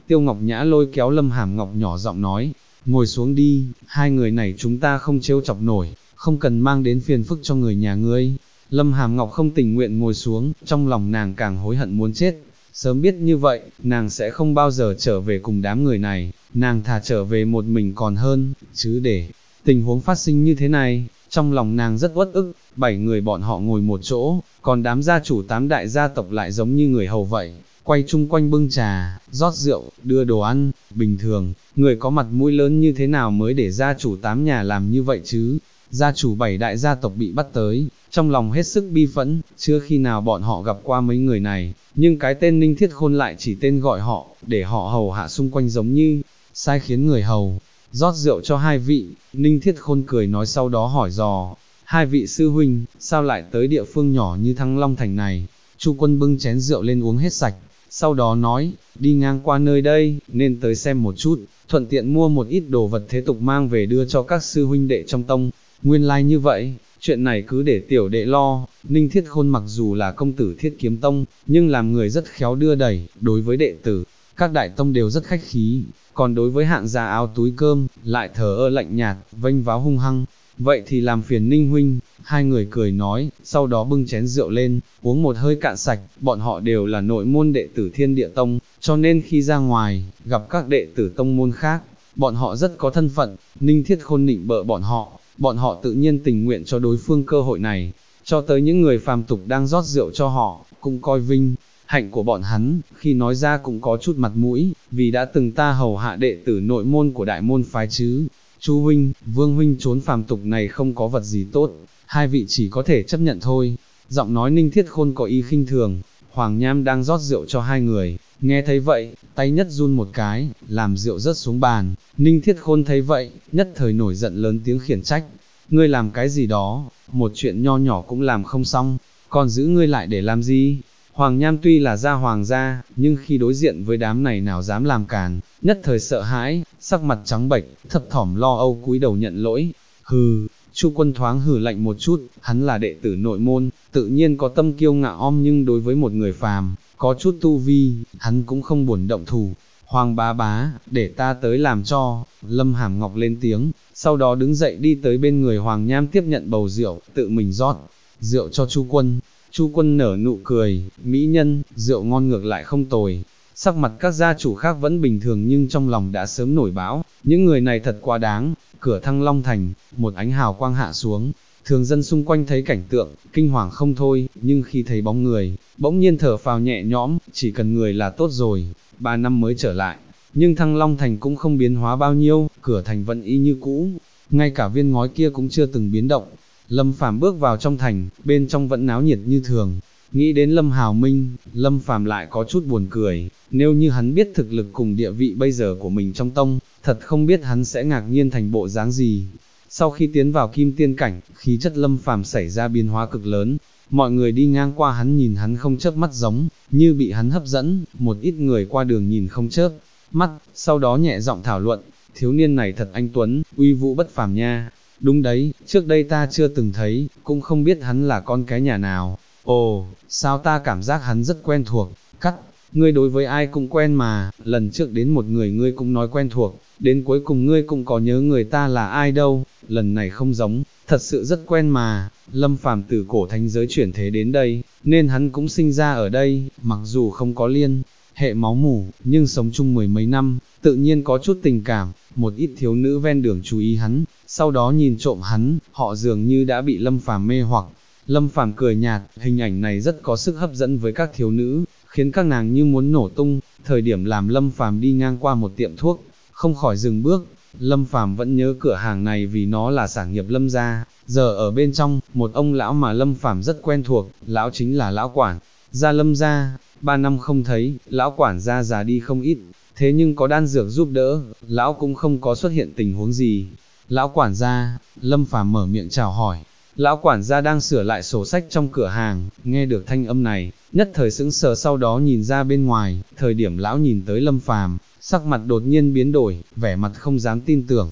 Tiêu Ngọc Nhã lôi kéo Lâm Hàm Ngọc nhỏ giọng nói, ngồi xuống đi, hai người này chúng ta không trêu chọc nổi, không cần mang đến phiền phức cho người nhà ngươi. Lâm Hàm Ngọc không tình nguyện ngồi xuống, trong lòng nàng càng hối hận muốn chết. Sớm biết như vậy, nàng sẽ không bao giờ trở về cùng đám người này, nàng thà trở về một mình còn hơn, chứ để tình huống phát sinh như thế này, trong lòng nàng rất uất ức. 7 người bọn họ ngồi một chỗ, còn đám gia chủ 8 đại gia tộc lại giống như người hầu vậy, quay chung quanh bưng trà, rót rượu, đưa đồ ăn. Bình thường, người có mặt mũi lớn như thế nào mới để gia chủ 8 nhà làm như vậy chứ? Gia chủ 7 đại gia tộc bị bắt tới, trong lòng hết sức bi phẫn, chưa khi nào bọn họ gặp qua mấy người này, nhưng cái tên Ninh Thiết Khôn lại chỉ tên gọi họ, để họ hầu hạ xung quanh giống như, sai khiến người hầu, rót rượu cho hai vị. Ninh Thiết Khôn cười nói, sau đó hỏi dò, hai vị sư huynh, sao lại tới địa phương nhỏ như Thăng Long Thành này? Chu Quân bưng chén rượu lên uống hết sạch, sau đó nói, đi ngang qua nơi đây, nên tới xem một chút, thuận tiện mua một ít đồ vật thế tục mang về đưa cho các sư huynh đệ trong tông. Nguyên lai như vậy, chuyện này cứ để tiểu đệ lo. Ninh Thiết Khôn mặc dù là công tử Thiết Kiếm Tông, nhưng làm người rất khéo đưa đẩy, đối với đệ tử, các đại tông đều rất khách khí, còn đối với hạng gia áo túi cơm, lại thờ ơ lạnh nhạt, vênh váo hung hăng. Vậy thì làm phiền Ninh huynh. Hai người cười nói, sau đó bưng chén rượu lên, uống một hơi cạn sạch. Bọn họ đều là nội môn đệ tử Thiên Địa Tông, cho nên khi ra ngoài, gặp các đệ tử tông môn khác, bọn họ rất có thân phận. Ninh Thiết Khôn nịnh bợ bọn họ tự nhiên tình nguyện cho đối phương cơ hội này, cho tới những người phàm tục đang rót rượu cho họ, cũng coi vinh hạnh của bọn hắn, khi nói ra cũng có chút mặt mũi, vì đã từng ta hầu hạ đệ tử nội môn của đại môn phái chứ. Chu huynh, Vương huynh trốn phàm tục này không có vật gì tốt, hai vị chỉ có thể chấp nhận thôi. Giọng nói Ninh Thiết Khôn có ý khinh thường. Hoàng Nham đang rót rượu cho hai người, nghe thấy vậy, tay nhất run một cái, làm rượu rớt xuống bàn. Ninh Thiết Khôn thấy vậy, nhất thời nổi giận lớn tiếng khiển trách, ngươi làm cái gì đó, một chuyện nho nhỏ cũng làm không xong, còn giữ ngươi lại để làm gì? Hoàng Nham tuy là gia hoàng gia, nhưng khi đối diện với đám này nào dám làm càn, nhất thời sợ hãi, sắc mặt trắng bệch, thấp thỏm lo âu cúi đầu nhận lỗi. Hừ. Chu Quân thoáng hừ lạnh một chút, hắn là đệ tử nội môn, tự nhiên có tâm kiêu ngạo nhưng đối với một người phàm, có chút tu vi, hắn cũng không buồn động thủ. Hoàng bá bá, để ta tới làm cho. Lâm Hàm Ngọc lên tiếng, sau đó đứng dậy đi tới bên người Hoàng Nham tiếp nhận bầu rượu, tự mình rót rượu cho Chu Quân. Chu Quân nở nụ cười, mỹ nhân, rượu ngon ngược lại không tồi. Sắc mặt các gia chủ khác vẫn bình thường nhưng trong lòng đã sớm nổi bão, những người này thật quá đáng. Cửa Thăng Long Thành, một ánh hào quang hạ xuống, thường dân xung quanh thấy cảnh tượng, kinh hoàng không thôi, nhưng khi thấy bóng người, bỗng nhiên thở phào nhẹ nhõm, chỉ cần người là tốt rồi. 3 năm mới trở lại, nhưng Thăng Long Thành cũng không biến hóa bao nhiêu, cửa thành vẫn y như cũ, ngay cả viên ngói kia cũng chưa từng biến động. Lâm Phàm bước vào trong thành, bên trong vẫn náo nhiệt như thường. Nghĩ đến Lâm Hào Minh, Lâm Phàm lại có chút buồn cười, nếu như hắn biết thực lực cùng địa vị bây giờ của mình trong tông, thật không biết hắn sẽ ngạc nhiên thành bộ dáng gì. Sau khi tiến vào Kim Tiên cảnh, khí chất Lâm Phàm xảy ra biến hóa cực lớn, mọi người đi ngang qua hắn nhìn hắn không chớp mắt giống như bị hắn hấp dẫn, một ít người qua đường nhìn không chớp mắt, sau đó nhẹ giọng thảo luận, thiếu niên này thật anh tuấn, uy vũ bất phàm nha. Đúng đấy, trước đây ta chưa từng thấy, cũng không biết hắn là con cái nhà nào. Ồ, sao ta cảm giác hắn rất quen thuộc. Cắt, ngươi đối với ai cũng quen mà, lần trước đến một người ngươi cũng nói quen thuộc, đến cuối cùng ngươi cũng có nhớ người ta là ai đâu. Lần này không giống, thật sự rất quen mà. Lâm Phàm từ cổ thánh giới chuyển thế đến đây, nên hắn cũng sinh ra ở đây, mặc dù không có liên hệ máu mủ, nhưng sống chung 10 mấy năm, tự nhiên có chút tình cảm. Một ít thiếu nữ ven đường chú ý hắn, sau đó nhìn trộm hắn, họ dường như đã bị Lâm Phàm mê hoặc. Lâm Phàm cười nhạt, hình ảnh này rất có sức hấp dẫn với các thiếu nữ, khiến các nàng như muốn nổ tung. Thời điểm làm Lâm Phàm đi ngang qua một tiệm thuốc, không khỏi dừng bước. Lâm Phàm vẫn nhớ cửa hàng này vì nó là sản nghiệp Lâm gia. Giờ ở bên trong, một ông lão mà Lâm Phàm rất quen thuộc, lão chính là lão quản gia Lâm gia. 3 năm không thấy, lão quản gia già đi không ít, thế nhưng có đan dược giúp đỡ, lão cũng không có xuất hiện tình huống gì. Lão quản gia, Lâm Phàm mở miệng chào hỏi. Lão quản gia đang sửa lại sổ sách trong cửa hàng, nghe được thanh âm này, nhất thời sững sờ, sau đó nhìn ra bên ngoài. Thời điểm lão nhìn tới Lâm Phàm, sắc mặt đột nhiên biến đổi, vẻ mặt không dám tin tưởng.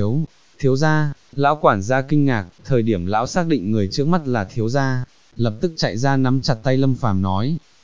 Thiếu gia. Lão quản gia kinh ngạc, thời điểm lão xác định người trước mắt là thiếu gia, lập tức chạy ra nắm chặt tay Lâm Phàm nói,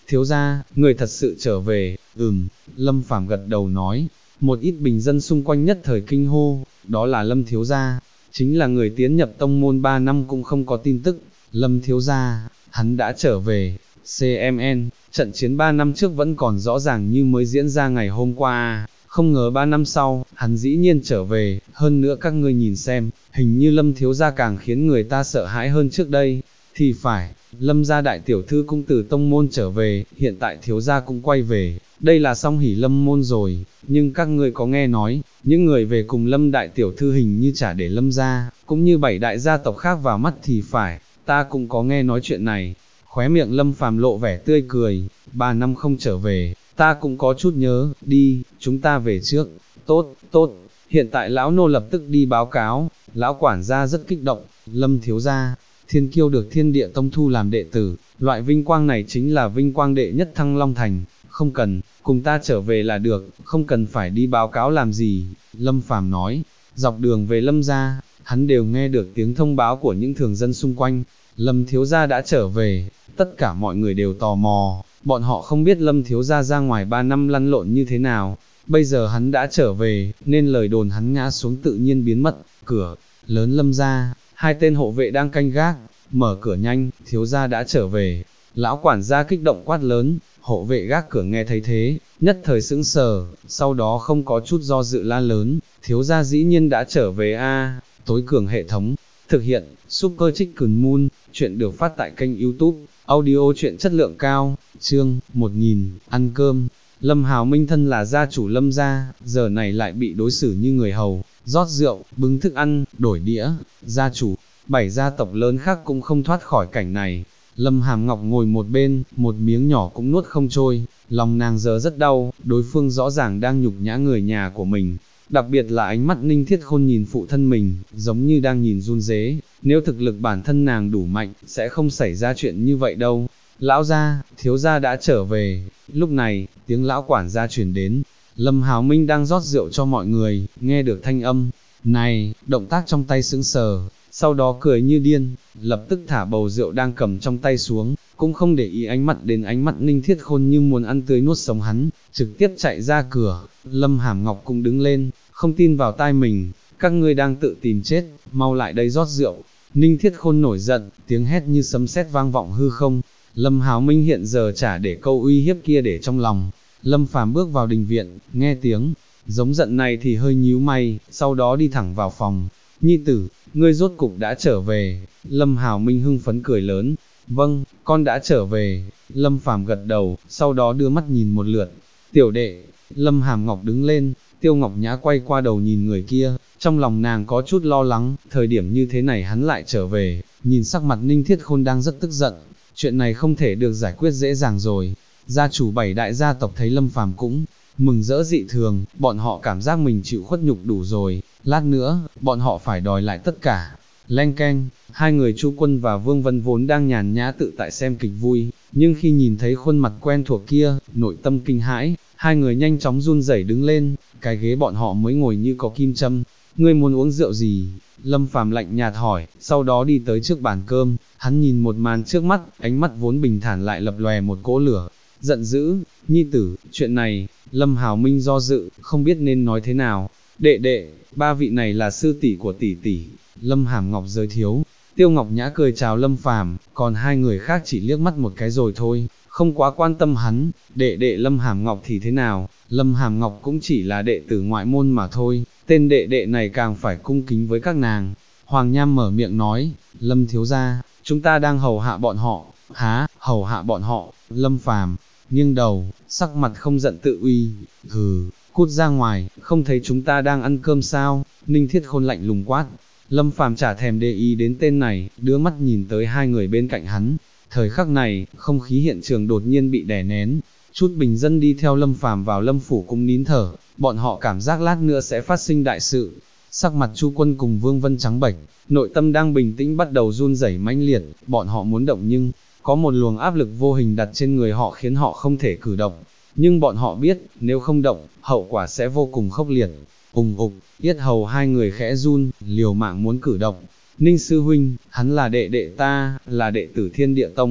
thiếu gia, người thật sự trở về, Lâm Phàm gật đầu nói, một ít bình dân xung quanh nhất thời kinh hô, đó là Lâm thiếu gia, chính là người tiến nhập tông môn 3 năm cũng không có tin tức, Lâm thiếu gia, hắn đã trở về, CMN, trận chiến 3 năm trước vẫn còn rõ ràng như mới diễn ra ngày hôm qua, không ngờ 3 năm sau, hắn dĩ nhiên trở về, hơn nữa các ngươi nhìn xem, hình như Lâm thiếu gia càng khiến người ta sợ hãi hơn trước đây, thì phải, Lâm gia đại tiểu thư cũng từ tông môn trở về, hiện tại thiếu gia cũng quay về, đây là song hỷ Lâm môn rồi, nhưng các ngươi có nghe nói, những người về cùng Lâm đại tiểu thư hình như chả để Lâm gia, cũng như 7 đại gia tộc khác vào mắt thì phải, ta cũng có nghe nói chuyện này, khóe miệng Lâm Phàm lộ vẻ tươi cười, 3 năm không trở về, ta cũng có chút nhớ, đi, chúng ta về trước, tốt, hiện tại lão nô lập tức đi báo cáo, lão quản gia rất kích động, Lâm thiếu gia, thiên kiêu được thiên địa tông thu làm đệ tử, loại vinh quang này chính là vinh quang đệ nhất Thăng Long Thành, không cần, cùng ta trở về là được, không cần phải đi báo cáo làm gì, Lâm Phàm nói, dọc đường về Lâm gia, hắn đều nghe được tiếng thông báo của những thường dân xung quanh, Lâm thiếu gia đã trở về, tất cả mọi người đều tò mò, bọn họ không biết Lâm thiếu gia ra ngoài 3 năm lăn lộn như thế nào, bây giờ hắn đã trở về, nên lời đồn hắn ngã xuống tự nhiên biến mất, cửa lớn Lâm gia, hai tên hộ vệ đang canh gác, mở cửa nhanh, thiếu gia đã trở về, lão quản gia kích động quát lớn, hộ vệ gác cửa nghe thấy thế, nhất thời sững sờ, sau đó không có chút do dự la lớn, thiếu gia dĩ nhiên đã trở về a. Tối cường hệ thống, thực hiện, Super Chicken Moon, chuyện được phát tại kênh YouTube, audio chuyện chất lượng cao, chương 1000, ăn cơm. Lâm Hào Minh thân là gia chủ Lâm gia, giờ này lại bị đối xử như người hầu, rót rượu, bưng thức ăn, đổi đĩa, gia chủ, 7 gia tộc lớn khác cũng không thoát khỏi cảnh này. Lâm Hàm Ngọc ngồi một bên, một miếng nhỏ cũng nuốt không trôi, lòng nàng giờ rất đau, đối phương rõ ràng đang nhục nhã người nhà của mình. Đặc biệt là ánh mắt Ninh Thiết Khôn nhìn phụ thân mình, giống như đang nhìn run rế, nếu thực lực bản thân nàng đủ mạnh, sẽ không xảy ra chuyện như vậy đâu. Lão gia, thiếu gia đã trở về, lúc này, tiếng lão quản gia truyền đến, Lâm Hào Minh đang rót rượu cho mọi người, nghe được thanh âm, này, động tác trong tay sững sờ, sau đó cười như điên, lập tức thả bầu rượu đang cầm trong tay xuống, cũng không để ý ánh mắt đến ánh mắt Ninh Thiết Khôn như muốn ăn tươi nuốt sống hắn, trực tiếp chạy ra cửa, Lâm Hàm Ngọc cũng đứng lên, không tin vào tai mình, các ngươi đang tự tìm chết, mau lại đây rót rượu. Ninh Thiết Khôn nổi giận, tiếng hét như sấm sét vang vọng hư không, Lâm Hào Minh hiện giờ chả để câu uy hiếp kia để trong lòng. Lâm Phàm bước vào đình viện, nghe tiếng giống giận này thì hơi nhíu mày, sau đó đi thẳng vào phòng. Nhi tử, ngươi rốt cục đã trở về. Lâm Hào Minh hưng phấn cười lớn. Vâng, con đã trở về. Lâm Phàm gật đầu, sau đó đưa mắt nhìn một lượt. Tiểu đệ, Lâm Hàm Ngọc đứng lên, Tiêu Ngọc Nhã quay qua đầu nhìn người kia, trong lòng nàng có chút lo lắng, thời điểm như thế này hắn lại trở về, nhìn sắc mặt Ninh Thiết Khôn đang rất tức giận, chuyện này không thể được giải quyết dễ dàng rồi. Gia chủ 7 đại gia tộc thấy Lâm Phàm cũng mừng rỡ dị thường, bọn họ cảm giác mình chịu khuất nhục đủ rồi, lát nữa, bọn họ phải đòi lại tất cả. Leng keng, hai người Chu Quân và Vương Vân vốn đang nhàn nhã tự tại xem kịch vui, nhưng khi nhìn thấy khuôn mặt quen thuộc kia, nội tâm kinh hãi, hai người nhanh chóng run rẩy đứng lên, cái ghế bọn họ mới ngồi như có kim châm. Ngươi muốn uống rượu gì? Lâm Phàm lạnh nhạt hỏi, sau đó đi tới trước bàn cơm, hắn nhìn một màn trước mắt, ánh mắt vốn bình thản lại lập lòe một cỗ lửa, giận dữ, nhi tử, chuyện này, Lâm Hào Minh do dự, không biết nên nói thế nào. Đệ đệ, ba vị này là sư tỷ của tỷ tỷ, Lâm Hàm Ngọc giới thiệu. Tiêu Ngọc Nhã cười chào Lâm Phàm, còn hai người khác chỉ liếc mắt một cái rồi thôi, không quá quan tâm hắn. Đệ đệ Lâm Hàm Ngọc thì thế nào? Lâm Hàm Ngọc cũng chỉ là đệ tử ngoại môn mà thôi, tên đệ đệ này càng phải cung kính với các nàng. Hoàng Nham mở miệng nói, Lâm thiếu gia, chúng ta đang hầu hạ bọn họ. Há, hầu hạ bọn họ? Lâm Phàm nghiêng đầu, sắc mặt không giận tự uy, hừ, cút ra ngoài, không thấy chúng ta đang ăn cơm sao? Ninh Thiết Khôn lạnh lùng quát. Lâm Phàm chả thèm để ý đến tên này, đưa mắt nhìn tới hai người bên cạnh hắn. Thời khắc này, không khí hiện trường đột nhiên bị đè nén. Chút bình dân đi theo Lâm Phàm vào Lâm phủ cũng nín thở, bọn họ cảm giác lát nữa sẽ phát sinh đại sự. Sắc mặt Chu Quân cùng Vương Vân trắng bệch, nội tâm đang bình tĩnh bắt đầu run rẩy mãnh liệt, bọn họ muốn động nhưng có một luồng áp lực vô hình đặt trên người họ khiến họ không thể cử động. Nhưng bọn họ biết, nếu không động, hậu quả sẽ vô cùng khốc liệt. Ùng ục, yết hầu hai người khẽ run, liều mạng muốn cử động. Ninh sư huynh, hắn là đệ đệ ta, là đệ tử Thiên Địa Tông.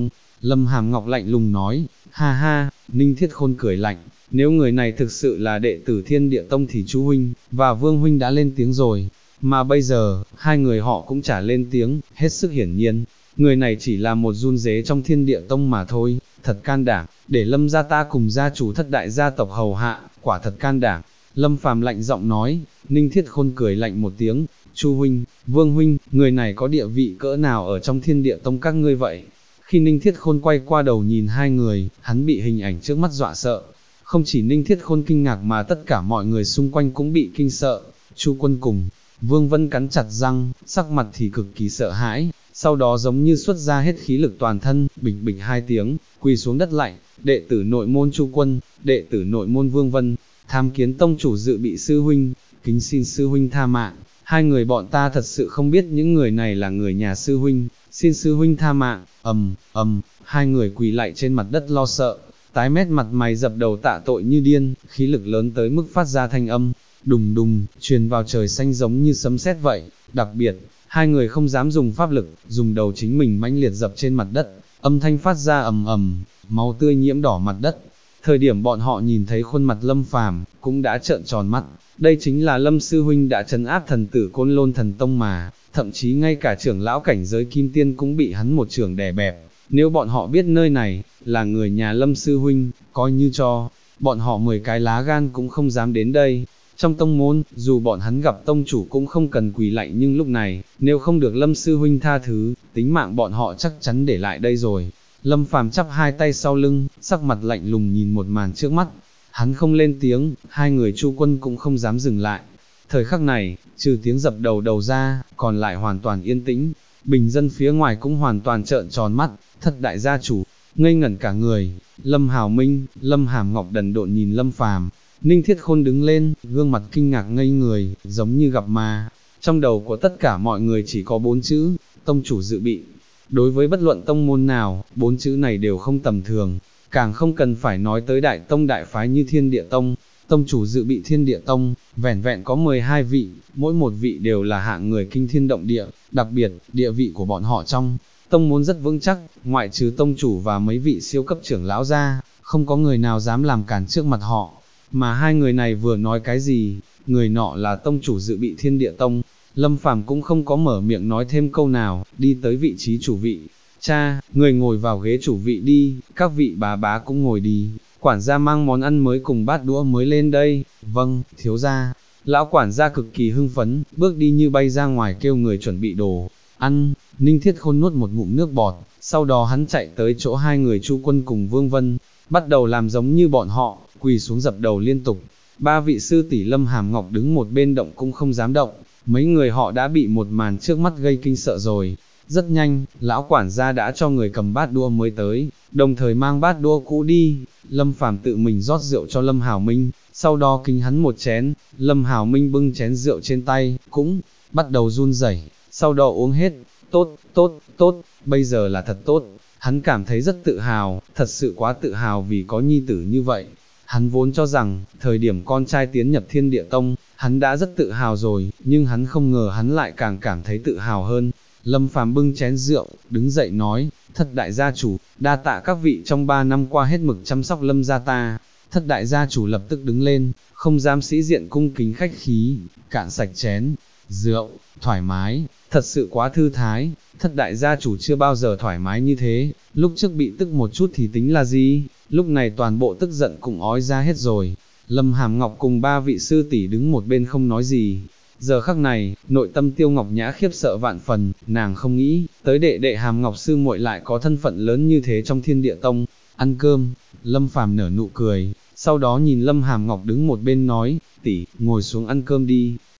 Lâm Hàm Ngọc lạnh lùng nói, ha ha, Ninh Thiết Khôn cười lạnh, nếu người này thực sự là đệ tử Thiên Địa Tông thì chú huynh và Vương huynh đã lên tiếng rồi, mà bây giờ, hai người họ cũng chả lên tiếng, hết sức hiển nhiên, người này chỉ là một run rế trong Thiên Địa Tông mà thôi, thật can đảm, để Lâm gia ta cùng gia chủ thất đại gia tộc hầu hạ, quả thật can đảm. Lâm Phàm lạnh giọng nói, Ninh Thiết Khôn cười lạnh một tiếng, Chu huynh, Vương huynh, người này có địa vị cỡ nào ở trong Thiên Địa Tông các ngươi vậy? Khi Ninh Thiết Khôn quay qua đầu nhìn hai người, hắn bị hình ảnh trước mắt dọa sợ. Không chỉ Ninh Thiết Khôn kinh ngạc mà tất cả mọi người xung quanh cũng bị kinh sợ. Chu Quân cùng Vương Vân cắn chặt răng, sắc mặt thì cực kỳ sợ hãi, sau đó giống như xuất ra hết khí lực toàn thân, bịch bịch hai tiếng, quỳ xuống đất lạy, đệ tử nội môn Chu Quân, đệ tử nội môn Vương Vân, tham kiến tông chủ dự bị sư huynh, kính xin sư huynh tha mạng, hai người bọn ta thật sự không biết những người này là người nhà sư huynh, xin sư huynh tha mạng, hai người quỳ lạy trên mặt đất lo sợ, tái mét mặt mày dập đầu tạ tội như điên, khí lực lớn tới mức phát ra thanh âm, đùng đùng, truyền vào trời xanh giống như sấm sét vậy, đặc biệt, hai người không dám dùng pháp lực, dùng đầu chính mình mãnh liệt dập trên mặt đất, âm thanh phát ra máu tươi nhiễm đỏ mặt đất. Thời điểm bọn họ nhìn thấy khuôn mặt Lâm Phàm, cũng đã trợn tròn mắt, đây chính là Lâm sư huynh đã trấn áp thần tử Côn Lôn Thần Tông mà, thậm chí ngay cả trưởng lão cảnh giới Kim Tiên cũng bị hắn một trường đè bẹp. Nếu bọn họ biết nơi này là người nhà Lâm sư huynh, coi như cho bọn họ 10 cái lá gan cũng không dám đến đây. Trong tông môn, dù bọn hắn gặp tông chủ cũng không cần quỳ lạy, nhưng lúc này, nếu không được Lâm sư huynh tha thứ, tính mạng bọn họ chắc chắn để lại đây rồi. Lâm Phàm chắp hai tay sau lưng, sắc mặt lạnh lùng nhìn một màn trước mắt. Hắn không lên tiếng, hai người Chu Quân cũng không dám dừng lại. Thời khắc này, trừ tiếng dập đầu ra, còn lại hoàn toàn yên tĩnh. Bình dân phía ngoài cũng hoàn toàn trợn tròn mắt, thất đại gia chủ, ngây ngẩn cả người. Lâm Hào Minh, Lâm Hàm Ngọc đần độn nhìn Lâm Phàm. Ninh Thiết Khôn đứng lên, gương mặt kinh ngạc ngây người, giống như gặp ma. Trong đầu của tất cả mọi người chỉ có 4 chữ, tông chủ dự bị. Đối với bất luận tông môn nào, 4 chữ này đều không tầm thường, càng không cần phải nói tới đại tông đại phái như Thiên Địa Tông. Tông chủ dự bị Thiên Địa Tông, vẻn vẹn có 12 vị, mỗi một vị đều là hạng người kinh thiên động địa, đặc biệt, địa vị của bọn họ trong tông môn rất vững chắc, ngoại trừ tông chủ và mấy vị siêu cấp trưởng lão ra, không có người nào dám làm cản trước mặt họ. Mà hai người này vừa nói cái gì, người nọ là tông chủ dự bị Thiên Địa Tông, Lâm Phàm cũng không có mở miệng nói thêm câu nào, đi tới vị trí chủ vị. Cha, người ngồi vào ghế chủ vị đi, các vị bá cũng ngồi đi, quản gia mang món ăn mới cùng bát đũa mới lên đây. Vâng, thiếu gia. Lão quản gia cực kỳ hưng phấn, bước đi như bay ra ngoài kêu người chuẩn bị đồ ăn. Ninh Thiết Khôn nuốt một ngụm nước bọt, sau đó hắn chạy tới chỗ hai người Chu Quân cùng Vương Vân, bắt đầu làm giống như bọn họ, quỳ xuống dập đầu liên tục. Ba vị sư tỷ Lâm Hàm Ngọc đứng một bên động cũng không dám động, mấy người họ đã bị một màn trước mắt gây kinh sợ rồi. Rất nhanh, lão quản gia đã cho người cầm bát đũa mới tới, đồng thời mang bát đũa cũ đi. Lâm Phàm tự mình rót rượu cho Lâm Hào Minh, sau đó kính hắn một chén. Lâm Hào Minh bưng chén rượu trên tay, cũng bắt đầu run rẩy, sau đó uống hết. Tốt, bây giờ là thật tốt. Hắn cảm thấy rất tự hào, thật sự quá tự hào vì có nhi tử như vậy. Hắn vốn cho rằng, thời điểm con trai tiến nhập Thiên Địa Tông, hắn đã rất tự hào rồi, nhưng hắn không ngờ hắn lại càng cảm thấy tự hào hơn. Lâm Phàm bưng chén rượu, đứng dậy nói, thất đại gia chủ, đa tạ các vị trong 3 năm qua hết mực chăm sóc Lâm gia ta. Thất đại gia chủ lập tức đứng lên, không dám sĩ diện cung kính khách khí, cạn sạch chén rượu, thoải mái, thật sự quá thư thái. Thất đại gia chủ chưa bao giờ thoải mái như thế, lúc trước bị tức một chút thì tính là gì, lúc này toàn bộ tức giận cũng ói ra hết rồi. Lâm Hàm Ngọc cùng ba vị sư tỷ đứng một bên không nói gì. Giờ khắc này, nội tâm Tiêu Ngọc Nhã khiếp sợ vạn phần, nàng không nghĩ tới đệ đệ Hàm Ngọc sư muội lại có thân phận lớn như thế trong Thiên Địa Tông. Ăn cơm. Lâm Phàm nở nụ cười, sau đó nhìn Lâm Hàm Ngọc đứng một bên nói, tỷ, ngồi xuống ăn cơm đi.